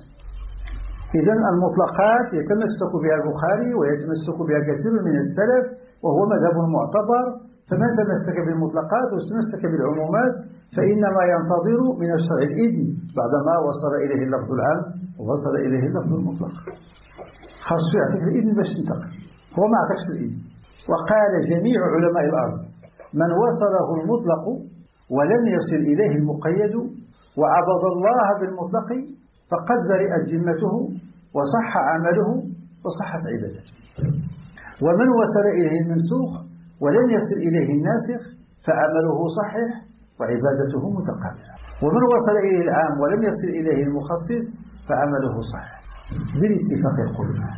إذن المطلقات يتمسك بها البخاري ويتمسك بها كثير من السلف وهو مذهب معتبر، فمن تمسك بالمطلقات وتمسك بالعمومات فإنما ينتظر من الشرع الإذن بعدما وصل إليه اللفظ العام ووصل إليه اللفظ المطلق، خاصة يعطيك الإذن باش تنتقل، هو ما عطاكش الإذن. وقال جميع علماء الأرض من وصله المطلق ولم يصل إليه المقيد وعبد الله بالمطلق فقد برئت ذمته وصح عمله وصحت عبادته. ومن وصل إليه المنسوخ ولم يصل إليه الناسخ فعمله صحيح وعبادته متقابلة. ومن وصل إليه العام ولم يصل إليه المخصص فعمله صحيح بالاتفاق القلوب.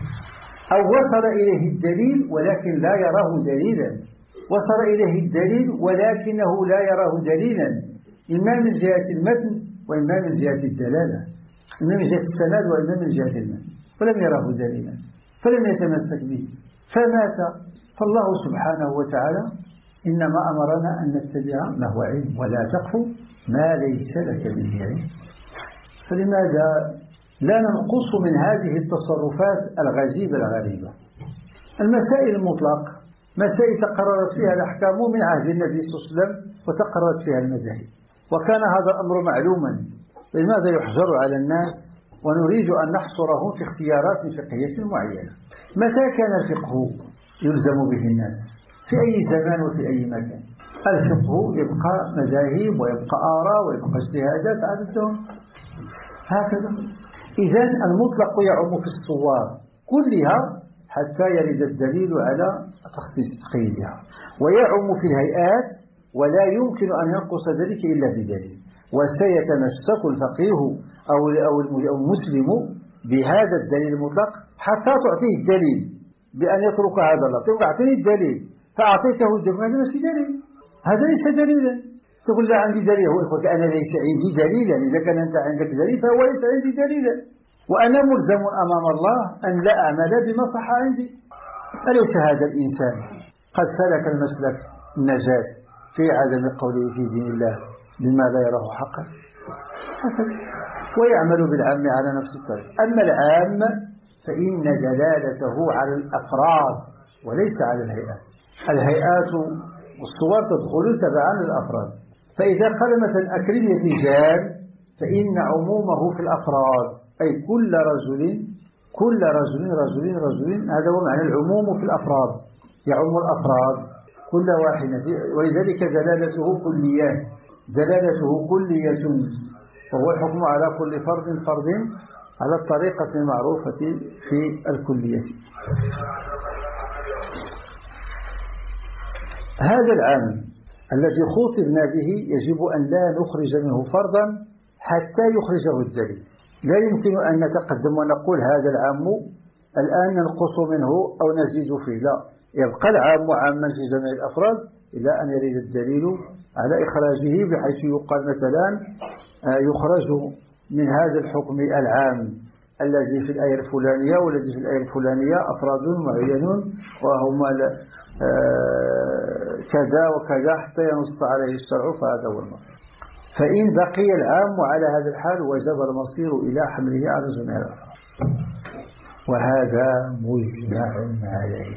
أو وصل إليه الدليل ولكن لا يراه دليلا، وصل إليه الدليل ولكنه لا يراه دليلا، إما من جهة المتن وإما من جهة الدلالة، إما من جهة السند وإما من جهة المتن، ولم يراه دليلا فلم يتمسك به فمات. فالله سبحانه وتعالى إنما أمرنا أن نتبع ما هو علم ولا تقف ما ليس لك به علم. فلماذا لا ننقص من هذه التصرفات الغزيبة الغريبة؟ المسائل المطلق مسائل تقررت فيها الأحكام من عهد النبي صلى الله عليه وسلم وتقررت فيها المذاهب، وكان هذا الأمر معلوما. لماذا يحجر على الناس ونريد أن نحصره في اختيارات فقهية معينة؟ متى كان الفقه يلزم به الناس؟ في أي زمان وفي أي مكان. الفقه يبقى مذاهب ويبقى آراء ويبقى اجتهادات عادتهم هكذا. إذن المطلق يعم في الصور كلها حتى يرد الدليل على تخصيص تقييدها، ويعم في الهيئات ولا يمكن أن ينقص ذلك إلا بدليل. وسيتمسك الفقيه أو المسلم بهذا الدليل المطلق حتى تعطيه الدليل بأن يترك هذا اللفظ. تقول أعطيني الدليل فأعطيته الدليل، هذا ليس دليل، هذا ليس دليلا. تقول لا عندي دليل، هو يقول أنا ليس عندي دليلا. إذا كان أنت عندك دليل فهو ليس عندي دليلا، وأنا ملزم أمام الله أن لا أعمل بما صح عندي. أليس هذا الإنسان قد سلك المسلك النجاة في عدم قوله في دين الله بما لا يراه حقا، ويعمل بالعام على نفس الطريق. أما العام فإن دلالته على الأفراد وليس على الهيئات. الهيئات والصور تدخل تبعا للأفراد، فإذا قال مثلا أكرم الرجال فإن عمومه في الأفراد، أي كل رجل كل رجل رجل رجل، هذا هو معنى العموم في الأفراد، يعم الأفراد كل واحد، ولذلك دلالته كليات دلالته كلية، وهو الحكم على كل فرد فرد على الطريقة المعروفة في الكلية. هذا العام الذي خاطبنا به يجب أن لا نخرج منه فرضا حتى يخرجه الدليل. لا يمكن أن نتقدم ونقول هذا العام الآن ننقص منه أو نزيد فيه، لا، يبقى العام عاما في جميع الأفراد إلى أن يرد الدليل على إخراجه، بحيث يقال مثلا يخرج من هذا الحكم العام الذي في الآية الفلانية والذي في الآية الفلانية أفراد معينون وهم كذا وكذا حتى ينص عليه الشرع، فهذا هو المصير. فإن بقي العام على هذا الحال وجب المصير إلى حمله على جميع الأفراد، وهذا مجمع عليه،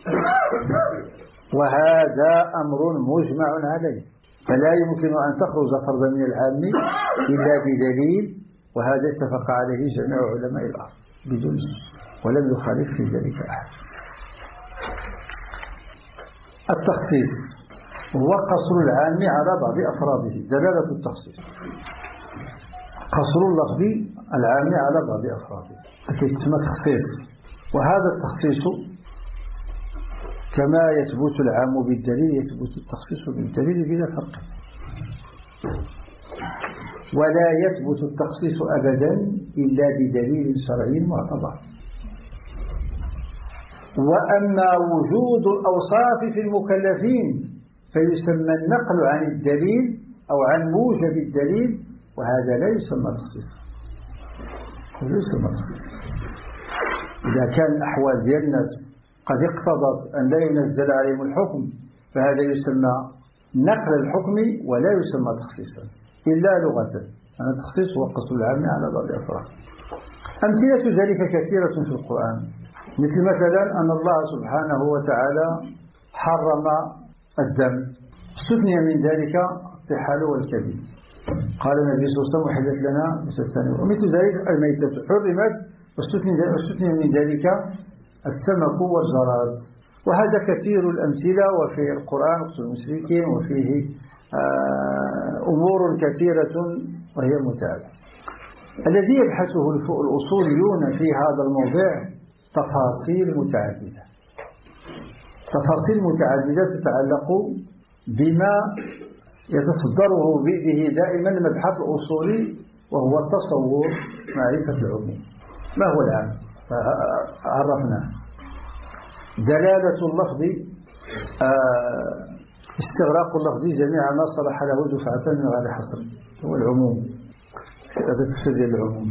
وهذا أمر مجمع عليه، فلا يمكن أن تخرج فرضا من العام إلا بدليل، وهذا اتفق عليه جميع علماء الأرض بدون ولم يخالف في ذلك أحد. التخصيص هو قصر العام على بعض أفراده، دلالة التخصيص قصر اللفظ العام على بعض أفراده، تسمى تخصيص. وهذا التخصيص كما يثبت العام بالدليل يثبت التخصيص بالدليل بلا فرق، ولا يثبت التخصيص أبدا إلا بدليل شرعي معتبر. وأما وجود الأوصاف في المكلفين فيسمى النقل عن الدليل أو عن موجب الدليل، وهذا لا يسمى تخصيصا، لا يسمى تخصيصا. إذا كان الأحوال ديال الناس قد اقتضت أن لا ينزل عليهم الحكم فهذا يسمى نقل الحكم ولا يسمى تخصيصا إلا لغة. أنا التخصيص هو قصر العام على بعض الأفراد. أمثلة ذلك كثيرة في القرآن، مثل مثلا أن الله سبحانه وتعالى حرم الدم، استثني من ذلك الطحال والكبد، قال النبي صلى الله عليه وسلم وحلت لنا مستثنى. ومثل ذلك الميتة حرمت واستثني من ذلك السمك والجراد. وهذا كثير الأمثلة، وفي القرآن قتل المشركين، وفيه أمور كثيرة وهي متعددة. الذي يبحثه الأصوليون في هذا الموضوع تفاصيل متعددة، تفاصيل متعددة تتعلق بما يتصدره به دائما المبحث الأصولي، وهو التصور، معرفة العموم. ما هو العام؟ عرفناه. دلالة اللفظ استغراق اللفظ جميع ما صلح له دفعة من غير حصر، هو العموم، هذا تفسير العموم.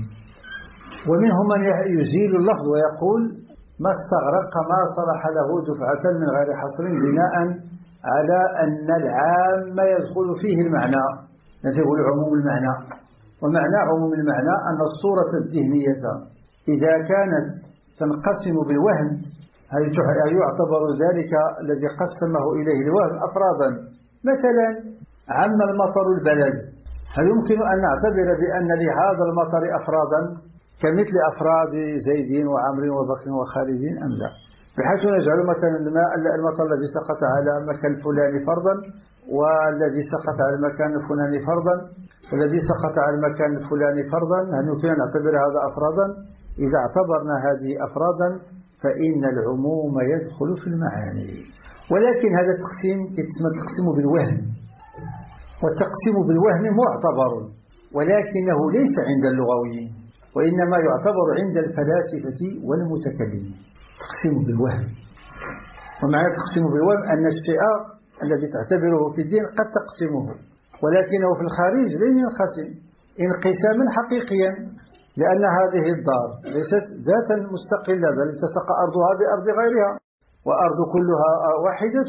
ومنهم من يزيل اللفظ ويقول ما استغرق ما صلح له دفعة من غير حصر، بناء على أن العام يدخل فيه المعنى، نقول عموم المعنى. ومعنى عموم المعنى أن الصورة الذهنية إذا كانت تنقسم بالوهم، هل يعتبر ذلك الذي قسمه إليه الوهم أفرادا؟ مثلا عم المطر البلد، هل يمكن أن نعتبر بأن لهذا المطر أفرادا كمثل أفراد زيد وعمر وبكر وخالد أم لا؟ بحيث نجعل مثلا المطر الذي سقط على مكان الفلاني فرضا، والذي سقط على المكان الفلاني فرضا، والذي سقط على المكان الفلاني فرضا، هل يمكن أن نعتبر هذا أفرادا؟ إذا اعتبرنا هذه أفرادا فإن العموم يدخل في المعاني. ولكن هذا التقسيم يسمى التقسيم بالوهم، والتقسيم بالوهم معتبر، ولكنه ليس عند اللغويين، وإنما يعتبر عند الفلاسفة والمتكلمين. تقسيم بالوهم، ومعنى التقسيم بالوهم أن الشيء الذي تعتبره في الدين قد تقسمه، ولكنه في الخارج لن ينقسم انقساما حقيقيا، لأن هذه الدار ليست ذاتا مستقلة، بل التصق أرضها بأرض غيرها، وأرض كلها واحدة،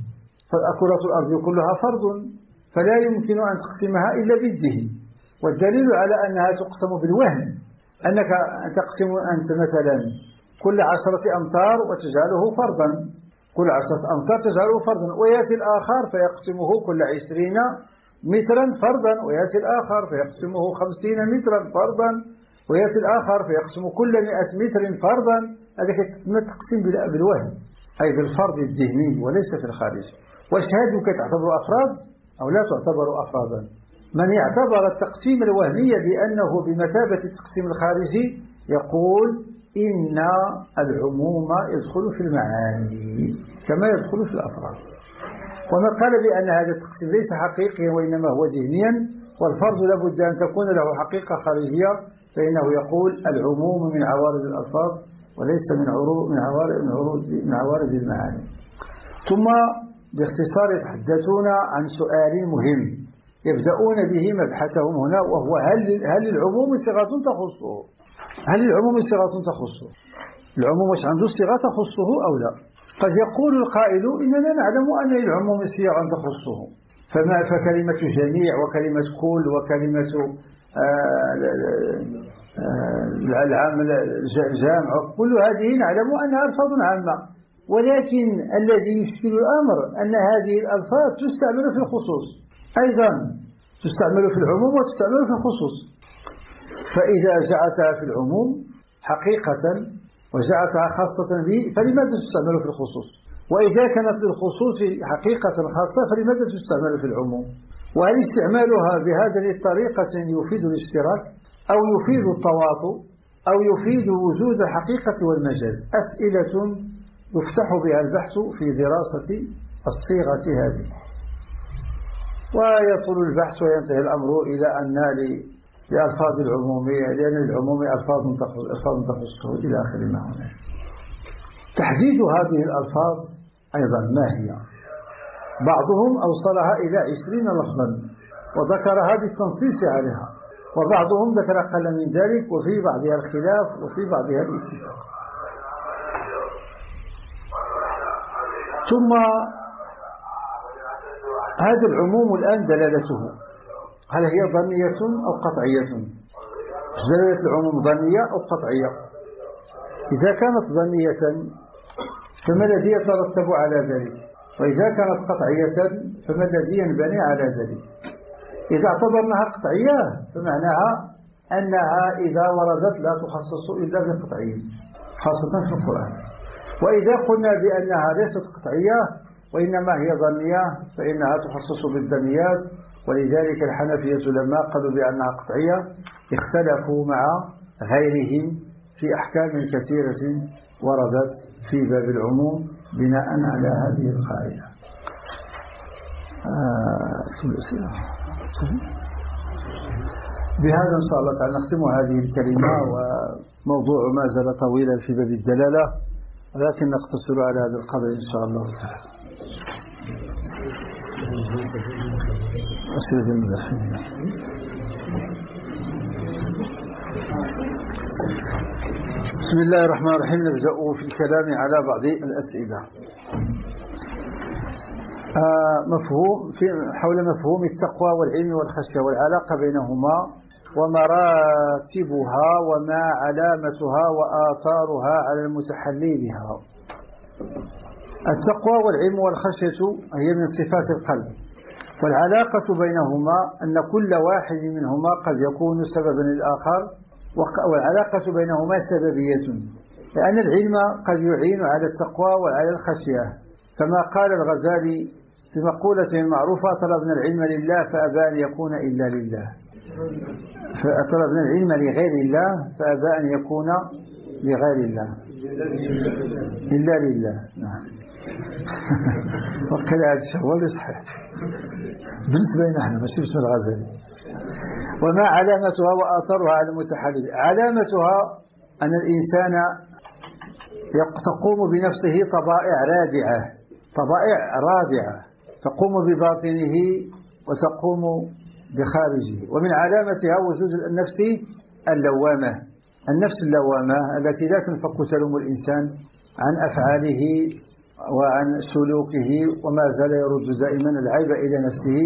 فكرة الأرض كلها فرض، فلا يمكن أن تقسمها إلا بالذهن. والدليل على أنها تقسم بالوهم أنك تقسم أنت مثلا كل عشرة أمتار وتجعله فرضا، كل عشرة أمتار تجعله فرضا، ويأتي الآخر فيقسمه كل عشرين مترا فرضا، ويأتي الآخر فيقسمه خمسين مترا فرضا، ويأتي الآخر فيقسم كل مئة متر فرضا. هذا تقسيم بالوهم، أي بالفرض الذهني وليس في الخارج. واش هذه كتعتبر أفراد؟ أو لا تعتبر أفرادا. من اعتبر التقسيم الوهمي بأنه بمثابة التقسيم الخارجي يقول إن العموم يدخل في المعاني كما يدخل في الأفراد. ومن قال بأن هذا التقسيم ليس حقيقيا وإنما هو ذهنيا والفرد لابد أن تكون له حقيقة خارجية فإنه يقول العموم من عوارض الألفاظ وليس من عروض من عوارض من عروض من عوارض المعاني. ثم باختصار يتحدثون عن سؤال مهم يبدأون به مبحثهم هنا وهو هل هل العموم صيغة تخصه؟ هل العموم صيغة تخصه؟ العموم واش عنده صيغة تخصه أو لا؟ قد يقول القائل إننا نعلم أن العموم صيغة تخصه فما فكلمة جميع وكلمة كل وكلمة العام الجامع كل هذه نعلم أنها ألفاظ عامة ولكن الذي يشكل الأمر أن هذه الألفاظ تستعمل في الخصوص أيضا تستعمل في العموم وتستعمل في الخصوص. فإذا جعلتها في العموم حقيقة وجعلتها خاصة به فلماذا تستعمل في الخصوص؟ وإذا كانت للخصوص حقيقة خاصة فلماذا تستعمل في العموم؟ وهل استعمالها بهذه الطريقة يفيد الاشتراك أو يفيد التواطؤ أو يفيد وجود الحقيقة والمجاز؟ أسئلة يفتح بها البحث في دراسة الصيغة هذه ويطول البحث وينتهي الأمر إلى أن لألفاظ العمومية لأن العموم ألفاظ تخصه إلى آخر ما هناك. تحديد هذه الألفاظ أيضا ما هي؟ بعضهم أوصلها إلى عشرين لفظا وذكرها بالتنصيص عليها وبعضهم ذكر أقل من ذلك وفي بعضها الخلاف وفي بعضها الاتفاق. ثم هذا العموم الآن دلالته هل هي ظنية أو قطعية؟ دلالة العموم ظنية أو قطعية؟ إذا كانت ظنية فما الذي يترتب على ذلك؟ وإذا كانت قطعية فما الذي ينبني على ذلك؟ إذا اعتبرناها قطعية فمعناها أنها إذا وردت لا تخصص إلا بالقطعي خاصة في القرآن. وإذا قلنا بأنها ليست قطعية وإنما هي ظنية فإنها تخصص بالظنيات. ولذلك الحنفية لما قالوا بأنها قطعية اختلفوا مع غيرهم في أحكام كثيرة وردت في باب العموم بناء على هذه القاعدة. آه بهذا إن شاء الله تعالى نختم هذه الكلمة وموضوع ما زال طويلا في باب الدلالة ولكن نقتصر على هذا القدر إن شاء الله تعالى. أسئلة المدخلين. بسم الله الرحمن الرحيم. نبدأ في الكلام على بعض الأسئلة. آه مفهوم في حول مفهوم التقوى والعلم والخشية والعلاقة بينهما ومراتبها وما علامتها وآثارها على المتحلي بها. التقوى والعلم والخشية هي من صفات القلب والعلاقة بينهما أن كل واحد منهما قد يكون سببا للآخر والعلاقة بينهما سببية لأن العلم قد يعين على التقوى وعلى الخشية كما قال الغزالي في مقولة معروفة طلبنا العلم لله فأبى أن يكون إلا لله فطلبنا العلم لغير الله فأبى أن يكون لغير الله إلا لله. نعم وقال هذا الشيء هو اللي صحيح بالنسبة لنا نحن ماشي باسم الغزالي. وما علامتها وآثارها على المتحلل؟ علامتها أن الإنسان تقوم بنفسه طبائع رادعة طبائع رادعة تقوم بباطنه وتقوم بخارجه. ومن علامتها وجود النفس اللوامة النفس اللوامة التي لا تنفك تلوم الإنسان عن أفعاله وعن سلوكه وما زال يرد دائما العيب إلى نفسه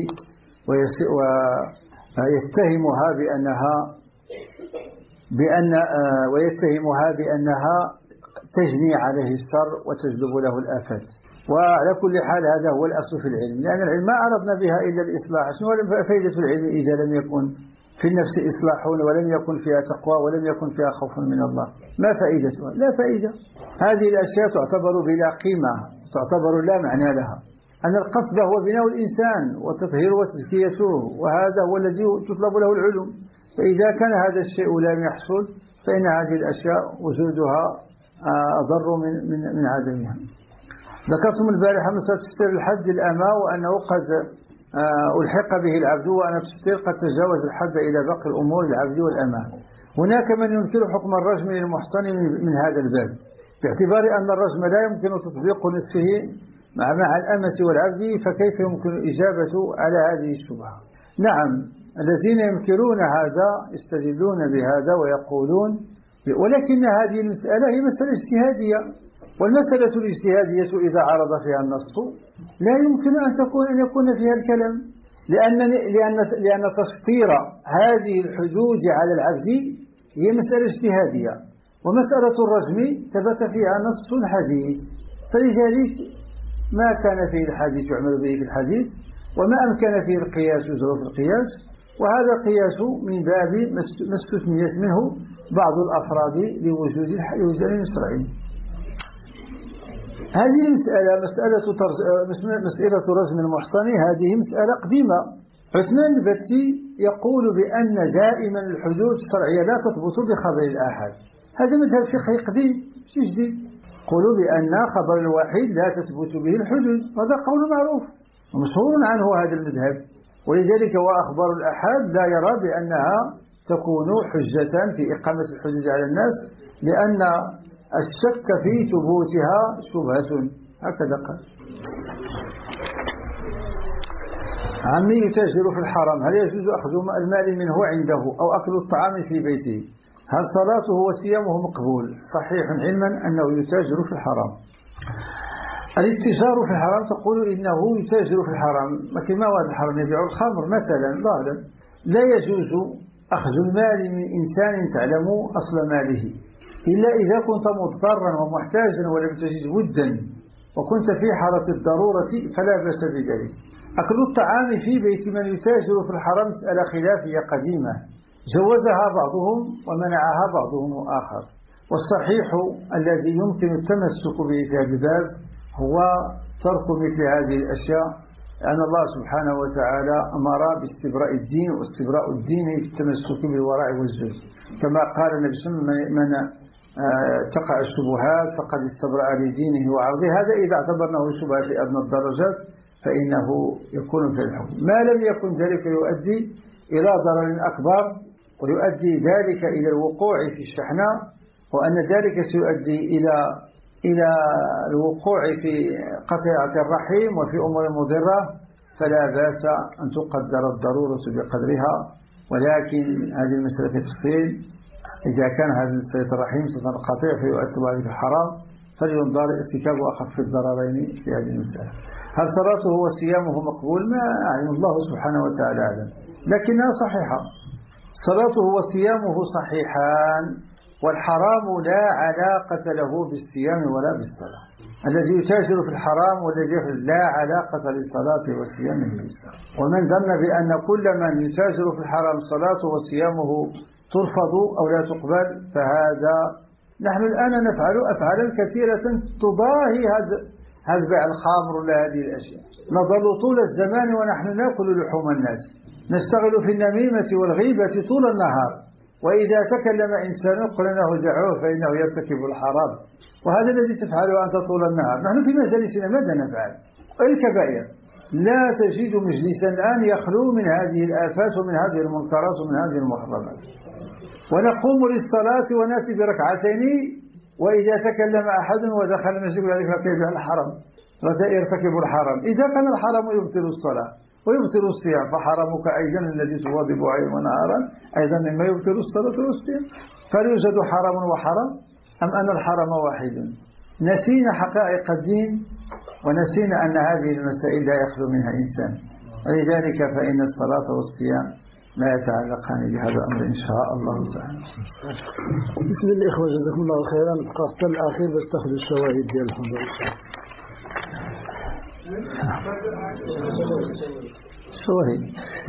ويتهمها بأنها بأن ويتهمها بأنها تجني عليه الشر وتجلب له الآفات. وعلى كل حال هذا هو الأصل في العلم لأن العلم ما أردنا بها إلا الإصلاح. شنو فائدة العلم إذا لم يكن في النفس إصلاح ولم يكن فيها تقوى ولم يكن فيها خوف من الله؟ ما فائدتها؟ لا فائدة. هذه الأشياء تعتبر بلا قيمة تعتبر لا معنى لها أن القصد هو بناء الإنسان وتطهيره وتزكيته، وهذا هو الذي تطلب له العلوم. فإذا كان هذا الشيء لم يحصل فإن هذه الأشياء وجودها أضر من من من عدمها. ذكرتم البارحة مسألة تفسير الحد للأمة، وأنه قد ألحق به العبد، وأن التفسير قد تجاوز الحد إلى باقي الأمور العبد والأمة. هناك من ينكر حكم الرجم للمحصن من هذا الباب، باعتبار أن الرجم لا يمكن تطبيق نصفه مع مع الأمة والعبد، فكيف يمكن الإجابة على هذه الشبهة؟ نعم، الذين ينكرون هذا يستدلون بهذا ويقولون، ولكن هذه المسألة هي مسألة اجتهادية، والمسألة الاجتهادية إذا عرض فيها النص لا يمكن أن تكون أن يكون فيها الكلام، لأن لأن لأن تسطير هذه الحدود على العبد هي مسألة اجتهادية، ومسألة الرجم ثبت فيها نص حديث، فلذلك ما كان فيه الحديث يعمل به في الحديث، وما أمكن فيه القياس يجرى في القياس، وهذا القياس من باب ما استثنيت منه بعض الأفراد لوجود الدليل الشرعي. هذه المسألة مسألة مسألة رجم المحصن هذه مسألة قديمة. عثمان البتي يقول بأن دائما الحدود الشرعية لا تثبت بخبر الآحاد، هذا مذهب فقهي قديم شيء جديد. يقولوا بأن خبر الواحد لا تثبت به الحدود، هذا قول معروف ومشهور عنه هذا المذهب، ولذلك وأخبار الآحاد لا يرى بأنها تكون حجة في إقامة الحدود على الناس، لأن الشك في ثبوتها شبهة، هكذا قال. عمي يتاجر في الحرام، هل يجوز أخذ المال منه عنده أو أكل الطعام في بيته؟ هل صلاته وصيامه مقبول؟ صحيح علما أنه يتاجر في الحرام. الاتجار في الحرام تقول إنه يتاجر في الحرام، لكن ما هو هذا الحرام؟ يبيع الخمر مثلا، ظاهرا لا يجوز أخذ المال من إنسان تعلم أصل ماله، إلا إذا كنت مضطرا ومحتاجا ولم تجد ودا وكنت في حالة الضرورة فلا بأس بذلك. أكل الطعام في بيت من يتاجر في الحرام مسألة خلافية قديمة، جوزها بعضهم ومنعها بعضهم آخر، والصحيح الذي يمكن التمسك به في هذا الباب هو ترك مثل هذه الأشياء، لأن الله سبحانه وتعالى أمر باستبراء الدين، واستبراء الدين في التمسك بالورع والزهد، كما قال النبي صلى الله عليه وسلم: من تقع الشبهات فقد استبرأ لدينه وعرضه. هذا إذا اعتبرناه شبهة في أدنى الدرجات فإنه يكون في الحكم. ما لم يكن ذلك يؤدي إلى ضرر أكبر، ويؤدي ذلك إلى الوقوع في الشحنة، وأن ذلك سيؤدي إلى إلى الوقوع في قطيعة الرحيم وفي أمور مضرة، فلا بأس أن تقدر الضرورة بقدرها. ولكن هذه المسألة في تفصيل، إذا كان هذه مسألة الرحيم ستنقطع فيؤثر عليه الحرام، فلينظر ارتكاب أخف الضررين في هذه المسألة. هل صلاته وصيامه مقبول؟ ما أعلم، الله سبحانه وتعالى أعلم، لكنها صحيحة. صلاته وصيامه صحيحان، والحرام لا علاقة له بالصيام ولا بالصلاة. الذي يتاجر في الحرام والذي لا علاقة للصلاة وصيامه بالصلاة. ومن ظن بأن كل من يتاجر في الحرام صلاته وصيامه ترفض أو لا تقبل فهذا. نحن الآن نفعل أفعالا كثيرة تضاهي هذا هذا بيع الخمر ولا هذه الأشياء. نظل طول الزمان ونحن نأكل لحوم الناس، نشتغل في النميمة والغيبة طول النهار، وإذا تكلم إنسان قل له دعوه فإنه يرتكب الحرام، وهذا الذي تفعله أنت طول النهار. نحن في مجالسنا ماذا نفعل؟ الكبائر. لا تجد مجلسا الآن يخلو من هذه الآفات ومن هذه المنكرات ومن هذه المحرمات. ونقوم للصلاة ونأتي بركعتين، وإذا تكلم أحد ودخل المسجد يقول لك كيف الحرام، يرتكب الحرام. إذا كان الحرام يبطل الصلاة ويبطل الصيام، فحرمك أيضا الذي تواظب عليه ونهارا أيضا مما يبطل الصلاة والصيام. فليوجد حرام وحرام أم أن الحرام واحد؟ نسينا حقائق الدين، ونسينا أن هذه المسائل لا يخلو منها إنسان، ولذلك فإن الصلاة والصيام لا يتعلقان بهذا الأمر إن شاء الله تعالى. بسم الله إخوة، جزاكم الله خيرا. قفت الأخير بس تأخذ الشواهد ديال الحمد لله. شواهد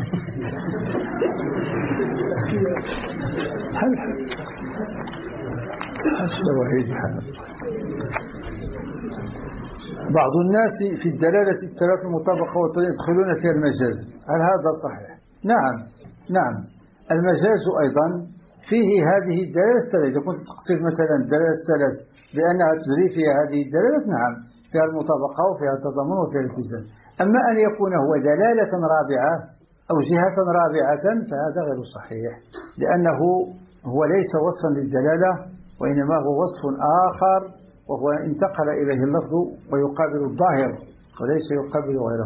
حل حل شواهد حل بعض الناس في الدلالة الثلاث المطابقة يدخلون فيها المجاز. هل هذا صحيح؟ نعم نعم المجاز أيضا فيه هذه الدلالة الثلاث. إذا كنت تقصد مثلا الدلالة الثلاث بأنها تجري فيها هذه الدلالة، نعم فيها المطابقة وفيها التضامن وفيها الالتزام. أما أن يكون هو دلالة رابعة أو جهة رابعة فهذا غير صحيح، لأنه هو ليس وصفا للدلالة وإنما هو وصف آخر، وهو انتقل إليه اللفظ ويقابل الظاهر وليس يقابل غيره.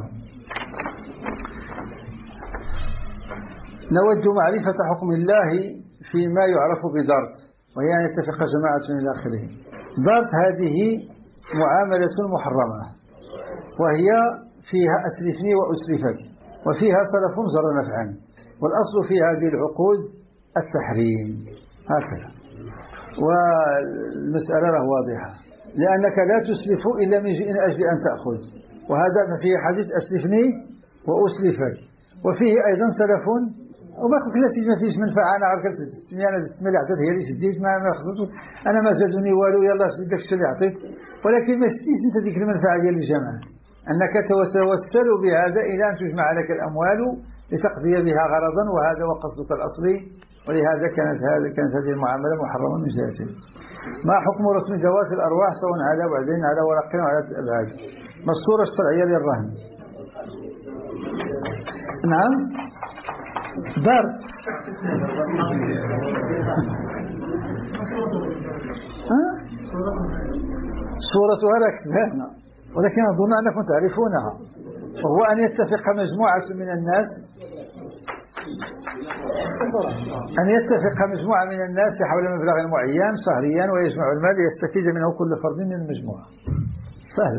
نود معرفة حكم الله فيما يعرف بدارت، وهي أن يتفق جماعة إلى آخره. دارت هذه معاملة محرمة، وهي فيها أسلفني وأسلفك، وفيها سلف جر نفعا، والأصل في هذه العقود التحريم هكذا. والمسألة له واضحة، لأنك لا تسلف إلا من أجل أن تأخذ، وهذا فيه حديث أسلفني وأسلفك، وفيه أيضا سلف وما كل شيء ما فيش منفعة. أنا عرفت أنا بسم الله عطيت هي اللي شديت ما ما خصوص أنا ما زادوني والو، يلا شديت داك الشيء اللي عطيت، ولكن ما شديش أنت ديك المنفعة ديال الجماعة، أنك توسل بهذا إلى أن تجمع لك الأموال لتقضي بها غرضا، وهذا وقصدك الأصلي، ولهذا كانت هذه كانت هذه المعاملة محرمة من جهته. ما حكم رسم جواز الأرواح سواء على بعدين على ورق وعلى الأبعاد؟ ما الصورة الشرعية للرهن؟ نعم دار صورتها لا كتبها، ولكن أظن أنكم تعرفونها، وهو أن يتفق مجموعة من الناس أن يتفق مجموعة من الناس حول مبلغ معين شهريا ويجمع المال ليستفيد منه كل فرد من المجموعة. سهلة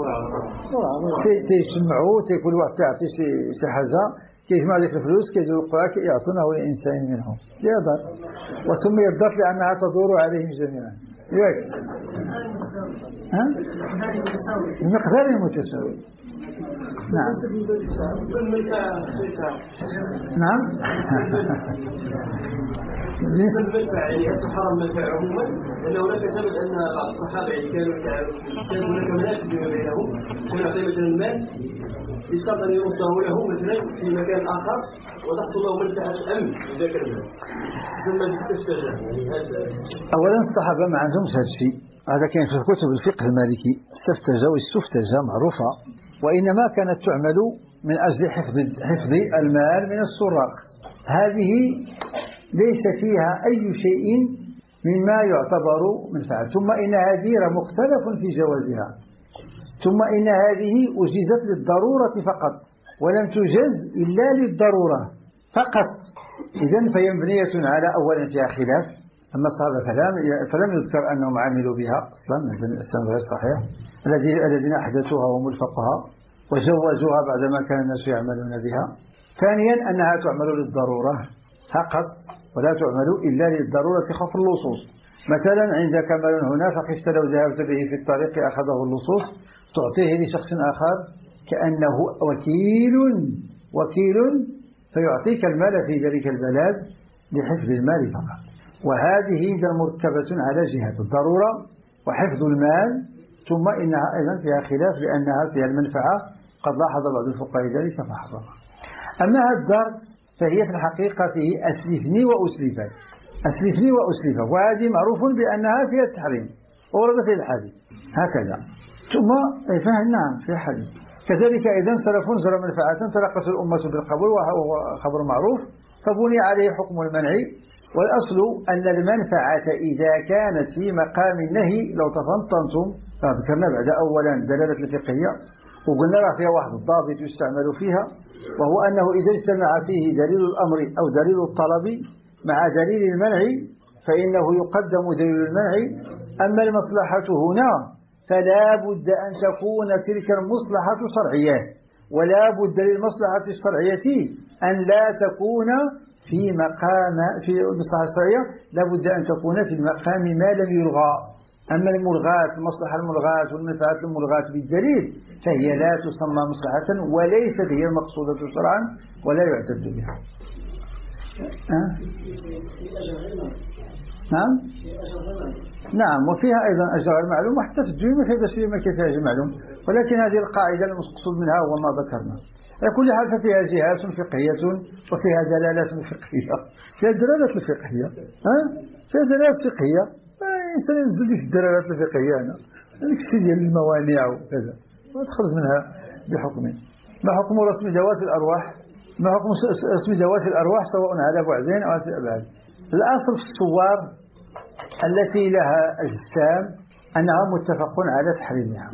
تيجمعوا كل واحد يعطي شي حاجة، كيجمع ذيك الفلوس كيجيو القراء يعطونه لإنسان منهم يقدر، وسمي الدار لأنها تدور عليهم جميعا. ياك ها المقدار المتساوي. نعم نعم المنفعة يعني حرم منفعة عموما، لأن هناك ثبت أن بعض الصحابة يعني كانوا كان هناك منافع فيما بينهم، كان يعطي مثلا المال يشترط أن يرده له مثلا في مكان آخر وتحصل له منفعة أمن لذاك المال ثم تستجاب. يعني هذا أولا الصحابة ما عندهمش هذا الشيء، هذا كان في كتب الفقه المالكي، استفتجة واستفتجة معروفة، وإنما كانت تعمل من أجل حفظ حفظ المال من السراق. هذه ليس فيها أي شيء مما يعتبر منفعة. ثم إن هذه مختلف في جوازها، ثم إن هذه أجيزت للضرورة فقط ولم تجز إلا للضرورة فقط. إذن فهي مبنية على أولا فيها خلاف، أما الصحابة فلم فلم يذكر أنهم عملوا بها أصلا من السند غير صحيح. الذين أحدثوها هم الفقهاء وجوزوها بعدما كان الناس يعملون بها. ثانيا أنها تعمل للضرورة فقط ولا تعمل إلا للضرورة خوف اللصوص. مثلا عندك مال هنا فخفت لو ذهبت به في الطريق أخذه اللصوص تعطيه لشخص آخر كأنه وكيل وكيل فيعطيك المال في ذلك البلد لحفظ المال فقط. وهذه مركبة على جهة الضرورة وحفظ المال، ثم إنها أيضا فيها خلاف لأنها فيها المنفعة، قد لاحظ بعض الفقهاء ذلك فحرمها. أما هذا الدار فهي في الحقيقة فيه أسلفني وأسلفك، أسلفني وأسلفك، وهذه معروف بأنها فيها التحريم ورد في الحديث هكذا. ثم فهم نعم في الحديث كذلك أيضا سلف جرى منفعة تلقت الأمة بالقبول وهو خبر معروف فبني عليه حكم المنع. والأصل أن المنفعة إذا كانت في مقام النهي لو تفنطنتم فذكرنا بعد أولا دلالة الفقهية وقلنا راه فيها واحد الضابط يستعمل فيها، وهو أنه إذا اجتمع فيه دليل الأمر أو دليل الطلب مع دليل المنع فإنه يقدم دليل المنع. أما المصلحة هنا فلا بد أن تكون تلك المصلحة شرعية، ولا بد للمصلحة الشرعية أن لا تكون في مقام في المصلحة الشرعية، لا بد أن تكون في المقام ما لم يلغى. أما الملغات المصلحة الملغات والمنفعة الملغات بالدليل فهي لا تسمى مصلحة وليست هي المقصودة شرعا ولا يعتد بها. أه؟ نعم نعم وفيها أيضا أجر غير معلوم، وحتى في الدنيا في بشرية ما كان فيها أجر معلوم، ولكن هذه القاعدة المقصود منها هو ما ذكرنا. على كل حال ففيها جهات فقهية وفيها دلالات فقهية، فيها دلالات الفقهية ها فيها دلالات فقهية، الإنسان ينزل ليش الدلالات الفقهية هنا نكفي ديال الموانع وكذا وتخرج منها بحكم. ما حكم رسم ذوات الأرواح؟ ما حكم رسم ذوات الأرواح سواء على بعدين أو على أبعاد؟ الأصل في الصور التي لها أجسام أنها متفق على تحريمها،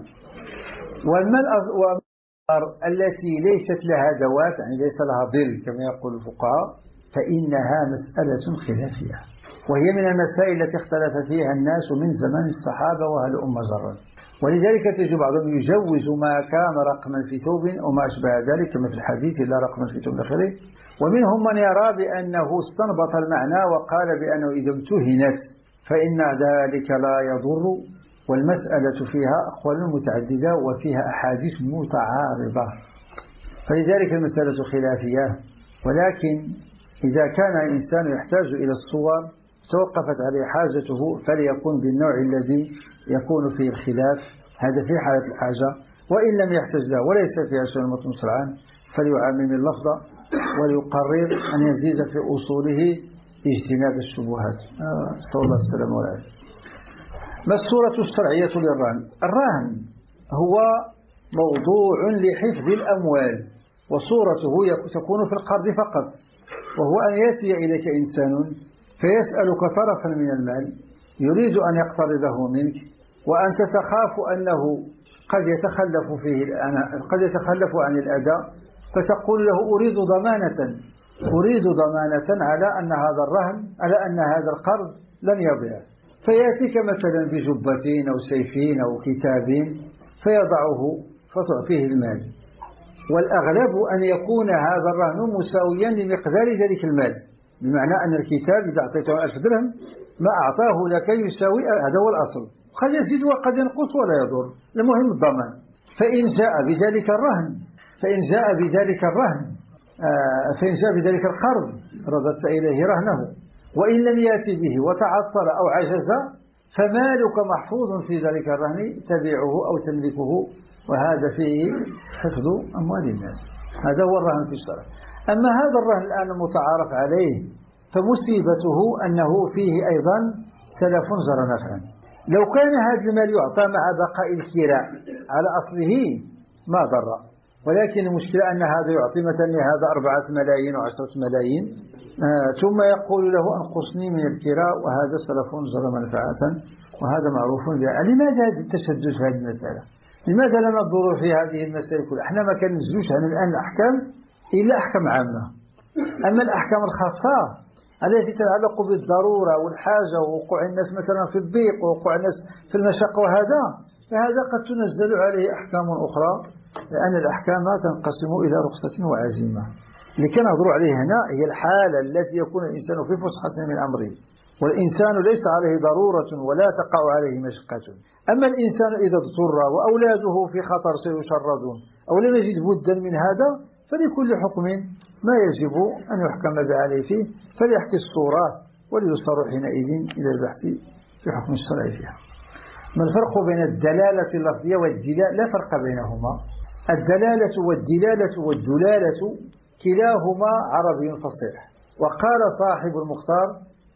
والمرأة التي ليست لها ذوات يعني ليس لها ظل كما يقول الفقهاء فإنها مسألة خلافية، وهي من المسائل التي اختلف فيها الناس من زمان الصحابة وهل أم جرا، ولذلك تجد بعضهم يجوز ما كان رقما في ثوب أو ما أشبه ذلك كما في الحديث لا رقما في ثوب الآخرين، ومنهم من يرى بأنه استنبط المعنى وقال بأنه إذا امتهنت فإن ذلك لا يضر، والمسألة فيها أقوال متعددة وفيها أحاديث متعارضة، فلذلك المسألة خلافية. ولكن إذا كان الإنسان يحتاج إلى الصور توقفت عليه حاجته فليكون بالنوع الذي يكون فيه الخلاف، هذا في حالة الحاجة، وإن لم يحتاج له وليس فيها شيء مطمس العام فليعمم اللفظ وليقرر أن يزيد في أصوله اجتناب الشبهات. أستغفر الله السلام عليكم. ما الصورة الشرعية للرهن؟ الرهن هو موضوع لحفظ الأموال، وصورته تكون في القرض فقط، وهو أن يأتي إليك إنسان فيسألك طرفا من المال يريد أن يقترضه منك، وأنت تخاف أنه قد يتخلف فيه قد يتخلف عن الأداء، فتقول له أريد ضمانة أريد ضمانة على أن هذا الرهن على أن هذا القرض لن يضيع، فيأتيك مثلا بجبتين أو سيفين أو كتاب فيضعه فتعطيه المال، والأغلب أن يكون هذا الرهن مساويا لمقدار ذلك المال، بمعنى أن الكتاب إذا أعطيته ألف درهم ما أعطاه لك يساوي، هذا هو الأصل، قد يزيد وقد ينقص ولا يضر، المهم الضمان. فإن جاء بذلك الرهن فإن جاء بذلك الرهن آه فإن جاء بذلك القرض رددت إليه رهنه، وإن لم يأتي به وتعطل أو عجز فمالك محفوظ في ذلك الرهن تبيعه أو تملكه، وهذا فيه حفظ أموال الناس، هذا هو الرهن في الشرع. أما هذا الرهن الآن المتعارف عليه فمصيبته أنه فيه أيضا سلف جرى نفعا، لو كان هذا المال يعطى مع بقاء الكراء على أصله ما ضر، ولكن المشكلة أن هذا يعطي مثلا لهذا أربعة ملايين وعشرة ملايين آه ثم يقول له أنقصني من الكراء وهذا سلف جرى منفعة، وهذا معروف بها. لماذا هذا التشدد في هذه المسألة؟ لماذا لا ننظر في هذه المسائل كلها؟ احنا ما كننزلوش عن الآن الأحكام إلا أحكام عامة، أما الأحكام الخاصة التي تتعلق بالضرورة والحاجة ووقوع الناس مثلا في الضيق ووقوع الناس في المشقة وهذا فهذا قد تنزل عليه أحكام أخرى، لأن الأحكام تنقسم إلى رخصة وعزيمة. اللي كان نهضر عليه هنا هي الحالة التي يكون الإنسان في فسحة من أمره، والإنسان ليس عليه ضرورة ولا تقع عليه مشقة. أما الإنسان إذا اضطر وأولاده في خطر سيشردون أو لم يجد بدا من هذا فلكل حكم ما يجب أن يحكم عليه فيه، فليحكي الصورة وليصر حينئذ إلى البحث في حكم الشرع فيها. ما الفرق بين الدلالة اللفظية والدلالة؟ لا فرق بينهما، الدلالة والدلالة والدلالة كلاهما عربي فصيح، وقال صاحب المختار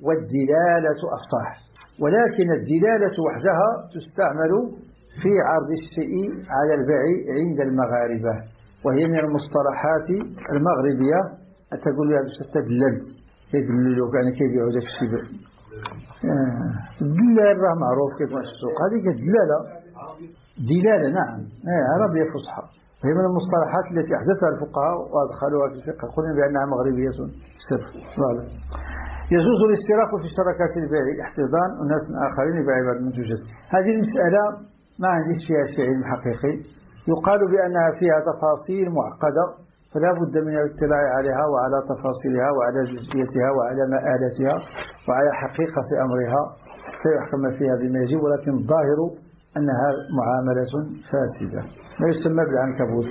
والدلالة أفصح، ولكن الدلالة وحدها تستعمل في عرض الشيء على البيع عند المغاربة، وهي من المصطلحات المغربية. تقول لها تدلل يدللوك يعني كيف يبيعوا ذاك الشيء الدلال راه معروف كيف في السوق، هذه الدلالة دلالة نعم عربية فصحى، وهي من المصطلحات التي أحدثها الفقهاء وأدخلوها في الفقه قلنا بأنها مغربية صرف. يجوز الاشتراك في شركات البيع احتضان أناس آخرين لبيع بعض المنتجات. هذه المسألة ما عنديش فيها شيء علم حقيقي، يقال بأنها فيها تفاصيل معقدة فلا بد من الاطلاع عليها وعلى تفاصيلها وعلى جزئيتها وعلى مآلتها وعلى حقيقة أمرها سيحكم فيها بما يجب، ولكن الظاهر أنها معاملة فاسدة ما يسمى بالعنكبوت.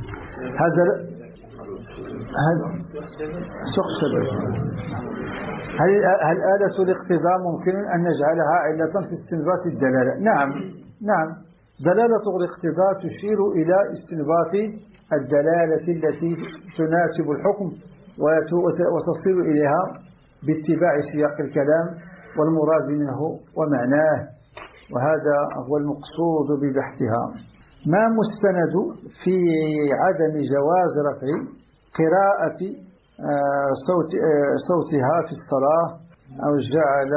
هذا هذا سوق الشباب. هل هل آلة الاقتضاء ممكن أن نجعلها علة في استنباط الدلالة؟ نعم نعم دلالة الاقتضاء تشير إلى استنباط الدلالة التي تناسب الحكم وتصل إليها باتباع سياق الكلام والمراد منه ومعناه، وهذا هو المقصود ببحثها. ما مستند في عدم جواز رفع قراءة صوت صوتها في الصلاة أو جعل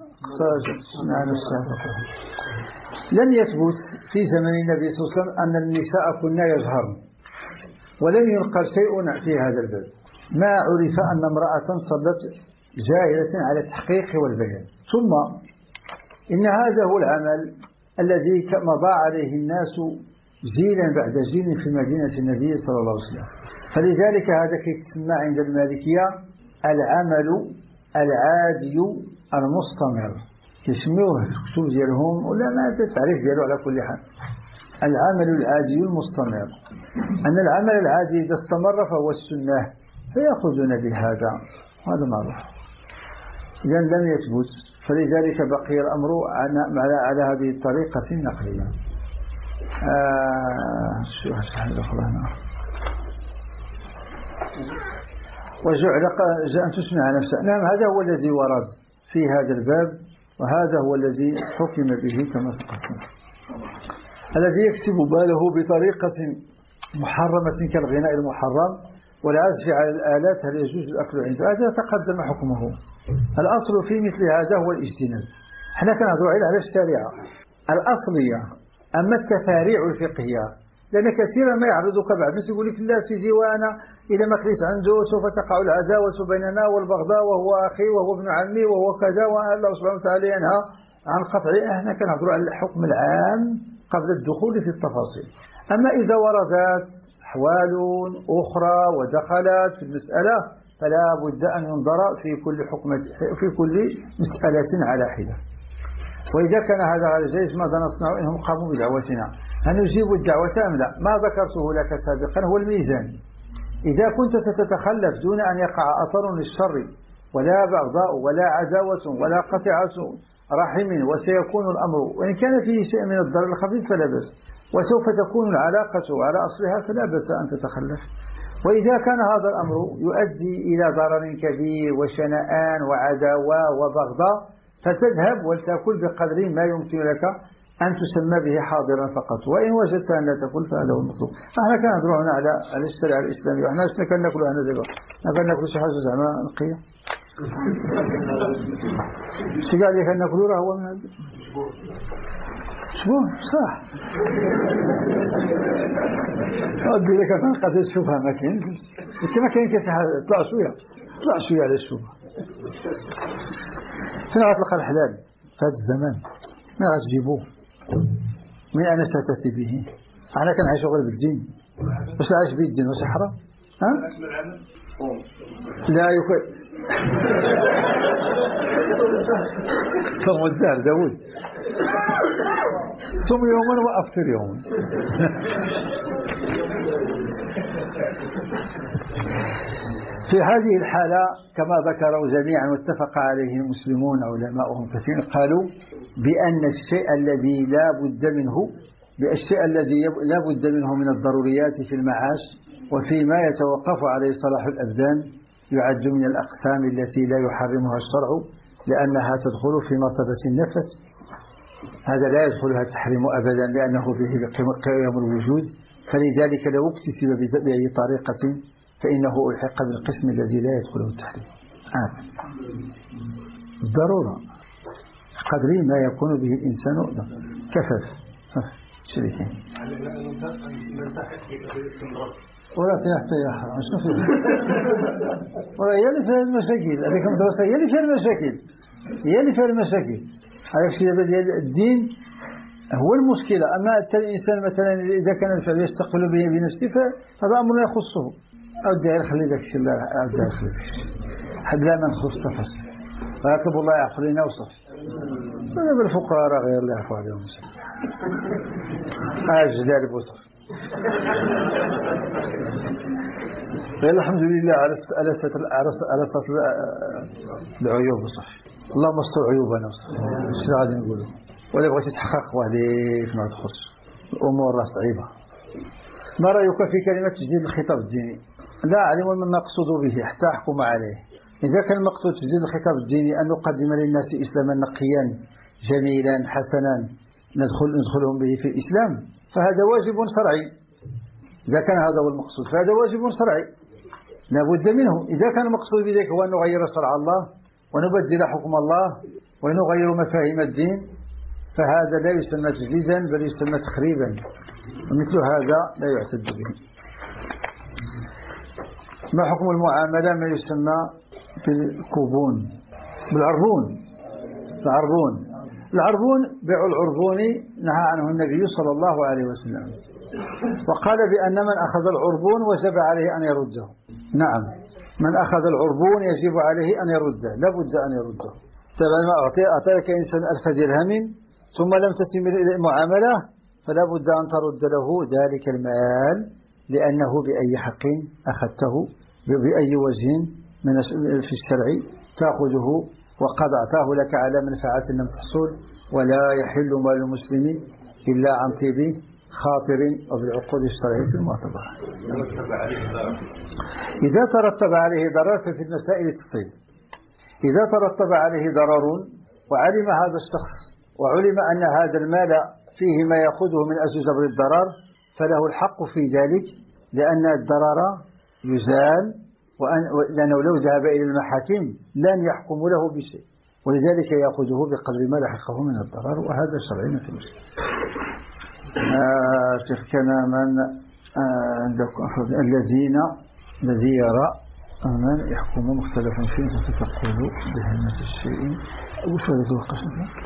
لم يثبت في زمن النبي صلى الله عليه وسلم أن النساء كنا يجهرن، ولم ينقل شيء في هذا الباب. ما عرف أن امرأة صلت جاهلة على التحقيق والبيان. ثم إن هذا هو العمل الذي مضى عليه الناس جيلا بعد جيل في مدينة النبي صلى الله عليه وسلم، فلذلك هذا كيتسمى عند المالكية العمل العادي المستمر، يسموه الكتب ديالهم ولا ما التعريف ديالو على كل حال العمل العادي المستمر، أن العمل العادي إذا استمر فهو السنة فيأخذون بهذا، هذا معروف. إذن لم يثبت، فلذلك بقي الأمر على على هذه الطريقة النقلية. آه شو هالأخرى وجعل أن تسمع نفسها. نعم هذا هو الذي ورد في هذا الباب، وهذا هو الذي حكم به كما تقدم. الذي يكسب باله بطريقة محرمة كالغناء المحرم والعزف على الآلات هل يجوز الأكل عنده؟ هذا تقدم حكمه. الأصل في مثل هذا هو الاجتناب. احنا كنهضروا على الشريعة الأصلية، أما التفاريع الفقهية لأن كثيرا ما يعرضك بعد الناس يقول لك لا سيدي وأنا إذا ما كليت عنده سوف تقع العداوة بيننا والبغضاء وهو أخي وهو ابن عمي وهو كذا، والله سبحانه وتعالى ينهى عن قطع. احنا كنهضروا على الحكم العام قبل الدخول في التفاصيل. أما إذا وردت أحوال أخرى ودخلت في المسألة فلا بد أن ينظر في كل حكم في كل مسألة على حدة. وإذا كان هذا غير جيد ماذا نصنع إنهم قاموا بدعوتنا؟ هل نجيب الدعوة أم لا؟ ما ذكرته لك سابقا هو الميزان. إذا كنت ستتخلف دون أن يقع أثر للشر ولا بغضاء ولا عداوة ولا قطعة رحم، وسيكون الأمر وإن كان فيه شيء من الضرر الخفيف فلا بأس، وسوف تكون العلاقة على أصلها فلا بأس أن تتخلف. وإذا كان هذا الأمر يؤدي إلى ضرر كبير وشنآن وعداوة وبغضاء فتذهب ولتأكل بقدر ما يمكن لك أن تسمى به حاضرا فقط، وإن وجدت أن لا تأكل فهذا هو المطلوب. احنا كنهضروا هنا على على الشريعة الإسلامية، وحنا شنو كناكلوا هنا دابا؟ كناكلوا شي حاجة زعما نقية. شي قال لي كناكلوا راه هو من هذا شبون صح. ودي لك تنقذ الشبهة ما كاينش، كما كاين كاين شي حاجة طلع شوية طلع شوية على الشبهة. فين غتلقى الحلال في هذا الزمان؟ ما غتجيبوه؟ من أين ستأتي به؟ أنا كنعيش غير بالدين، واش عايش به الدين واش حرام؟ ها؟ لا يكون صوم الدهر داود صوم يوما وأفطر يوما. في هذه الحالة كما ذكروا جميعا واتفق عليه المسلمون علماؤهم كثير قالوا بأن الشيء الذي لا بد منه بالشيء الذي لا بد منه من الضروريات في المعاش وفيما يتوقف عليه صلاح الأبدان يعد من الأقسام التي لا يحرمها الشرع لأنها تدخل في مرتبة النفس. هذا لا يدخلها التحريم أبدا لأنه به قيم الوجود، فلذلك لو اكتسب بأي طريقة فإنه ألحق بالقسم الذي لا يدخله التحريم. آه. ضرورة قدر ما يكون به الإنسان كفف شريكين ولا تحت يا حرام شنو فيه ولا هي اللي فيها المشاكل. هذيك المدرسة هي اللي فيها المشاكل هي اللي فيها المشاكل. عرفت الدين هو المشكلة. أما الإنسان مثلا إذا كان الفعل يستقل به بنفسه فهذا أمر يخصه. أو الدعاء خلي ذاك الشيء لا الدعاء خلي حد لا من خص تفصيل ولكن الله يعفو لنا وصف. هذا بالفقراء غير الله يعفو عليهم هذا جدال بوصف. الحمد لله على على على العيوب صح. اللهم استر عيوبنا وصح. ايش غادي نقولوا؟ ولا بغيتي تحقق وعليك ما تخرج الامور راه صعيبه. ما رايك في كلمه تجديد الخطاب الديني؟ لا اعلم ما المقصود به حتى احكم عليه. اذا كان المقصود تجديد الخطاب الديني ان نقدم للناس اسلاما نقيا جميلا حسنا ندخل ندخلهم به في الاسلام فهذا واجب شرعي. اذا كان هذا هو المقصود فهذا واجب شرعي لا بد منه. إذا كان المقصود بذلك هو أن نغير شرع الله ونبدل حكم الله ونغير مفاهيم الدين فهذا لا يسمى تجديدا بل يسمى تخريبا ومثل هذا لا يعتد به. ما حكم المعاملة ما يسمى بالكوبون بالعربون العربون العربون بيع العربون نهى عنه النبي صلى الله عليه وسلم وقال بأن من أخذ العربون وجب عليه أن يرده. نعم من أخذ العربون يجب عليه أن يرده لا بد أن يرده. طبعا ما أعطيك إنسان ألف درهم ثم لم تتم المعاملة فلا بد أن ترد له ذلك المال لأنه بأي حق أخذته بأي وجه من في الشرع تأخذه وقد أعطاه لك على منفعة لم تحصل ولا يحل مال المسلم إلا عن طيب خاطر وبالعقود الشرعية المعتبرة. إذا ترتب عليه ضرر ففي المسائل التفصيل. إذا ترتب عليه ضرر وعلم هذا الشخص وعلم أن هذا المال فيه ما يأخذه من أجل جبر الضرر فله الحق في ذلك لأن الضرر يزال لأنه لو ذهب إلى المحاكم لن يحكموا له بشيء ولذلك يأخذه بقدر ما لحقه من الضرر وهذا شرعي في المسلم. شيخ كان من الذين الذي يرى من يحكم مختلفا فيه فتقول بهمة الشيء وش هذا توقف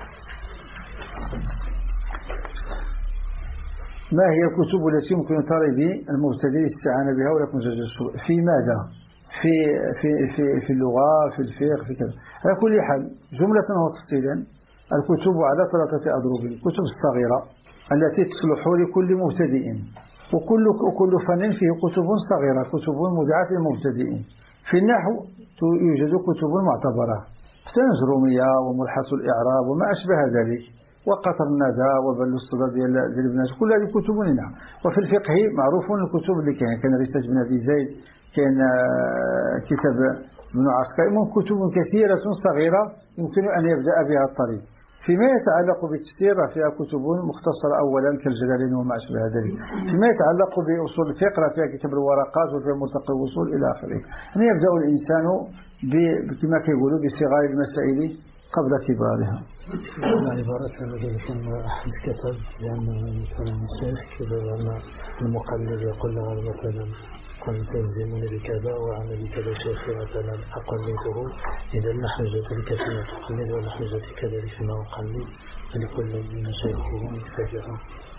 ما هي الكتب التي يمكن طالب المبتدئ الاستعانة بها ولا يكون جاج السوء في ماذا في في في في اللغة في الفقه في كذا. على كل حال جملة وتفصيلا الكتب على ثلاثة أضرب. الكتب الصغيرة التي تصلح لكل مبتدئ وكل وكل فن فيه كتب صغيرة كتب مبيعة للمبتدئين. في النحو يوجد كتب معتبرة تنجرومية وملحة الإعراب وما أشبه ذلك وقطر الندى وبل الصدى ديال ديال ابن كل هذه كتب لنا. وفي الفقه معروف الكتب اللي كاين كان رسالة بن أبي زيد كان كتاب ابن عسكري من كتب كثيرة صغيرة يمكن أن يبدأ بها الطريق. فيما يتعلق بالتفسير فيها كتب مختصرة أولا كالجلالين وما أشبه ذلك. فيما يتعلق بأصول الفقه فيها كتاب الورقات وفيها ملتقى الوصول إلى آخره. يعني يبدأ الإنسان بما كيقولوا بصغار المسائل قبل كبارها. العبارات التي يسمى أحد كتب لأن مثلا الشيخ كذا أن المقلد يقول له مثلا كنت تلزمني بكذا وأنا بكذا شيخي مثلا أقلده إذا ما حاجتك فيما تقلد ولا حاجتك كذلك فيما أقلد فلكل من شيخه يتفاجئ.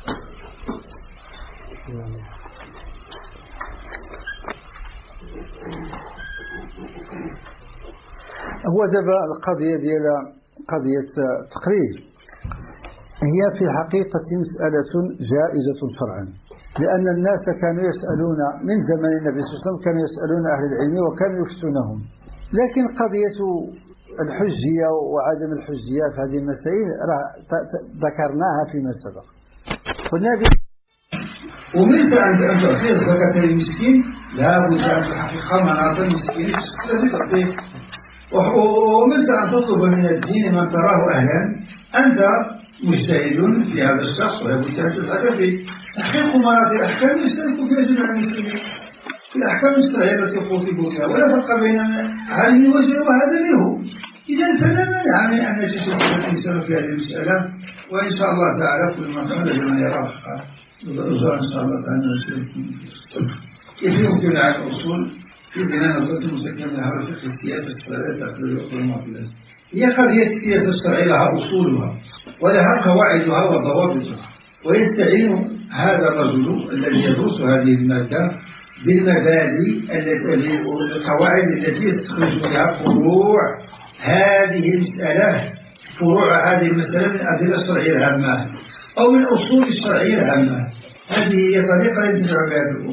هو دابا القضية ديال قضية التقليد هي في الحقيقة مسألة جائزة شرعا لأن الناس كانوا يسألون من زمن النبي صلى الله عليه وسلم كانوا يسألون أهل العلم وكانوا يفتونهم. لكن قضية الحجية وعدم الحجية في هذه المسائل ذكرناها فيما سبق. قلنا أمرت أن تعطي الزكاة للمسكين لا بد أن تحقق مناط المسكين الذي تعطيه. وأمرت أن تطلب من الدين من تراه أهلا أنت مجتهد في هذا الشخص ويبدأ أن تتحدث فيه. تحقيق مناط الأحكام يشترك فيها جميع المسلمين في الأحكام الشرعية التي خطبوا فيها ولا فرق بين هذه وجه وهذا منه. إذا فلا مانع من أن يتشدد الإنسان في هذه المسألة وإن شاء الله تعالى كل ما كان لمن يراه الأجر إن شاء الله تعالى نشارك كيف يمكن على الأصول في بناء نظرة المسكنة على فقه السياسة الشرعية تحت الأصول المعتدلة. هي قضية السياسة الشرعية لها أصولها ولها قواعدها وضوابطها ويستعين هذا الرجل الذي يدرس هذه المادة بالمبادئ التي القواعد التي تخرج بها فروع هذه المسألة فروع هذه المسألة من الأدلة الشرعية الهامة أو من أصول الشرعية الهامة. هذه هي طريقة ينتفع بها الأصول.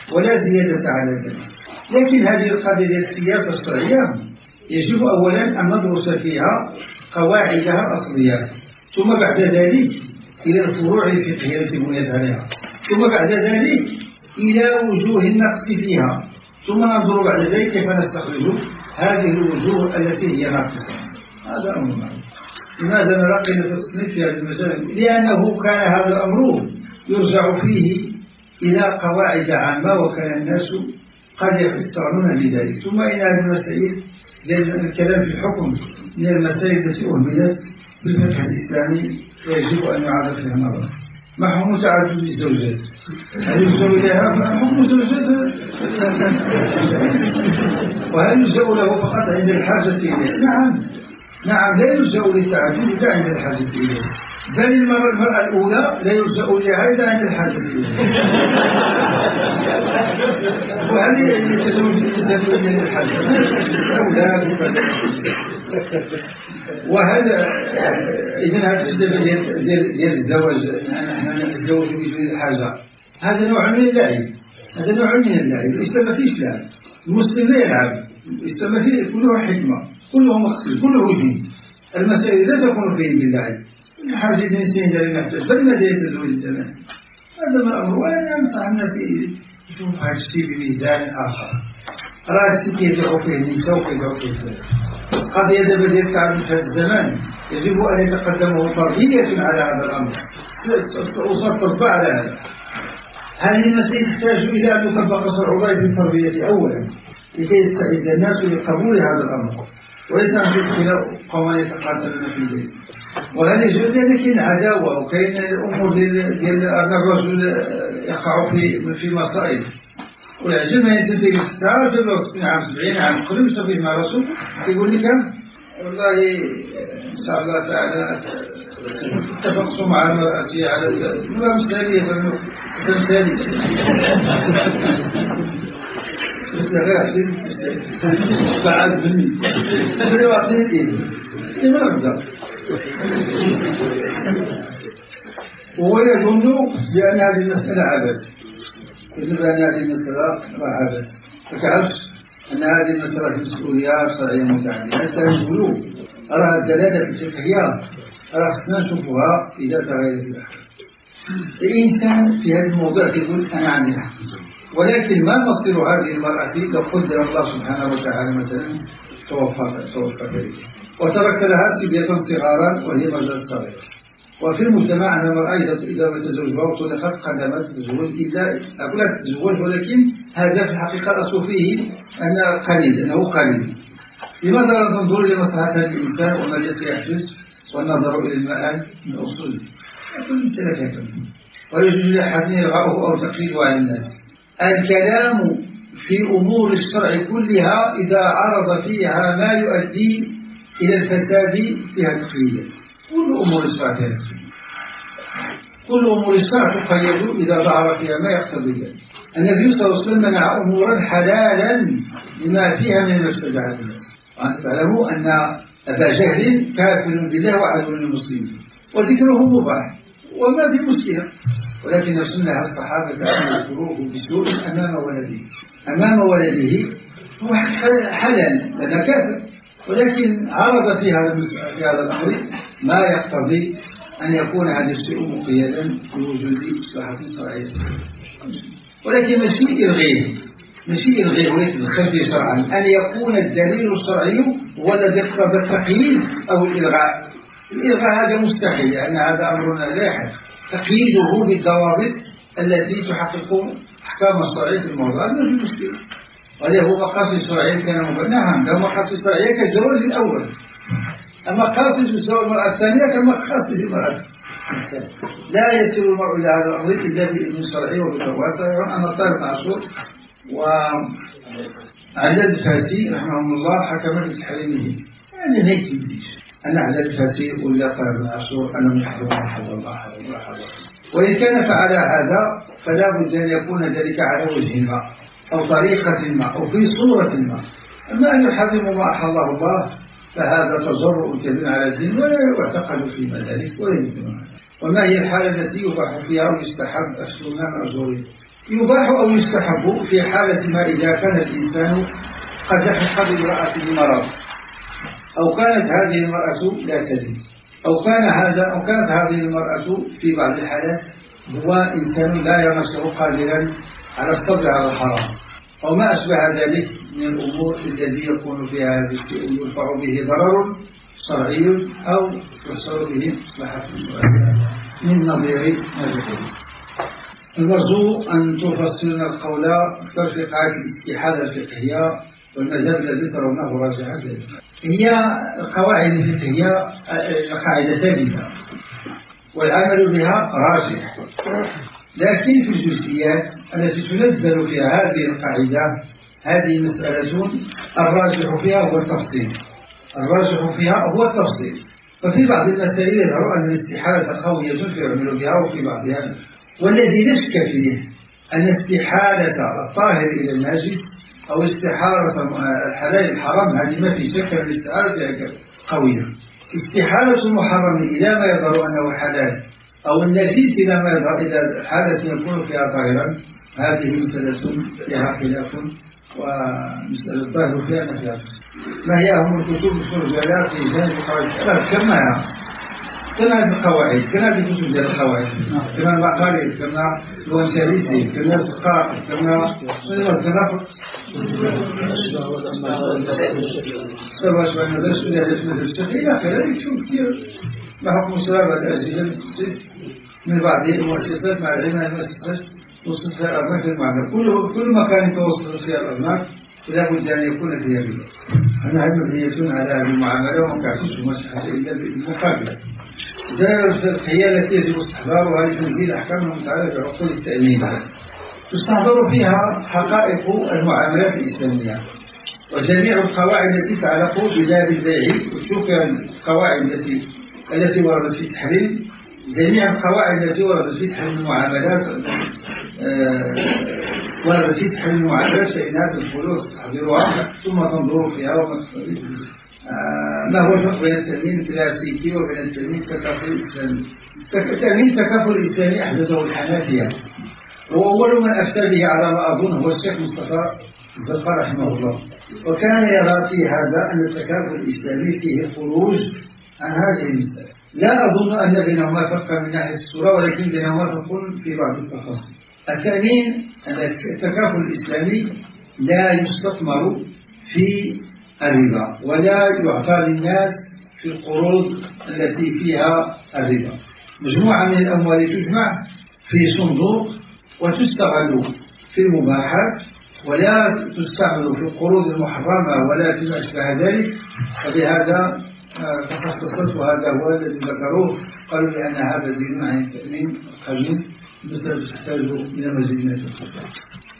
ولا زيادة على ذلك. لكن هذه القضية السياسة الشرعية يجب أولا أن ندرس فيها قواعدها الأصلية، ثم بعد ذلك إلى الفروع الفقهية التي بنيت عليها، ثم بعد ذلك إلى وجوه النقص فيها، ثم ننظر بعد ذلك كيف نستخرج هذه الوجوه التي هي ناقصة. هذا أمر معروف. لماذا نرى قلة التصنيف في هذا المجال؟ لأنه كان هذا الأمر يرجع فيه إلى قواعد عامة وكان الناس قد يستغنون بذلك. ثم إن هذه المسائل الكلام في الحكم من المسائل التي أهملت بالفقه الإسلامي ويجب أن يعاد فيها النظر. ما حكم تعدد الزوجات؟ هل يلجأ لها حكم الزوجات؟ وهل يلجأ له فقط عند الحاجة إليه؟ نعم نعم لا يلجأ للتعدد إلا عند الحاجة إليه، بل المرة, المرأة الأولى لا يلجأ لها إلا عند الحاجة إليه. وهل يتزوج الإنسان إلا للحاجة؟ أولاد وكذا. وهذا إذن هذا السبب ديال الزواج، نحن نتزوج بدون الحاجة، هذا نوع من اللعب، هذا نوع من اللعب. الإسلام ما فيش لعب، المسلم لا يلعب، الإسلام ما فيه كله حكمة، كله مقصود، كله دين. المسائل لا تكون فيه باللعب، حاجة الإنسان إذا يحتاج بل ماذا يتزوج الزمان. هذا ما أمر، ولا ينفع الناس يشوف هذا الشيء بميزان آخر. رأسك يدعو فيه النساء ويدعو فيه الزمان. قضية دابا ديال التعبد في هذا الزمان يجب أن يتقدمه تربية على هذا الأمر، وسطب على هذا. هذه المسائل تحتاج إلى أن يطبق شرع الله في التربية أولا لكي يستعد الناس لقبول هذا الأمر، وليس أن يدخل قوما يتقاتلون في البيت. وهذا يجوز لكن عداوة، وكاين الأمور ديال أن الرجل يقع في في مصائب. والعجل ما ينسى يختار في ستين عام سبعين عام قبل يصلي مع رسول يقول لي كم والله إن شاء الله تعالى اتفقت مع المرأة على ولا مثالية مثالية مثل غير عشرين بعد مني أنا أعطيني الإيمان لما أبدأ. وهو يظن بأن هذه المسألة عبث، يظن بأن هذه المسألة عبث، فتعرف أن هذه المسألة في مسؤوليات شرعية متعددة. مثلا نقولوا أرى الدلالة الفقهية أرى خصنا نشوفها إذا تغيرت الأحكام. الإنسان في هذا الموضوع يقول أنا عندي الحق، ولكن ما مصير هذه المرأة لو قدر الله سبحانه وتعالى مثلا توفى توفى ذلك وترك لها سبية صغارا وهي مجال صغيرة، وفي المجتمع أن المرأة إذا ما تزوجها وطلقت قدمت تتزوج إلا أقول لك تتزوج، ولكن هذا في الحقيقة الأصل فيه أن قليل أنه قليل. لماذا لا ننظر إلى مصلحة الإنسان وما الذي يحدث والنظر إلى المآل من أصول كل ثلاثة، ويجوز لأحد يلغاه أو تقليده على الناس. الكلام في أمور الشرع كلها إذا عرض فيها ما يؤدي إلى الفساد فيها تقييد. كل أمور الشرع فيها تقييد، كل أمور الشرع تقيد إذا ظهر فيها ما يقتضي ذلك. النبي صلى الله عليه وسلم منع أمورا حلالا لما فيها من المفسدة على الناس. وأن تعلموا أن أبا جهل كافر بالله وعدو للمسلمين وذكره مباح وما في مشكلة، ولكن سنها الصحابة أن يذكروه بسوء أمام ولده أمام ولده هو حلال لأنه كافر، ولكن عرض في هذا في هذا الأمر ما يقتضي أن يكون هذا الشيء مقيدا بوجود مصلحة شرعية، ولكن ماشي إلغيه ماشي إلغيه ويتدخل فيه شرعا، أن يكون الدليل الشرعي هو الذي يقتضي التقييد أو الإلغاء. الإلغاء هذا مستحيل لأن هذا أمرنا لا يحل، تقييده بالضوابط التي تحقق أحكام الشرعية في الموضوع هذا ما في مشكلة. وهذا هو مقاصد الشرعية كان مبين. نعم ده مقاصد الشرعية كالزواج الأول، أما مقاصد الزواج المرأة الثانية كمقاصد المرأة. لا يصل المرء إلى هذا الأمر إلا بإذن الشرعي وبالتواسع. أن الطالب معصور وعدد الفاسي رحمه الله حكم بتحريمه، يعني هيك يبديش أن عدد الفاسي ولا طالب معصور أنا محرم حد الله حد الله حد الله. وإن كان فعل هذا فلا بد أن يكون ذلك على وجه ما أو طريقة ما أو في صورة ما. أما أن يحرم ما أحل الله فهذا تجرؤ كبير على الدين ولا يعتقد فيما ذلك ولا يمكن. وما هي الحالة التي يباح فيها ويستحب السنة مأجورين؟ يباح أو يستحب في حالة ما إذا كان الإنسان قد لحق بامرأة مرض، أو كانت هذه المرأة لا تلد، أو كان هذا أو كانت هذه المرأة في بعض الحالات هو إنسان لا يرى نفسه قادرا على الصبر على الحرام، أو ما أشبه ذلك من الأمور التي يكون فيها يرفع به ضرر شرعي أو يحصل به مصلحة من نظير هذا. المرجو أن تفصلنا القول أكثر في قاعدة الاستحالة الفقهية والمذهب الذي ترونه راجحا. هي القواعد الفقهية قاعدة ثابتة والعمل بها راجح، لكن في الجزئيات التي تنزل فيها هذه القاعدة هذه مسألة الراجح فيها هو التفصيل الراجح فيها هو التفصيل. ففي بعض المسائل يظهر أن الاستحالة قوية فيعمل بها، وفي بعضها والذي لا شك فيه أن استحالة الطاهر إلى الناجس أو استحالة الحلال الحرام هذه ما في شك أن الاستحالة فيها قوية. استحالة المحرم إلى ما يظهر أنه حلال أو النجيس إلى ما يظهر إلى حالة يكون فيها طاهرا هذه مسألة فيها خلاف، ومسألة الظاهر فيها ما فيها. ما هي أهم الكتب المرجعة في جانب قواعد الثلاث كما كما القواعد كما في كتب ديال القواعد كما المقاليد كما الوانتاليتي كما الفقه كما التنافق سواء سواء ندرس في هذا المدرسة إلى آخره. شوف كثير ما حكم سلامة الأجهزة من بعض المؤسسات مع العلم المؤسسات وصلت فيها الأرزاق المعاملة. كل كل مكان توصل فيها الأرزاق لا بد أن يكون فيها ربا. أنا هم مبنية على هذه المعاملة وما كعتوش وما إلا بالمقابلة. الدائرة الفقهية التي يجب استحضارها لتنزيل أحكام المتعلقة بعقود التأمين تستحضر فيها حقائق المعاملات الإسلامية وجميع القواعد التي تتعلق بباب البيع. وتشوف القواعد التي التي وردت في التحريم، جميع القواعد التي وردت في تحريم المعاملات وردت في تحريم المعاملات فإنها تدخل وتستحضرها ثم تنظر فيها وما ما هو الفرق بين التأمين الكلاسيكي وبين التأمين التكافل الإسلامي. التأمين التكافل الإسلامي أحدثه الحنفية، وأول من أفتى به على ما أظن هو الشيخ مصطفى الزرقاء رحمه الله، وكان يرى في هذا أن التكافل الإسلامي فيه خروج عن هذه المسألة. لا أظن أن بينهما فرقا من ناحية الصورة، ولكن بينهما فرق في بعض التفاصيل. التأمين التكافل الإسلامي لا يستثمر في الربا ولا يعطى للناس في القروض التي فيها الربا. مجموعة من الأموال تجمع في صندوق وتستغل في المباحات ولا تستعمل في القروض المحرمة ولا في أشبه ذلك. فبهذا تخصصت، وهذا هو الذي ذكروه، قالوا لأن هذا زين عن التأمين القديم مثل تحتاج إلى مزيد من التفصيل.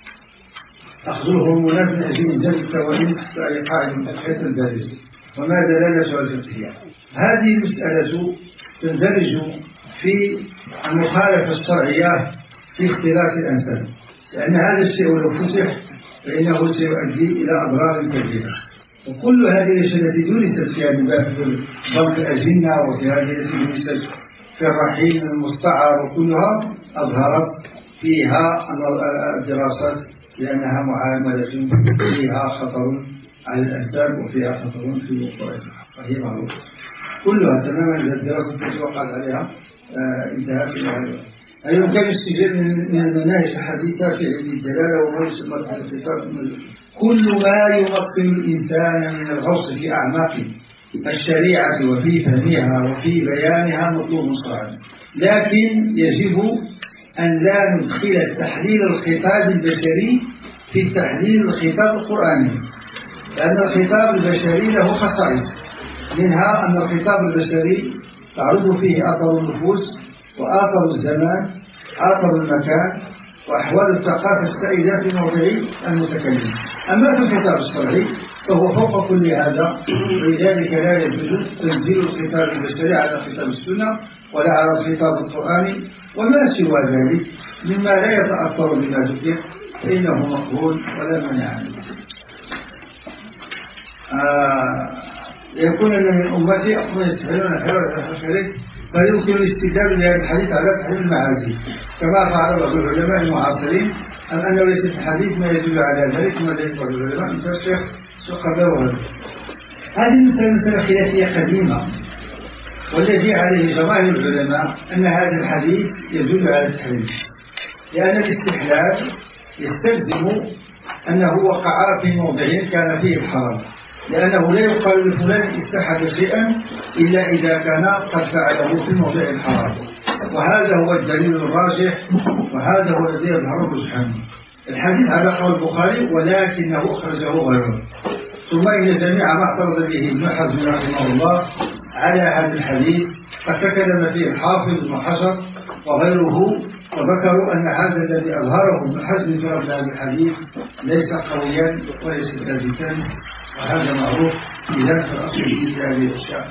أخذ الهرمونات من أجل إنزال التوالين تحت إيقاع المتخيط البارزة. وما دلالة الفقهية؟ هذه المسألة تندرج في المخالفة الشرعية في اختلاف الأنساب، لأن هذا الشيء لو فتح فإنه سيؤدي إلى أضرار كبيرة. وكل هذه الأشياء التي درست في بنك الأجنة وفي هذه التي درست في الرحيم المستعار وكلها أظهرت فيها الدراسات لأنها معاملة فيها خطر على الأنساب وفيها خطر في وقوعها، وهي معروفة كلها تماما. الدراسة التي وقعت عليها انتهت في هذا. يمكن الاستجابة من المناهج الحديثة في علم الدلالة وما يسمى الخطاب. كل ما يمكن الإنسان من الغوص في أعماق الشريعة وفي فهمها وفي بيانها مطلوب شرعا، لكن يجب أن لا ندخل تحليل الخطاب البشري في تحليل الخطاب القرآني، لأن الخطاب البشري له خصائص، منها أن الخطاب البشري تعرض فيه آثار النفوس وآثار الزمان آثار المكان وأحوال الثقافة السائدة في موضع المتكلم. أما في الخطاب الشرعي فهو فوق كل هذا، ولذلك لا يجوز تنزيل الخطاب البشري على خطاب السنة ولا على الخطاب القرآني، وما سوى ذلك مما لا يتأثر بما ذكر فإنه مقبول ولا مانع عنه. آه يكون من أمتي أقوم يستحيلون حرارة الحشرات فيمكن الاستدلال بهذا الحديث على تحريم المعازي كما فعل بعض العلماء المعاصرين، أم أنه ليس في الحديث ما يدل على ذلك كما ذلك بعض العلماء مثل الشيخ سقراء. هذه المسألة مسألة خلافية قديمة، والذي عليه جماهير العلماء أن هذا الحديث يدل على التحريم، لأن الاستحلال يستلزم أنه وقع في موضع كان فيه الحرام، لأنه لا يقال لفلان استحل شيئا إلا إذا كان قد فعله في موضع الحرام، وهذا هو الدليل الراجح، وهذا هو الذي يظهر رجحا. الحديث على قول البخاري ولكنه أخرجه غيره. ثم إن جميع ما اعترض به ابن حزم رحمه الله على هذا الحديث قد تكلم فيه الحافظ ابن حجر وغيره، وذكروا أن هذا الذي أظهره ابن حزم في رد هذا الحديث ليس قويا وليس ثابتا، وهذا معروف إذا في الأصل في هذه الأشياء.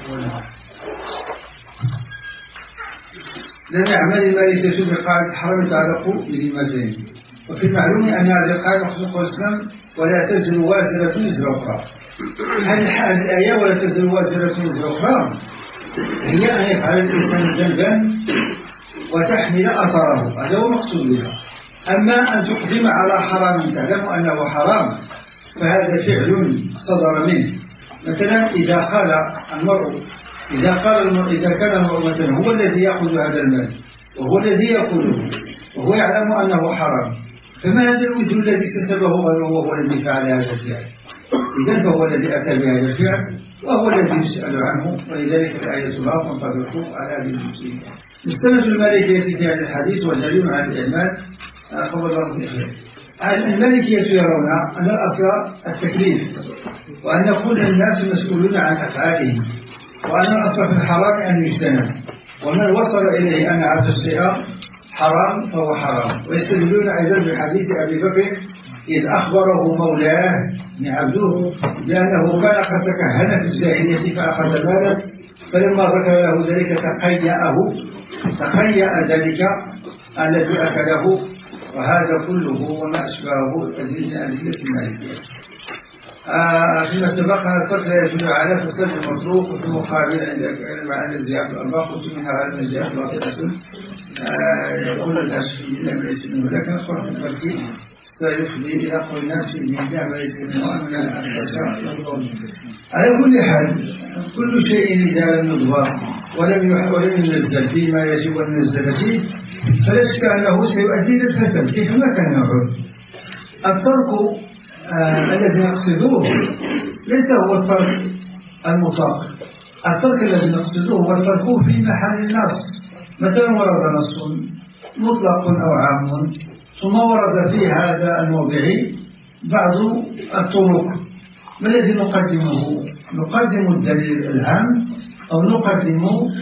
لم يعمل المالكية بقاعدة الحرام يتعلق بذمتين، وفي المعلوم أن هذه القاعدة خصوصا الإسلام ولا تزر وازرة وزر أخرى. هذه الآية ولا تزر وازرة وزر أخرى هي أن يفعل الإنسان ذنبا وتحمل أثره، هذا هو المقصود بها. أما أن تقدم على حرام تعلم أنه حرام فهذا فعل صدر منه. مثلا إذا قال المرء إذا قال المرء إذا كان المرء مثلا هو الذي يأخذ هذا المال وهو الذي يأكله وهو يعلم أنه حرام، فما هذا الوزر الذي كسبه غيره وهو الذي فعل هذا الفعل؟ إذن فهو الذي أتى بهذا الفعل وهو الذي يسأل عنه، ولذلك الآية لا تنطبق على هذه المسلمين. مستند المالكية في هذا الحديث والدليل على الإعمال خبر الله في خير. المالكية يرون أن الأصل التكليف، وأن كل الناس مسؤولون عن أفعالهم، وأن الأصل في الحرام أن يجتنب، ومن وصل إليه أن هذا الشيء حرام فهو حرام. ويستدلون أيضا بحديث أبي بكر إذ أخبره مولاه بن عبده لأنه كان قد تكهن في الجاهلية فأخذ ماله، فلما ذكر له ذلك تخيأه تخيأ ذلك الذي أكله. وهذا كله وما أشبهه أدلة أدلة المالكية. فيما سبق أن الفرق لا يدل على فساد المطروق، وفي المقابل عند معنى الزيادة الأرباح قلت منها هذا الزيادة باطلة يقول الناس في لم ليس منه، لكن الفرق في التركيب سيفضي إلى قول الناس في الدين ما ليس منه من الأشياء. على كل حال كل شيء إذا لم يضبط ولم ولم ينزل فيما يجب أن ينزل فيه فلا شك أنه سيؤدي إلى الفساد كيفما كان يعود. الترك آه الذي نقصدوه ليس هو الترك المطلق، الترك الذي نقصدوه هو الترك في محل النص. مثلا ورد نص مطلق أو عام ثم ورد في هذا الموضع بعض الطرق، ما الذي نقدمه؟ نقدم الدليل العام أو نقدم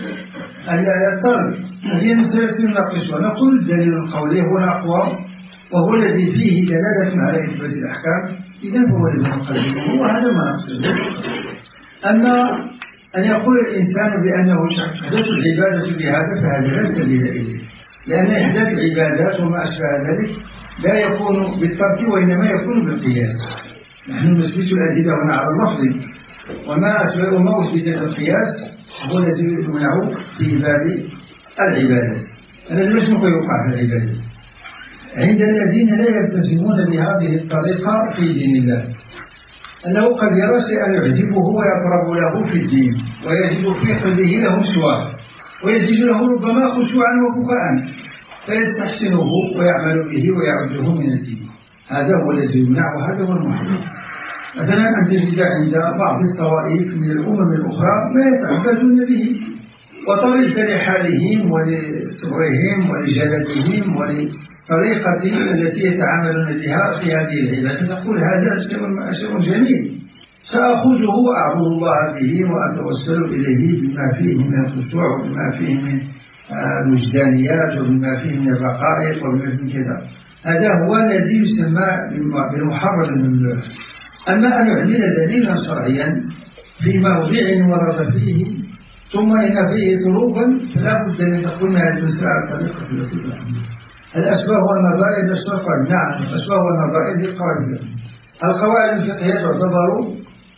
الترك؟ هذه مسألة نناقشها. نقول الدليل القولي هو الأقوى وهو الذي فيه دلالة على إثبات الأحكام، إذن هو الذي نقدمه وهذا ما نقصده. أما أن يقول الإنسان بأنه إحداث العبادة بهذا فهذا لا سبيل إليه، لأن إحداث العبادات وما أشبه ذلك لا يكون بالترك وإنما يكون بالقياس. نحن نثبت الأدلة هنا على اللفظ، وما وما أثبت بالقياس هو الذي يمنع في باب العبادة. الذي ليس يوقع في العبادة عند الذين لا يلتزمون بهذه الطريقة في دين الله، أنه قد يرى شيئا يعجبه ويقرب له في الدين ويجد في قلبه له سواه ويجد له ربما خشوعا وبكاء فيستحسنه ويعمل به ويعده من الدين. هذا هو الذي يمنع وهذا هو المحرم. مثلا أن تجد عند بعض الطوائف من الأمم الأخرى ما يتعبدون به وطريقة لحالهم ولصبرهم ولجلدهم ولطريقة التي يتعاملون بها في هذه العبادة، تقول هذا شيء جميل سأخذه وأعبد الله به وأتوسل إليه بما فيه من الخشوع وبما فيه من الوجدانيات وبما فيه من الرقائق وبما فيه من كذا. هذا هو الذي يسمى بالمحرم الممنوع. أما أن يعلن دليلا شرعيا في موضع ورد فيه ثم إن فيه طرقا فلا بد أن تكون هذه المسألة على الطريقة التي تحمل. الأشباه والنظائر الأشباه نعم الأشباه والنظائر القواعد. القواعد الفقهية تعتبر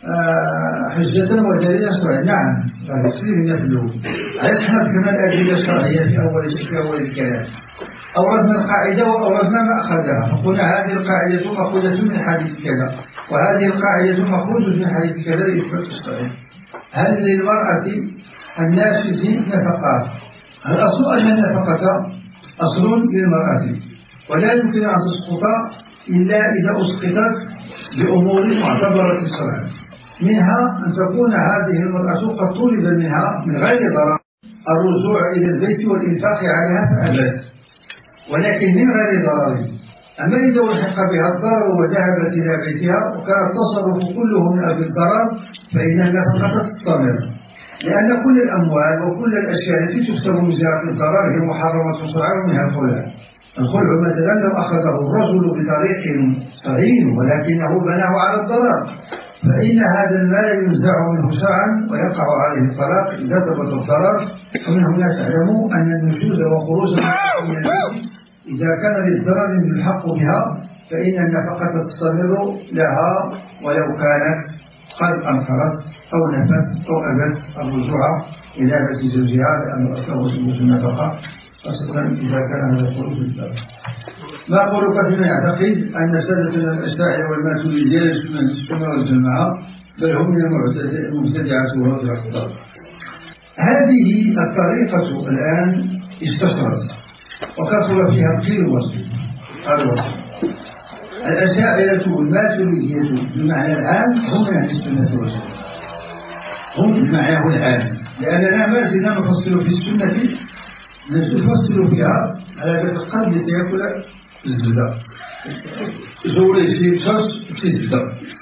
حجة ودليل شرعي. نعم فالسليم نفله. علاش حنا ذكرنا الأدلة الشرعية في أول في أول الكلام؟ أوردنا القاعدة وأوردنا ما أخذها، فقلنا هذه القاعدة مأخوذة من حديث كذا، وهذه القاعدة مأخوذة من حديث كذا يثبت الصحيح. هل للمرأة الناشز نفقات؟ الأصل أن النفقة أصل للمرأة، ولا يمكن أن تسقط إلا إذا أسقطت بأمور معتبرة شرعا. منها أن تكون هذه المرأة قد طلب منها من غير ضرر الرجوع إلى البيت والإنفاق عليها فأبت، ولكن من غير ضرر. أما إذا الحق بها الضرر وذهبت إلى بيتها وكان التصرف كله من أجل الضرر فإن النفقة تستمر، لأن كل الأموال وكل الأشياء التي تكتب مجرى الضرر هي محرمة شرعا، منها الخلع. الخلع مثلا لو أخذه الرجل بطريق صحيح ولكنه بناه على الضرر فإن هذا المال ينزع منه شرعا ويقع عليه الطلاق إذا ثبت الضرر. ومن هنا تعلموا أن النشوز وخروج من البيت إذا كان للضرر يلحق بها فإن النفقة تستمر لها ولو كانت قد أنكرت أو نفت أو أبت الرجوع إلى بيت زوجها لأن أصله ثبوت النفقة، خاصة إذا كان هذا الخروج للضرر. ما أقولك فيما يعتقد أن سادتنا الأشاعرة والماتريدية يجب من السنة والجماعة بل هم من المبتدعة والرافضة. هذه الطريقة الآن استشرت وكثر فيها القيل والوصف. الأشاعرة والماتريدية بمعنى العام هم من أهل السنة والجماعة، هم بمعناه العام، لأننا ما زلنا نفصل في السنة نفصل فيها على ذات القلب يأكل الزبدة زوري يشري بشاش في الزبدة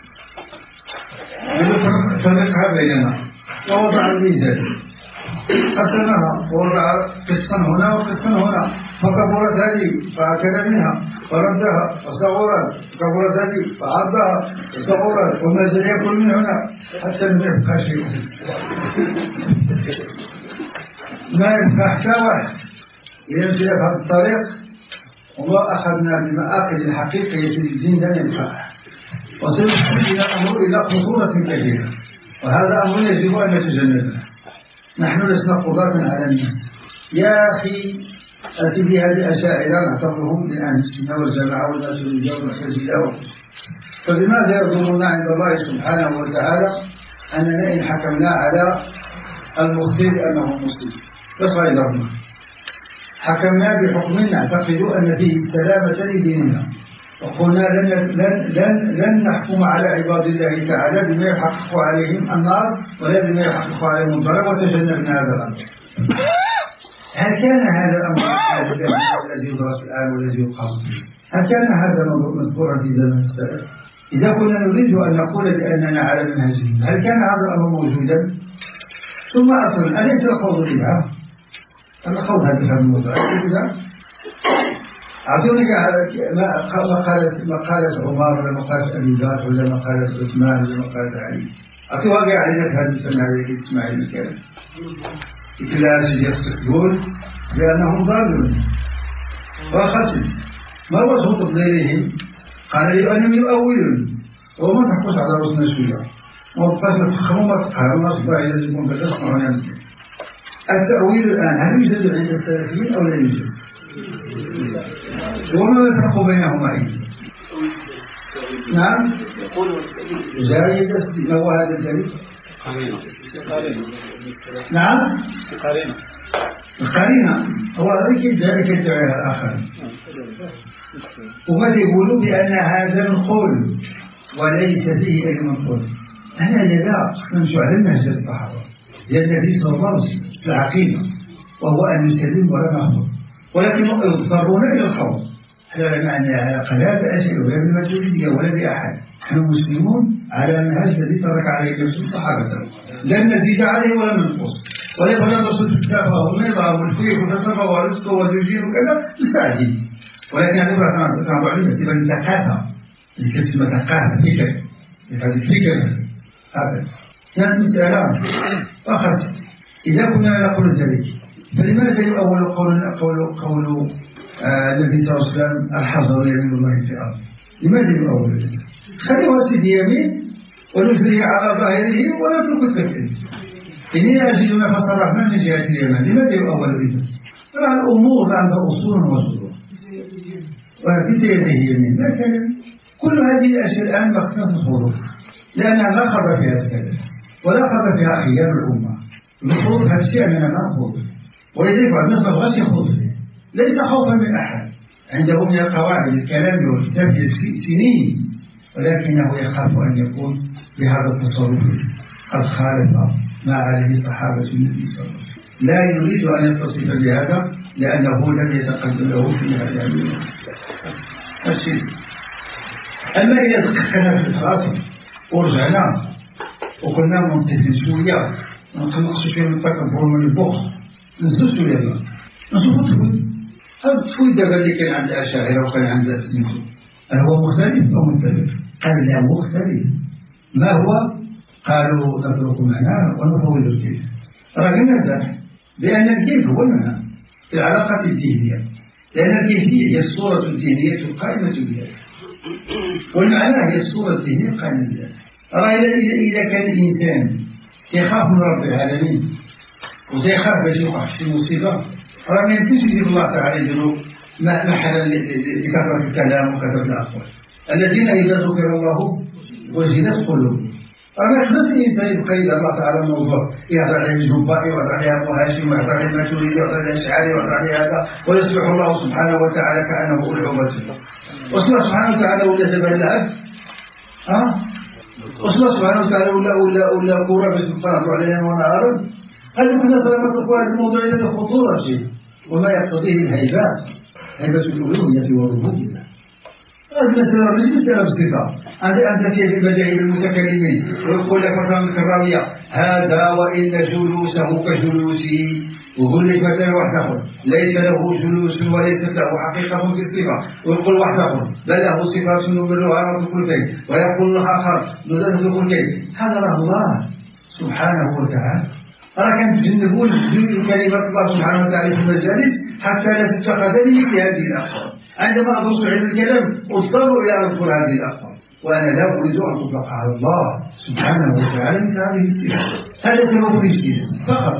فرقها بيننا ووضع الميزان قسمها ووضع قسطا هنا وقسطا هنا فكبرت هذه فأكل منها فردها فصغرت فكبرت هذه فعرضها فصغرت وما زال يأكل من هنا حتى لم يبقى شيء، ما يبقى حتى واحد. إذا مشينا في هذا الطريق وما أخذنا بمآخذ الحقيقية في الدين لن ينفع، وسيدخل إلى أمر إلى خطورة كبيرة، وهذا أمر يجب أن نتجنبه. نحن لسنا قضاة على الناس يا أخي. أتي هذه أشاعرة نعتبرهم من أهل السنة والجماعة والماتريدية والمعتزلة، فبماذا يضرنا عند الله سبحانه وتعالى أننا إن حكمنا على المخطئ أنه مسلم بس لا يضرنا؟ حكمنا بحكم نعتقد أن فيه السلامة لديننا، وقلنا لن, لن, لن, لن نحكم على عباد الله تعالى بما يحقق عليهم النار ولا بما يحقق عليهم الضرر، وتجنبنا هذا الأمر. هل كان هذا الأمر الذي يدرس الآن والذي يقام؟ هل كان هذا مذكورا في زمن السلف؟ إذا كنا نريد أن نقول بأننا على منهجهم هل كان هذا الأمر موجودا؟ ثم أصلا أليس القول بدعة؟ القول هذا كان موجودا؟ أعطوني مقالة مقالة عمر ولا مقالة أبي بكر ولا مقالة عثمان ولا مقالة علي، أعطي واقع عليك هذا الفن هذا تسمعي الكلام كلاس يستقبل لأنهم ضالون وخسر. ما وجه تضليلهم؟ قال لي أنهم يؤولون وما تحقش على رأسنا شوية وبقاش نفخموا ما تقهروا الناس باعي لازم يكون بكاش معنا مسلم. التأويل الآن هل يوجد عند السلفيين أو لا يوجد؟ وما يفرق بينهما أيضا؟ نعم جاي ما هو هذا الدليل؟ نعم القرينة هو ذلك ذلك الدعاء الآخر، وقد يقولوا بأن هذا منقول وليس فيه أي منقول. أنا لا نمشي على النهج الصحابة لأن النبي صلى الله عليه وسلم في العقيدة وهو أن يسلم ولا نخوض، ولكن يضطرون إلى الخوض. هذا معنى على قناة أشياء ولا بالمسؤولية ولا بأحد، نحن مسلمون على منهج الذي ترك عليه الصحابة، لن نزيد عليه ولا ننقص ولا يتنقص الكتابة والنظام والفيق والتصرف والرزق والتوجيه وكذا نستعجل، ولكن هذا كان علم اعتبار الثقافة الكلمة ثقافة فكر هذه الفكر هذا كانت مسألة أخذ. إذا كنا نقول ذلك فلماذا يؤول قول قول قول النبي صلى الله عليه وسلم الحذر يمين الله في الأرض؟ لماذا يؤول ذلك؟ خلوها سيدي يمين ونجريه على ظاهره ونترك التكليف. إني أجد نفس الرحمن من جهة اليمن، لماذا يؤول إذا؟ الأمور عندها أصول وجذور، وفي يده يمين مثلا. كل هذه الأشياء الآن مخصوصة الحروف، لأنها لا خطر فيها السلف ولا خطر فيها خيار الأمة. المفروض هذا الشيء أننا ما نخوض، ولذلك بعض الناس ما بغاش يخوض فيه، ليس خوفا من أحد، عنده من القواعد الكلام والكتاب سنين، ولكنه يخاف أن يكون بهذا التصرف قد خالف ما عليه صحابة النبي صلى الله عليه وسلم. لا يريد أن يتصف بهذا لأنه لم يتقدم له في هذا الشيء. أما إذا دققنا في الأصل ورجعنا وكنا منصفين شوية ونقص شوية من التكبر ومن البخل، نزلوا شوية الله نشوفوا التفويض. هذا التفويض دابا اللي كان عند الأشاعرة وكان عند السنسو هل هو مختلف أو مختلف؟ قال لا مختلف. ما هو؟ قالوا نترك معناه ونفوض الكيف. راه نرجع بأن الكيف هو المعنى في العلاقة الذهنية، لأن الكيفية هي الصورة الذهنية القائمة بها، والمعنى هي الصورة الذهنية القائمة بها. راه إذا كان الإنسان يخاف من رب العالمين وسيخاف باش يوقع في مصيبة، راه ما يمكنش يجيب الله تعالى يديروا محلا لكثرة الكلام وكثرة الأقوال. الذين إذا ذكر الله وجلت قلوبهم. أنا خلص الإنسان يبقى إذا الله تعالى موضوع يهضر عليه الجبائي ويهضر عليه أبو هاشم ويهضر عليه الماتريدي ويهضر عليه الأشعري ويهضر عليه هذا، ويصبح الله سبحانه وتعالى كأنه ألعبة. والله سبحانه وتعالى ولا دابا اللعب ها؟ والله سبحانه وتعالى ولا ولا ولا كورة باش نقرأوا عليها ونهارا. هذا كنا طالما تقوى هذا الموضوع إلى خطورة شيء وما يقتضيه الهيبات، هيبة الألوهية والربوبية. المسألة مش مسألة بسيطة. أنت أنت في مذاهب المتكلمين ويقول لك مثلا الكرامية هذا وإن جلوسه كجلوسه، ويقول لك مثلا واحد آخر ليس له جلوس وليست له حقيقة في الصفة، ويقول واحد آخر بل له صفات نمرها في كل شيء، ويقول الآخر نزلت في كل شيء. هذا راه الله سبحانه وتعالى. راه كان تجنبون كلمة الله سبحانه وتعالى في المجالس حتى لا تتخذ لمثل هذه الأقوال. عندما أدرس علم الكلام اضطروا إلى أن أذكر هذه الأقوال، وأنا لا أريد أن تطلق على الله سبحانه وتعالى مثل هذه الصفات. هذا سبب الاجتهاد فقط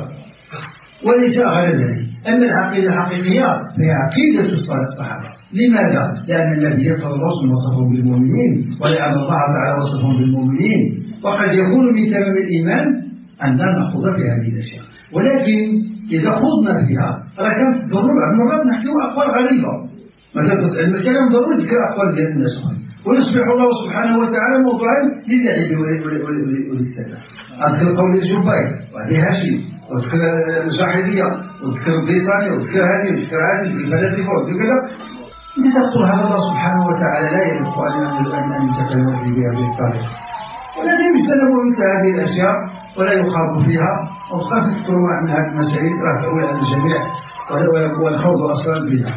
وليس غير ذلك. أما العقيدة الحقيقية فهي عقيدة الصحابة. لماذا؟ لأن النبي صلى الله عليه وسلم وصفهم بالمؤمنين، ولأن الله تعالى وصفهم بالمؤمنين، وقد يكون من تمام الإيمان أن لا نخوض في هذه الأشياء. ولكن إذا خضنا فيها راه كانت تضر بعض المرات نحكي أقوال غريبة. مثلا علم الكلام ضروري ذكر أقوال ديال الناس، ويصبح الله سبحانه وتعالى موضوعا للعب وللسلام. أذكر قول الجبائي وهذه هاشم، وذكر الجاحظية، وذكر البيصاني، وذكر هذه وذكر هذه الفلاسفة وذكر كذا. إذا تقول هذا الله سبحانه وتعالى لا يليق أن يتكلم بهذه الطريقة، ولازم يجتنبوا مثل هذه الأشياء ولا يخاض فيها، وبقى تذكروا عن هذه المسائل راح تقول عن الجميع والخوض أصلا بها.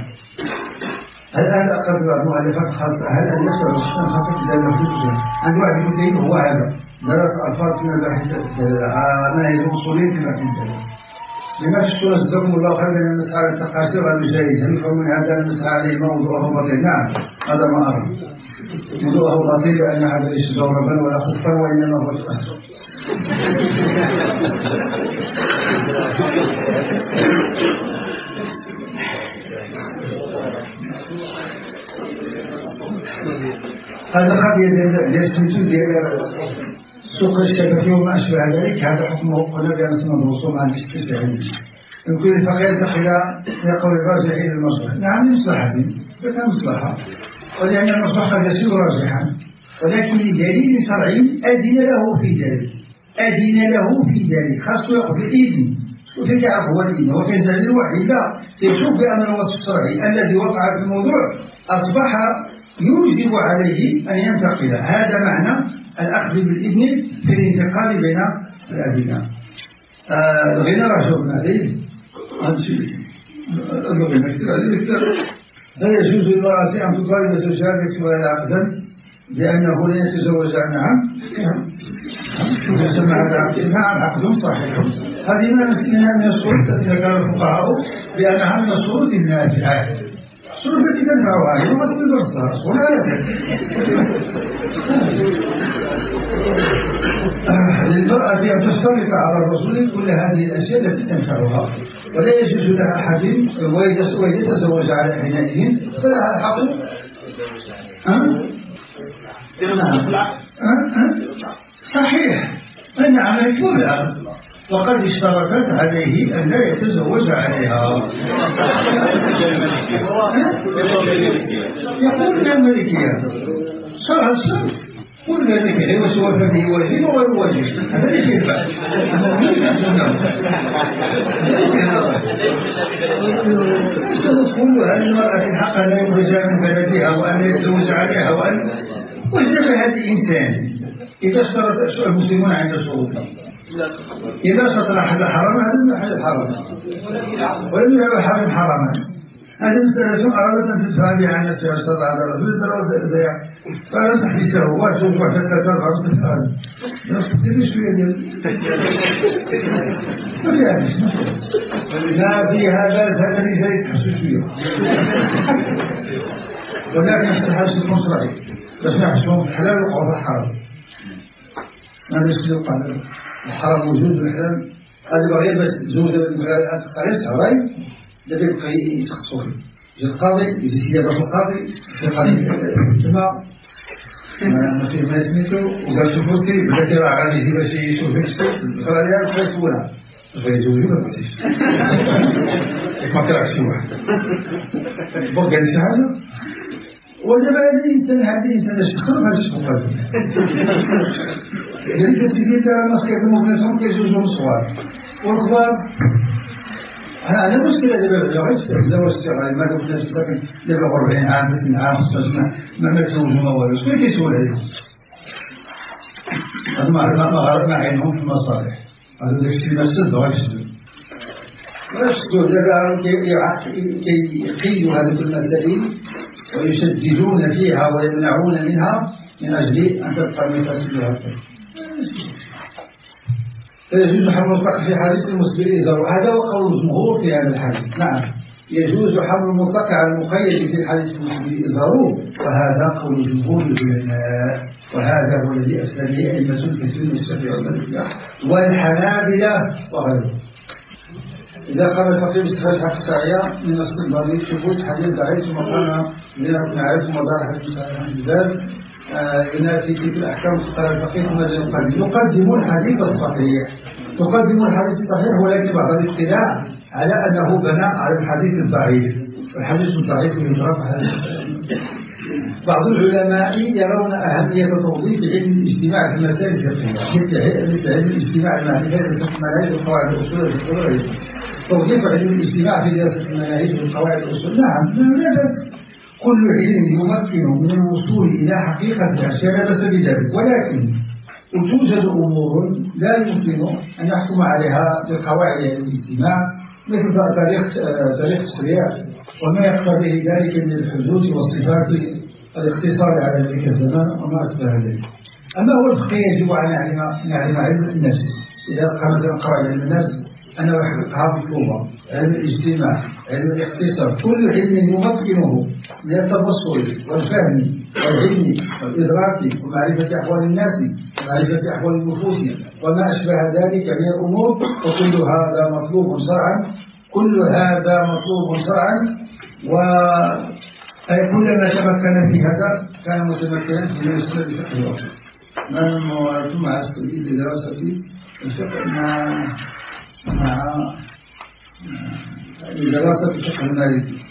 هل هذا أقرب بعض المؤلفات خاصة؟ هل أن يخشى الرسول خاصة إذا لم يكن عند واحد المسلمين هو هذا درس ألفاظ من الباحث ما هي المصولين كما في الدليل. لما تشكر جزاكم الله خيرا من المسعى التقاشر والمجاهد هل من هذا المسعى عليه موضوعه باطل؟ نعم هذا ما أرى موضوعه باطل لأن هذا ليس جوربا ولا خصفا وإنما هو تقاشر. هذا قضية ديال السمسو ديال سوق الشبكة وما أشبه ذلك، هذا حكمه قلنا بأن اسم الرسوم عن التسعة يمكن الفقير دخل إلى قول الراجع إلى المصلحة. نعم لمصلحة كان مصلحة، ولأن المصلحة قد يصير راجحا، ولكن لدليل شرعي أذن له في ذلك، أذن له في ذلك خاصة يقف الإذن، وفي تعرف هو الإذن وفي دليل الوحي لا يشوف بأن الوصف الشرعي الذي وقع في الموضوع أصبح يوجب عليه أن ينتقل. هذا معنى الأخذ بالإذن في الانتقال بين الأدلة. الغنى رجعنا عليه هذا الشيء الغنى كثير هذه كثير. لا يجوز للمرأة أن تطالب زوجها باكتمال عقدا لأنه لا يتزوج عنها. يسمى هذا عقد؟ نعم عقد صحيح. هذه من الشروط التي ذكرها الفقهاء بأنها من الشروط النافعة. الصورة التي تنفعها هي وما تقول بصدها ولا للمرأة أن تشترط على الرسول كل هذه الأشياء التي تنفعها، ولا يجوز لها أحد ويتزوج على حينئذ فلها الحق. صحيح أن عملت ولا وقد اشترطت عليه أن لا يتزوج عليها. يقول المالكية شرع الشرع كل ذلك هو سواء فيه واجب وغير واجب، هذا اللي ينفع. تقول أن المرأة الحق لا يخرج من بلدها وأن يتزوج عليها وأن وجب هذا الإنسان إذا اشترط المسلمون عند شروطهم. إذا شرط أحد حرام هذا من أحد الحرام ولم يعد حرام حراما. هذه مسألة أرادت أن تدفع بها عن نفسها الشرع على الرسول الدراسة زيها فلا تحدثه واشوف وحدة ترفع مستفاد نفس كثير شوية ديال ما فيهاش ما فيها باس هذا الرجال يتحسوا شوية ولكن استحاش يكون صرعي بس ما يحسون في الحلال وقعوا في الحرام. ما نسكي يقع الحرام موجود والحلال هذا بغير بس زوجة بالمغالات قريسها راي لابد يبقى يسقطوا فيه. يجي القاضي يجي سيادة القاضي في قاضي الجماعة ما فيه ما سميتو وقال شوفوتي بدا كيرا غادي باش يشوف نفسه القراريات بغا يسولها بغا يزوجو ما بغيتيش ما كرهش شي واحد بغا قال شي حاجة ودابا هذا الإنسان هذا الإنسان اش تخرب هذا الشيء فوق يعني كتجي ترى الناس كيخدموا بنفسهم كيزوجوا صغار والكبار هذا مشكلة دابا غير الزواج الصغير ما كناش ساكن دابا أربعين عام ثلاثين عام ستة عشر ما ما تزوجوا ما والو شكون كيسول عليهم؟ هذا ما ما ما عينهم في المصالح هذا داكشي ما سد غيشدوا غيشدوا دابا كيقيدوا هذه المسائل ويشددون فيها ويمنعون منها من أجل أن تبقى المفاسد هكذا. فيجوز حمل المطلق في حديث المسبل إزار هذا وقول الجمهور في هذا الحديث. نعم يجوز حمل المطلق على المقيد في حديث المسبل إزار وهذا قول الجمهور العلماء وهذا هو الذي أسلم به أئمة الكثير من الشافعية والمالكية والحنابلة وغيرهم. إذا قام الفقيه باستخراج حق الشرعية من نص المريض ثبوت حديث ضعيف ثم قام من عارف مدار حديث الباب هنا في تلك الأحكام استقرار الفقيه ماذا يقدم؟ يقدم الحديث الصحيح يقدم الحديث الصحيح ولكن بعد الاطلاع على أنه بنى على الحديث الضعيف. الحديث الضعيف يضرب على بعض العلماء يرون أهمية توظيف علم الاجتماع في المسائل الفقهية مثل علم الاجتماع المعرفة المناهج والقواعد الأصول الفقهية. توظيف علم الاجتماع في دراسة المناهج والقواعد الأصول نعم لا بأس كل علم يمكن من الوصول إلى حقيقة الأشياء لا بأس بذلك ولكن توجد أمور لا يمكن أن نحكم عليها بقواعد علم الاجتماع مثل طريق التشريع وما يقتضيه ذلك من الحدود والصفات الاقتصار على ذلك الزمان وما أشبه ذلك. أما هو الفقه يجب أن نعلم علم النفس إذا قامت قواعد علم النفس أنه يحققها مطلوبة علم الاجتماع علم الاقتصاد كل علم يمكنه من التبصر والفهم والعلم والإدراك ومعرفة أحوال الناس ومعرفة أحوال النفوس وما أشبه ذلك من الأمور وكل هذا مطلوب شرعا كل هذا مطلوب شرعا وكلما تمكن في هذا كان متمكنا في المسألة الفقهية. من ثم عسكري لدراسة الفقه مع مع دراسة الفقه المالكي.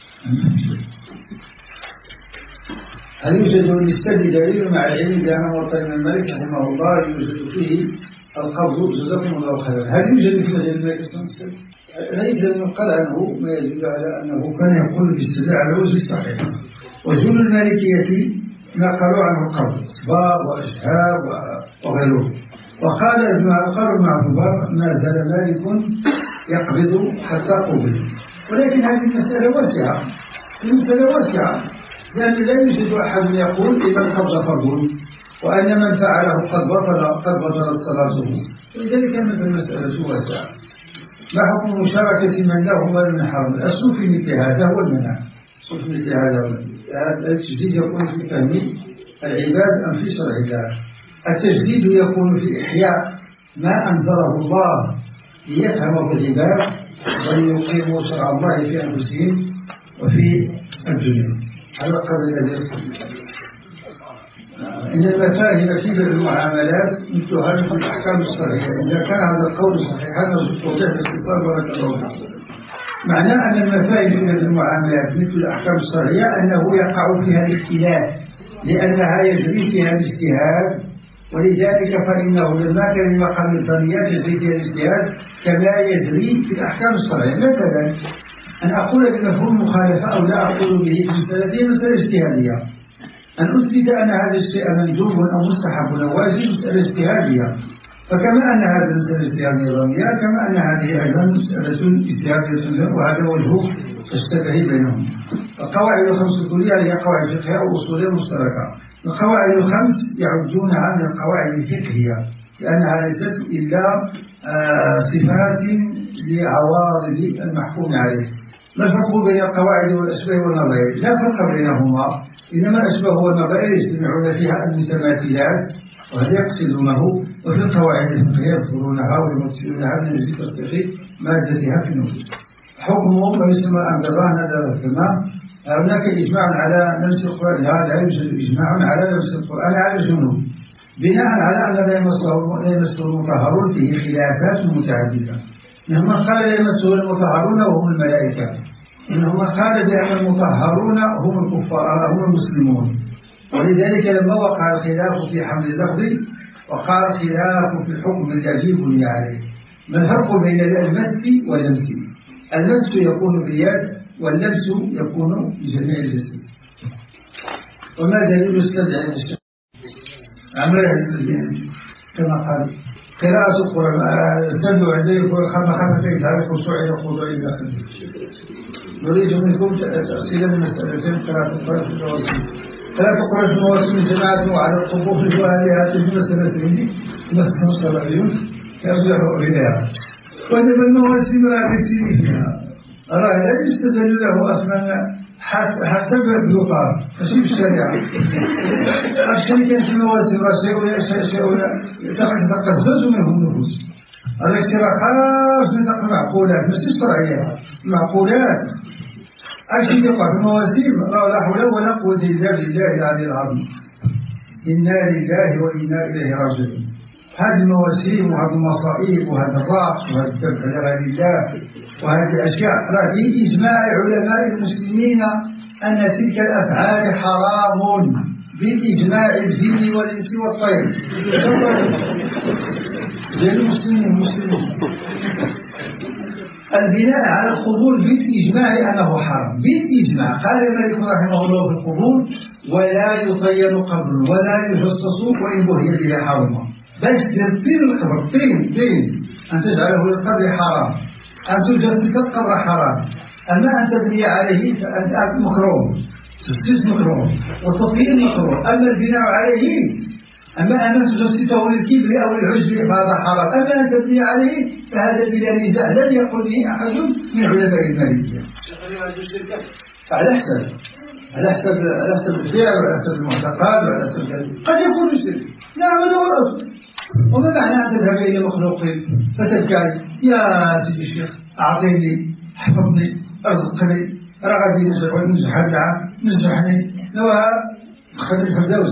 هل يوجد للسد دليل مع العلم بأن موطن الملك رحمه الله يوجد فيه القبض جزاكم الله خيرا؟ هل يوجد في مجال الملك السد؟ ليس ينقل عنه ما يدل على أنه كان يقول بالسد على وجه الصحيح وجل المالكية نقلوا عنه القبض صباب وأشهاب وغيره. وقال ابن عبد ما زال مالك يقبض حتى قبض ولكن هذه المسألة واسعة المسألة واسعة لأن لا يوجد أحد يقول إذا القبض فرض وأن من فعله قد بطل قد بطلت صلاته ولذلك كانت المسألة واسعة. ما حكم مشاركة من له مال من حرم؟ الأصل في مثل هذا هو المنع. الأصل في مثل هذا. هذا التجديد يكون في فهم العباد أم في شرع الله. التجديد يكون في إحياء ما أنزله الله ليفهمه العباد وليقيموا شرع الله في أنفسهم وفي الدنيا. هذا القدر الذي يصل. إن المفاهيم في المعاملات مثل هذه الأحكام الشرعية. إذا كان هذا القول صحيحا نستطيع باختصار بارك الله فيكم. معناه أن المفاهيم في المعاملات مثل الأحكام الشرعية أنه يقع فيها الاختلاف لأنها يجري فيها الاجتهاد، ولذلك فإنه لما كان المقام الفنيات يجري فيها الاجتهاد كما يجري في الأحكام الشرعية. مثلا أن أقول بمفهوم مخالفة أو لا أقول به في مسألة مسألة اجتهادية. أن أثبت أن هذا الشيء مندوب أو مستحب أو واجب مسألة اجتهادية. فكما أن هذا مسألة اجتهادية ضمنية كما أن هذه أيضا مسألة اجتهادية، وهذا وجه تشتبه بينهم. القواعد الخمس الكلية هي قواعد فقهية وأصولية مشتركة. القواعد الخمس يعدونها من القواعد الفقهية لأنها ليست إلا صفات لعوارض المحكوم عليه. ما الفرق بين القواعد والأشباه والنظائر؟ لا فرق بينهما، إنما الأشباه والنظائر يجتمعون فيها المتماثلات وهذا يقصدونه، وفي القواعد الفقهية يذكرونها ويمثلونها من أجل تصديق مادتها في النصوص. حكمه ما يسمى الأنظران هذا الكلام. هناك إجماع على نفس القرآن، لا يوجد إجماع على نفس القرآن على الجنوب، بناء على أن لا يمسه المطهرون فيه خلافات متعددة. منهم من قال لا يمسه المطهرون وهم الملائكة، منهم من قال بأن المطهرون هم الكفار هم المسلمون. ولذلك لما وقع الخلاف في حمل اللفظ وقع الخلاف في الحكم الذي بني عليه. ما الفرق بين المس واللمس؟ المس يكون باليد واللمس يكون بجميع الجسد. وما دليل استدعاء الشيء عمل كما قال قراءة القرآن تدعو عليه خم خمسين تعرف خشوع الخضوع إلى خلفه. نريد منكم تأصيل من مسألتين قراءة القرآن في المواسم. قراءة القرآن في المواسم جماعة وعلى الطبوخ وآلهة في مسألتين مسألة مصطلحيون يرجعوا إليها. وإنما المواسم لا يسير فيها أرى لا يستدل له أصلا حسب الوقار فشي في الشريعة. الشيء كان في المواسم شيء تتقزز منهم النفوس. هذا اشتراكات نطق المعقولات مش الشرعية المعقولات. الشيء يقع في المواسم لا حول ولا قوة إلا بالله العلي العظيم. إنا لله وإنا إليه راجعون. هذه المواسم وهذه المصائب وهذا الرقص وهذا الذبح لغير الله وهذه الأشياء راه في إجماع علماء المسلمين أن تلك الأفعال حرام بإجماع الجن والإنس والطير. ديال المسلمين المسلمين البناء على القبول بالإجماع أنه حرام بالإجماع. قال مالك رحمه الله في القبول ولا يطين قبر ولا يجصص وإن بهي بها حرمه. بس تدير القبر طين طين أن تجعله للقبر حرام، أن تجسد القبر حرام، أما أن تبني عليه فأنت مكروه تسجيس مكروه وتطير مكروه. أما البناء عليه أما أن تجسده للكبر أو للعجب فهذا حرام. أما أن تبني عليه فهذا بلا نزاع لم يقل به أحد من علماء المالكية. على حسب على حسب على حسب الفعل وعلى حسب المعتقد وعلى حسب قد يكون الشرك. نعم هذا هو الأصل. وما معنى أن تذهب إلى مخلوق فتبكي يا سيدي الشيخ أعطيني احفظني ارزقني رغبي نجح الدعاء نجحني نوى خلي الفردوس.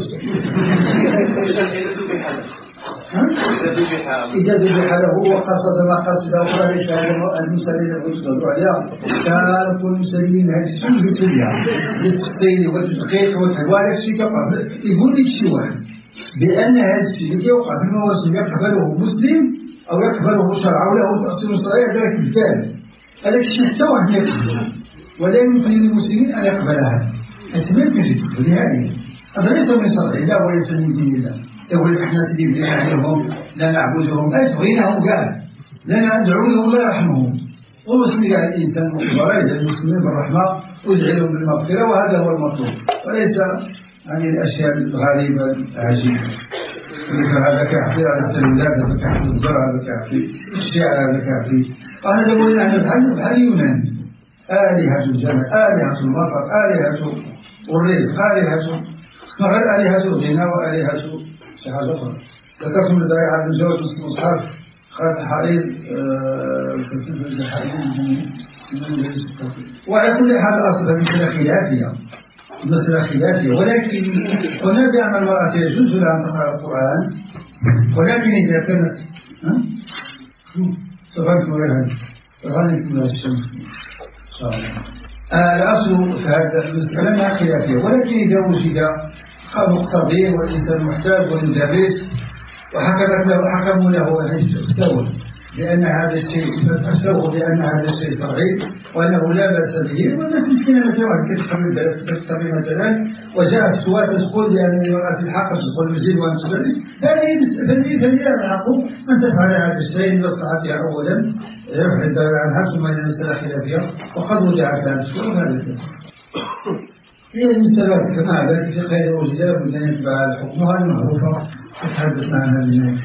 إذا ذبح له وقصد مقاصد أخرى ليس المسلمين يقصدون عليها كان كل مسلمين هذا الشيء بالطبيعة للتفصيل والتدقيق والتوالي الشيء يقول لك شيء واحد بأن هذا الشيء اللي يوقع في المواسم يقبله مسلم أو يقبله شرع أو له تأصيل شرعي ذلك بالفعل. هذا الشيء حتى واحد يقبله ولا يمكن للمسلمين أن يقبلها. أنت ما تجد لهذه هذا ليس من شرع الله وليس من دين الله. يقول احنا تدين نعبدهم لا نعبدهم أسغينهم قال لا ندعو لهم لا يرحمهم. ومسلم على الإنسان مقبرة إلى المسلمين بالرحمة ويدعيهم بالمغفرة وهذا هو المطلوب وليس عن الأشياء الغريبة العجيبة. هذا كافي على التلميذات هذا كافي الزرع هذا كافي الشعر هذا كافي. أنا أقول نحن بحال بحال يونان آلهة الجنة، آلهة المطر، آلهة الرزق، آلهة غير آلهة الغنى وآلهة شي حاجة أخرى. ذكرتم لدري عبد الجواد في المصحف خالد حرير كتب الحديث وعلى كل حال أصلا مسألة خلافية مسألة خلافية، ولكن قلنا بأن المرأة يجوز لها أن تقرأ القرآن، ولكن إذا كانت صفاتكم غير هذه غنيكم الشمس إن شاء الله. الأصل في هذا المسألة ما خلافية، ولكن إذا وجد قام صغير والإنسان محتاج ومدرس وحكموا له أن يستوى لأن هذا الشيء أفتوه بأن هذا الشيء صغير وأنه لا بأس به، والناس مسكينة مثلا كتقري مثلا وجاءت سواء تقول بأن المرأة الحق تدخل المسجد وأن تدرس، فليها الحق أن تفعل هذا الشيء لمصلحتها أولا يبحث عنها ثم هي مسألة خلافية وقد وضعت لها السؤال وهذا هي المسألة كما ذلك في خير وجداء بدأن يتبع حكمها المعروفة تتحدثنا عن هذه الناس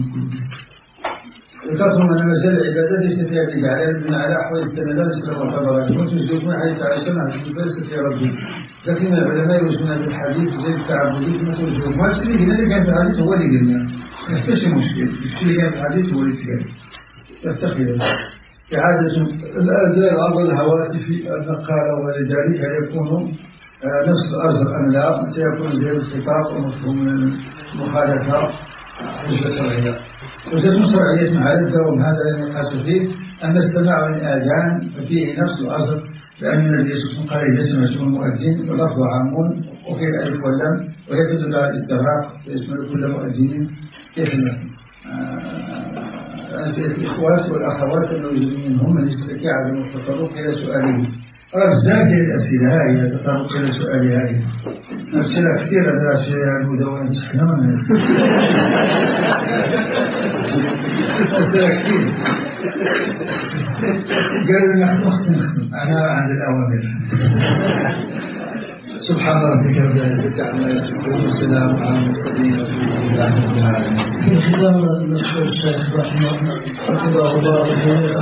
وكثم أن مجال العبادات ليس فيها بدعة لأن على أحوال السندات يسلم الخبرات وتجدون حديث عائشة مع الجبال في ربي، لكن العلماء يوجدون في الحديث زي التعبدي كما توجدون ما الشيء اللي كان في الحديث هو اللي قلنا ما فيش مشكل، الشيء اللي كان في الحديث هو اللي تقال يفتخر إعادة الأرض الهواتف النقالة ولذلك يكون نفس الأجر أم لا سيكون زي الخطاب ومفهوم المخالفة حجة شرعية وجد شرعية مع الدوام هذا لا نقاش فيه. أما استماع الآذان ففيه نفس الأجر لأن النبي صلى الله عليه وسلم قال إذا سمعتم المؤذن واللفظ عام وفي الألف واللام وهي تدل على الاستغراق يشمل كل مؤذن كيف الإخوات والأخوات الموجودين منهم من يستطيع عدم التطرق إلى سؤاله بزاف ديال الأسئلة هاي تطرق إلى سؤال هاي أسئلة كثيرة لا شيء المدونة سحنا أسئلة كثيرة قالوا لنا نخدم نخدم أنا عند الأوامر. سبحان ربك رب العزة عما يصفون وسلام على المرسلين والحمد لله رب العالمين. في ختام نشكر الشيخ رحمه الله وبارك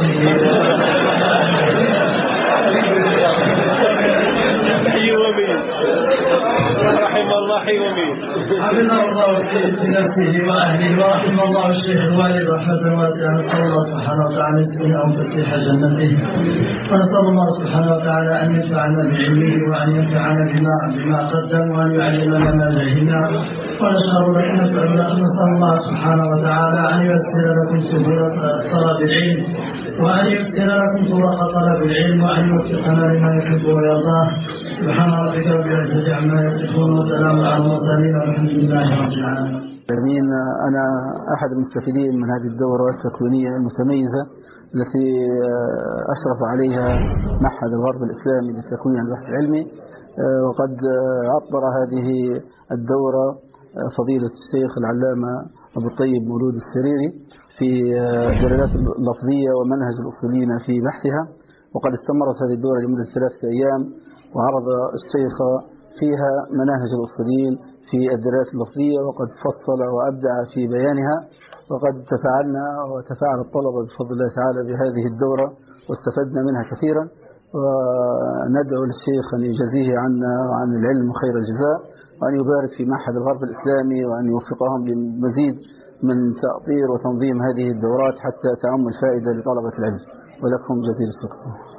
رحم الله حي ومين حفظه الله في نفسه وأهله ورحم الله الشيخ الوالد رحمة واسعة. نسأل الله سبحانه وتعالى يسكنهم فسيح جنته، ونسأل الله سبحانه وتعالى أن ينفعنا بعلمه وأن ينفعنا بما بما قدم وأن يعلمنا ما جهلنا، ونسأل نسأل الله سبحانه وتعالى أن ييسر لكم سبل طلب العلم وأن ييسر لكم طرق طلب العلم وأن يوفقنا لما يحب ويرضاه. سبحان ربك رب العزة عما يصفون وسلام على المرسلين والحمد لله رب العالمين. أنا أحد المستفيدين من هذه الدورة التكوينية المتميزة التي أشرف عليها معهد الغرب الإسلامي للتكوين البحث العلمي، وقد عبر هذه الدورة فضيلة الشيخ العلامة أبو الطيب مولود السريري في الدلالات اللفظية ومنهج الأصوليين في بحثها، وقد استمرت هذه الدورة لمدة ثلاثة أيام وعرض الشيخ فيها مناهج الأصوليين في الدلالات اللفظية وقد فصل وأبدع في بيانها، وقد تفاعلنا وتفاعل الطلبة بفضل الله تعالى بهذه الدورة واستفدنا منها كثيرا، وندعو للشيخ أن يجزيه عنا وعن العلم خير الجزاء وأن يبارك في معهد الغرب الإسلامي وأن يوفقهم لمزيد من تأطير وتنظيم هذه الدورات حتى تعم الفائدة لطلبة العلم، ولكم جزيل الشكر.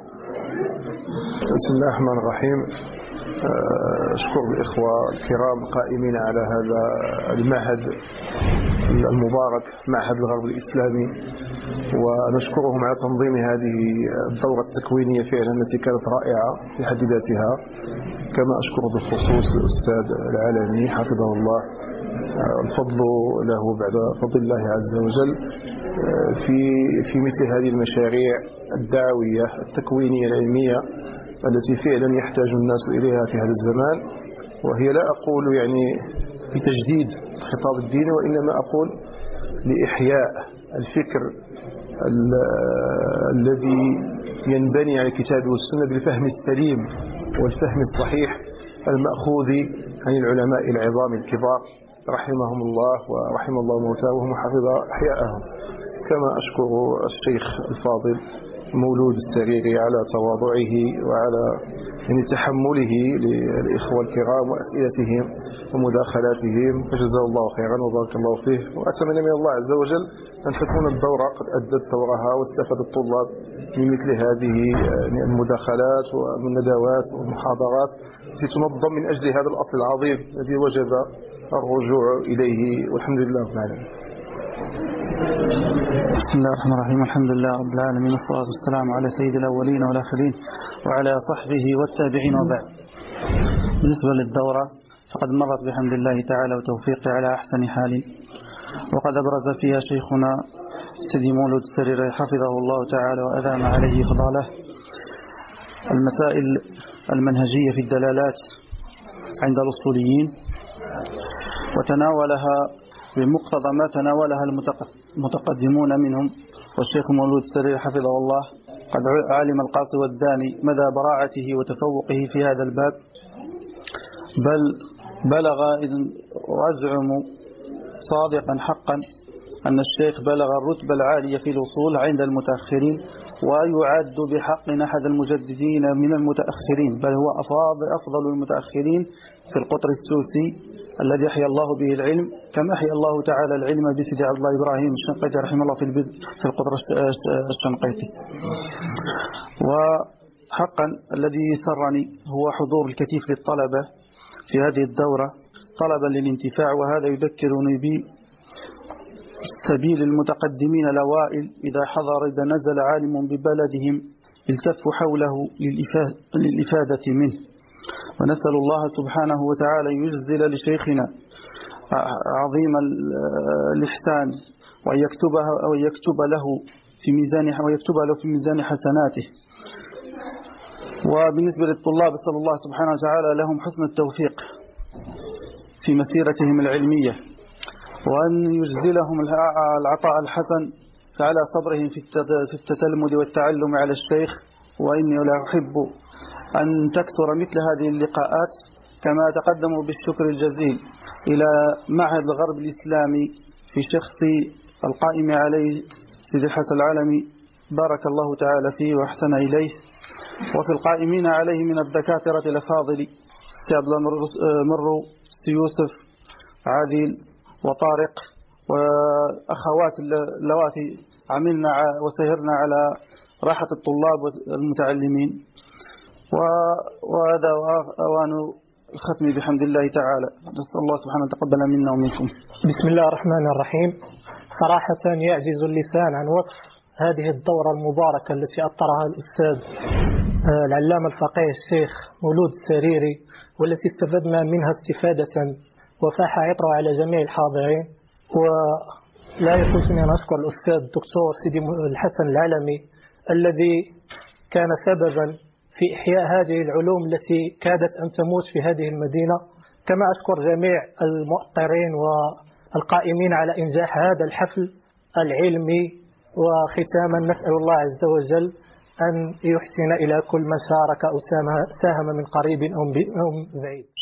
بسم الله الرحمن الرحيم. أشكر الإخوة الكرام القائمين على هذا المعهد المبارك معهد الغرب الإسلامي، ونشكرهم على تنظيم هذه الدورة التكوينية فعلا التي كانت رائعة في حد ذاتها، كما أشكر بالخصوص الأستاذ العالمي حفظه الله، الفضل له بعد فضل الله عز وجل في في مثل هذه المشاريع الدعوية التكوينية العلمية التي فعلا يحتاج الناس إليها في هذا الزمان، وهي لا أقول يعني بتجديد الخطاب الديني، وإنما أقول لإحياء الفكر الذي ينبني على الكتاب والسنة بالفهم السليم والفهم الصحيح المأخوذ عن العلماء العظام الكبار رحمهم الله ورحم الله موتاهم وحفظ أحياءهم. كما أشكر الشيخ الفاضل مولود السريري على تواضعه وعلى يعني تحمله للإخوة الكرام وأسئلتهم ومداخلاتهم، فجزاه الله خيرا وبارك الله فيه. وأتمنى من الله عز وجل أن تكون الدورة قد أدت دورها واستفاد الطلاب من مثل هذه المداخلات والندوات والمحاضرات التي تنظم من أجل هذا الأصل العظيم الذي وجب الرجوع إليه، والحمد لله رب العالمين. بسم الله الرحمن الرحيم، الحمد لله رب العالمين، والصلاة والسلام على سيد الأولين والآخرين وعلى صحبه والتابعين وبعد. بالنسبة للدورة فقد مرت بحمد الله تعالى وتوفيقه على أحسن حال، وقد أبرز فيها شيخنا سيدي مولود السريري حفظه الله تعالى وأدام عليه فضاله المسائل المنهجية في الدلالات عند الأصوليين، وتناولها بمقتضى ما تناولها المتقدمون منهم، والشيخ مولود السريري حفظه الله قد علم القاصي والداني مدى براعته وتفوقه في هذا الباب، بل بلغ إذن وأزعم صادقا حقا أن الشيخ بلغ الرتبة العالية في الوصول عند المتأخرين، ويعد بحق أحد المجددين من المتأخرين، بل هو أفضل المتأخرين في القطر السوسي الذي أحيا الله به العلم، كما أحيا الله تعالى العلم بسيدي عبد الله إبراهيم الشنقيطي رحمه الله في في القطر الشنقيطي. وحقا الذي سرني هو حضور الكثير للطلبة في هذه الدورة طلبا للانتفاع، وهذا يذكرني بي سبيل المتقدمين الأوائل إذا حضر إذا نزل عالم ببلدهم التفوا حوله للإفادة منه. ونسأل الله سبحانه وتعالى يجزل لشيخنا عظيم الإحسان وأن يكتبها أو يكتب له في ميزان ويكتب له في ميزان حسناته. وبالنسبة للطلاب صلى الله سبحانه وتعالى لهم حسن التوفيق في مسيرتهم العلمية، وأن يجزلهم العطاء الحسن على صبرهم في التتلمذ والتعلم على الشيخ. وإني لا أحب أن تكثر مثل هذه اللقاءات، كما تقدم بالشكر الجزيل إلى معهد الغرب الإسلامي في شخص القائم عليه سيدي الحسن العلمي بارك الله تعالى فيه وأحسن إليه، وفي القائمين عليه من الدكاترة الأفاضل سيد مرو يوسف عادل وطارق وأخوات اللواتي عملنا وسهرنا على راحة الطلاب والمتعلمين. وهذا أوان الختم بحمد الله تعالى، نسأل الله سبحانه وتقبل منا ومنكم. بسم الله الرحمن الرحيم. صراحة يعجز اللسان عن وصف هذه الدورة المباركة التي أطرها الأستاذ العلامة الفقيه الشيخ مولود السريري، والتي استفدنا منها استفادة وفاح عطرها على جميع الحاضرين. ولا يفوتني أن أشكر الأستاذ الدكتور سيدي الحسن العلمي الذي كان سببا في إحياء هذه العلوم التي كادت أن تموت في هذه المدينة. كما أشكر جميع المؤطرين والقائمين على إنجاح هذا الحفل العلمي. وختاما نسأل الله عز وجل أن يحسن إلى كل من شارك أو ساهم من قريب أو بعيد.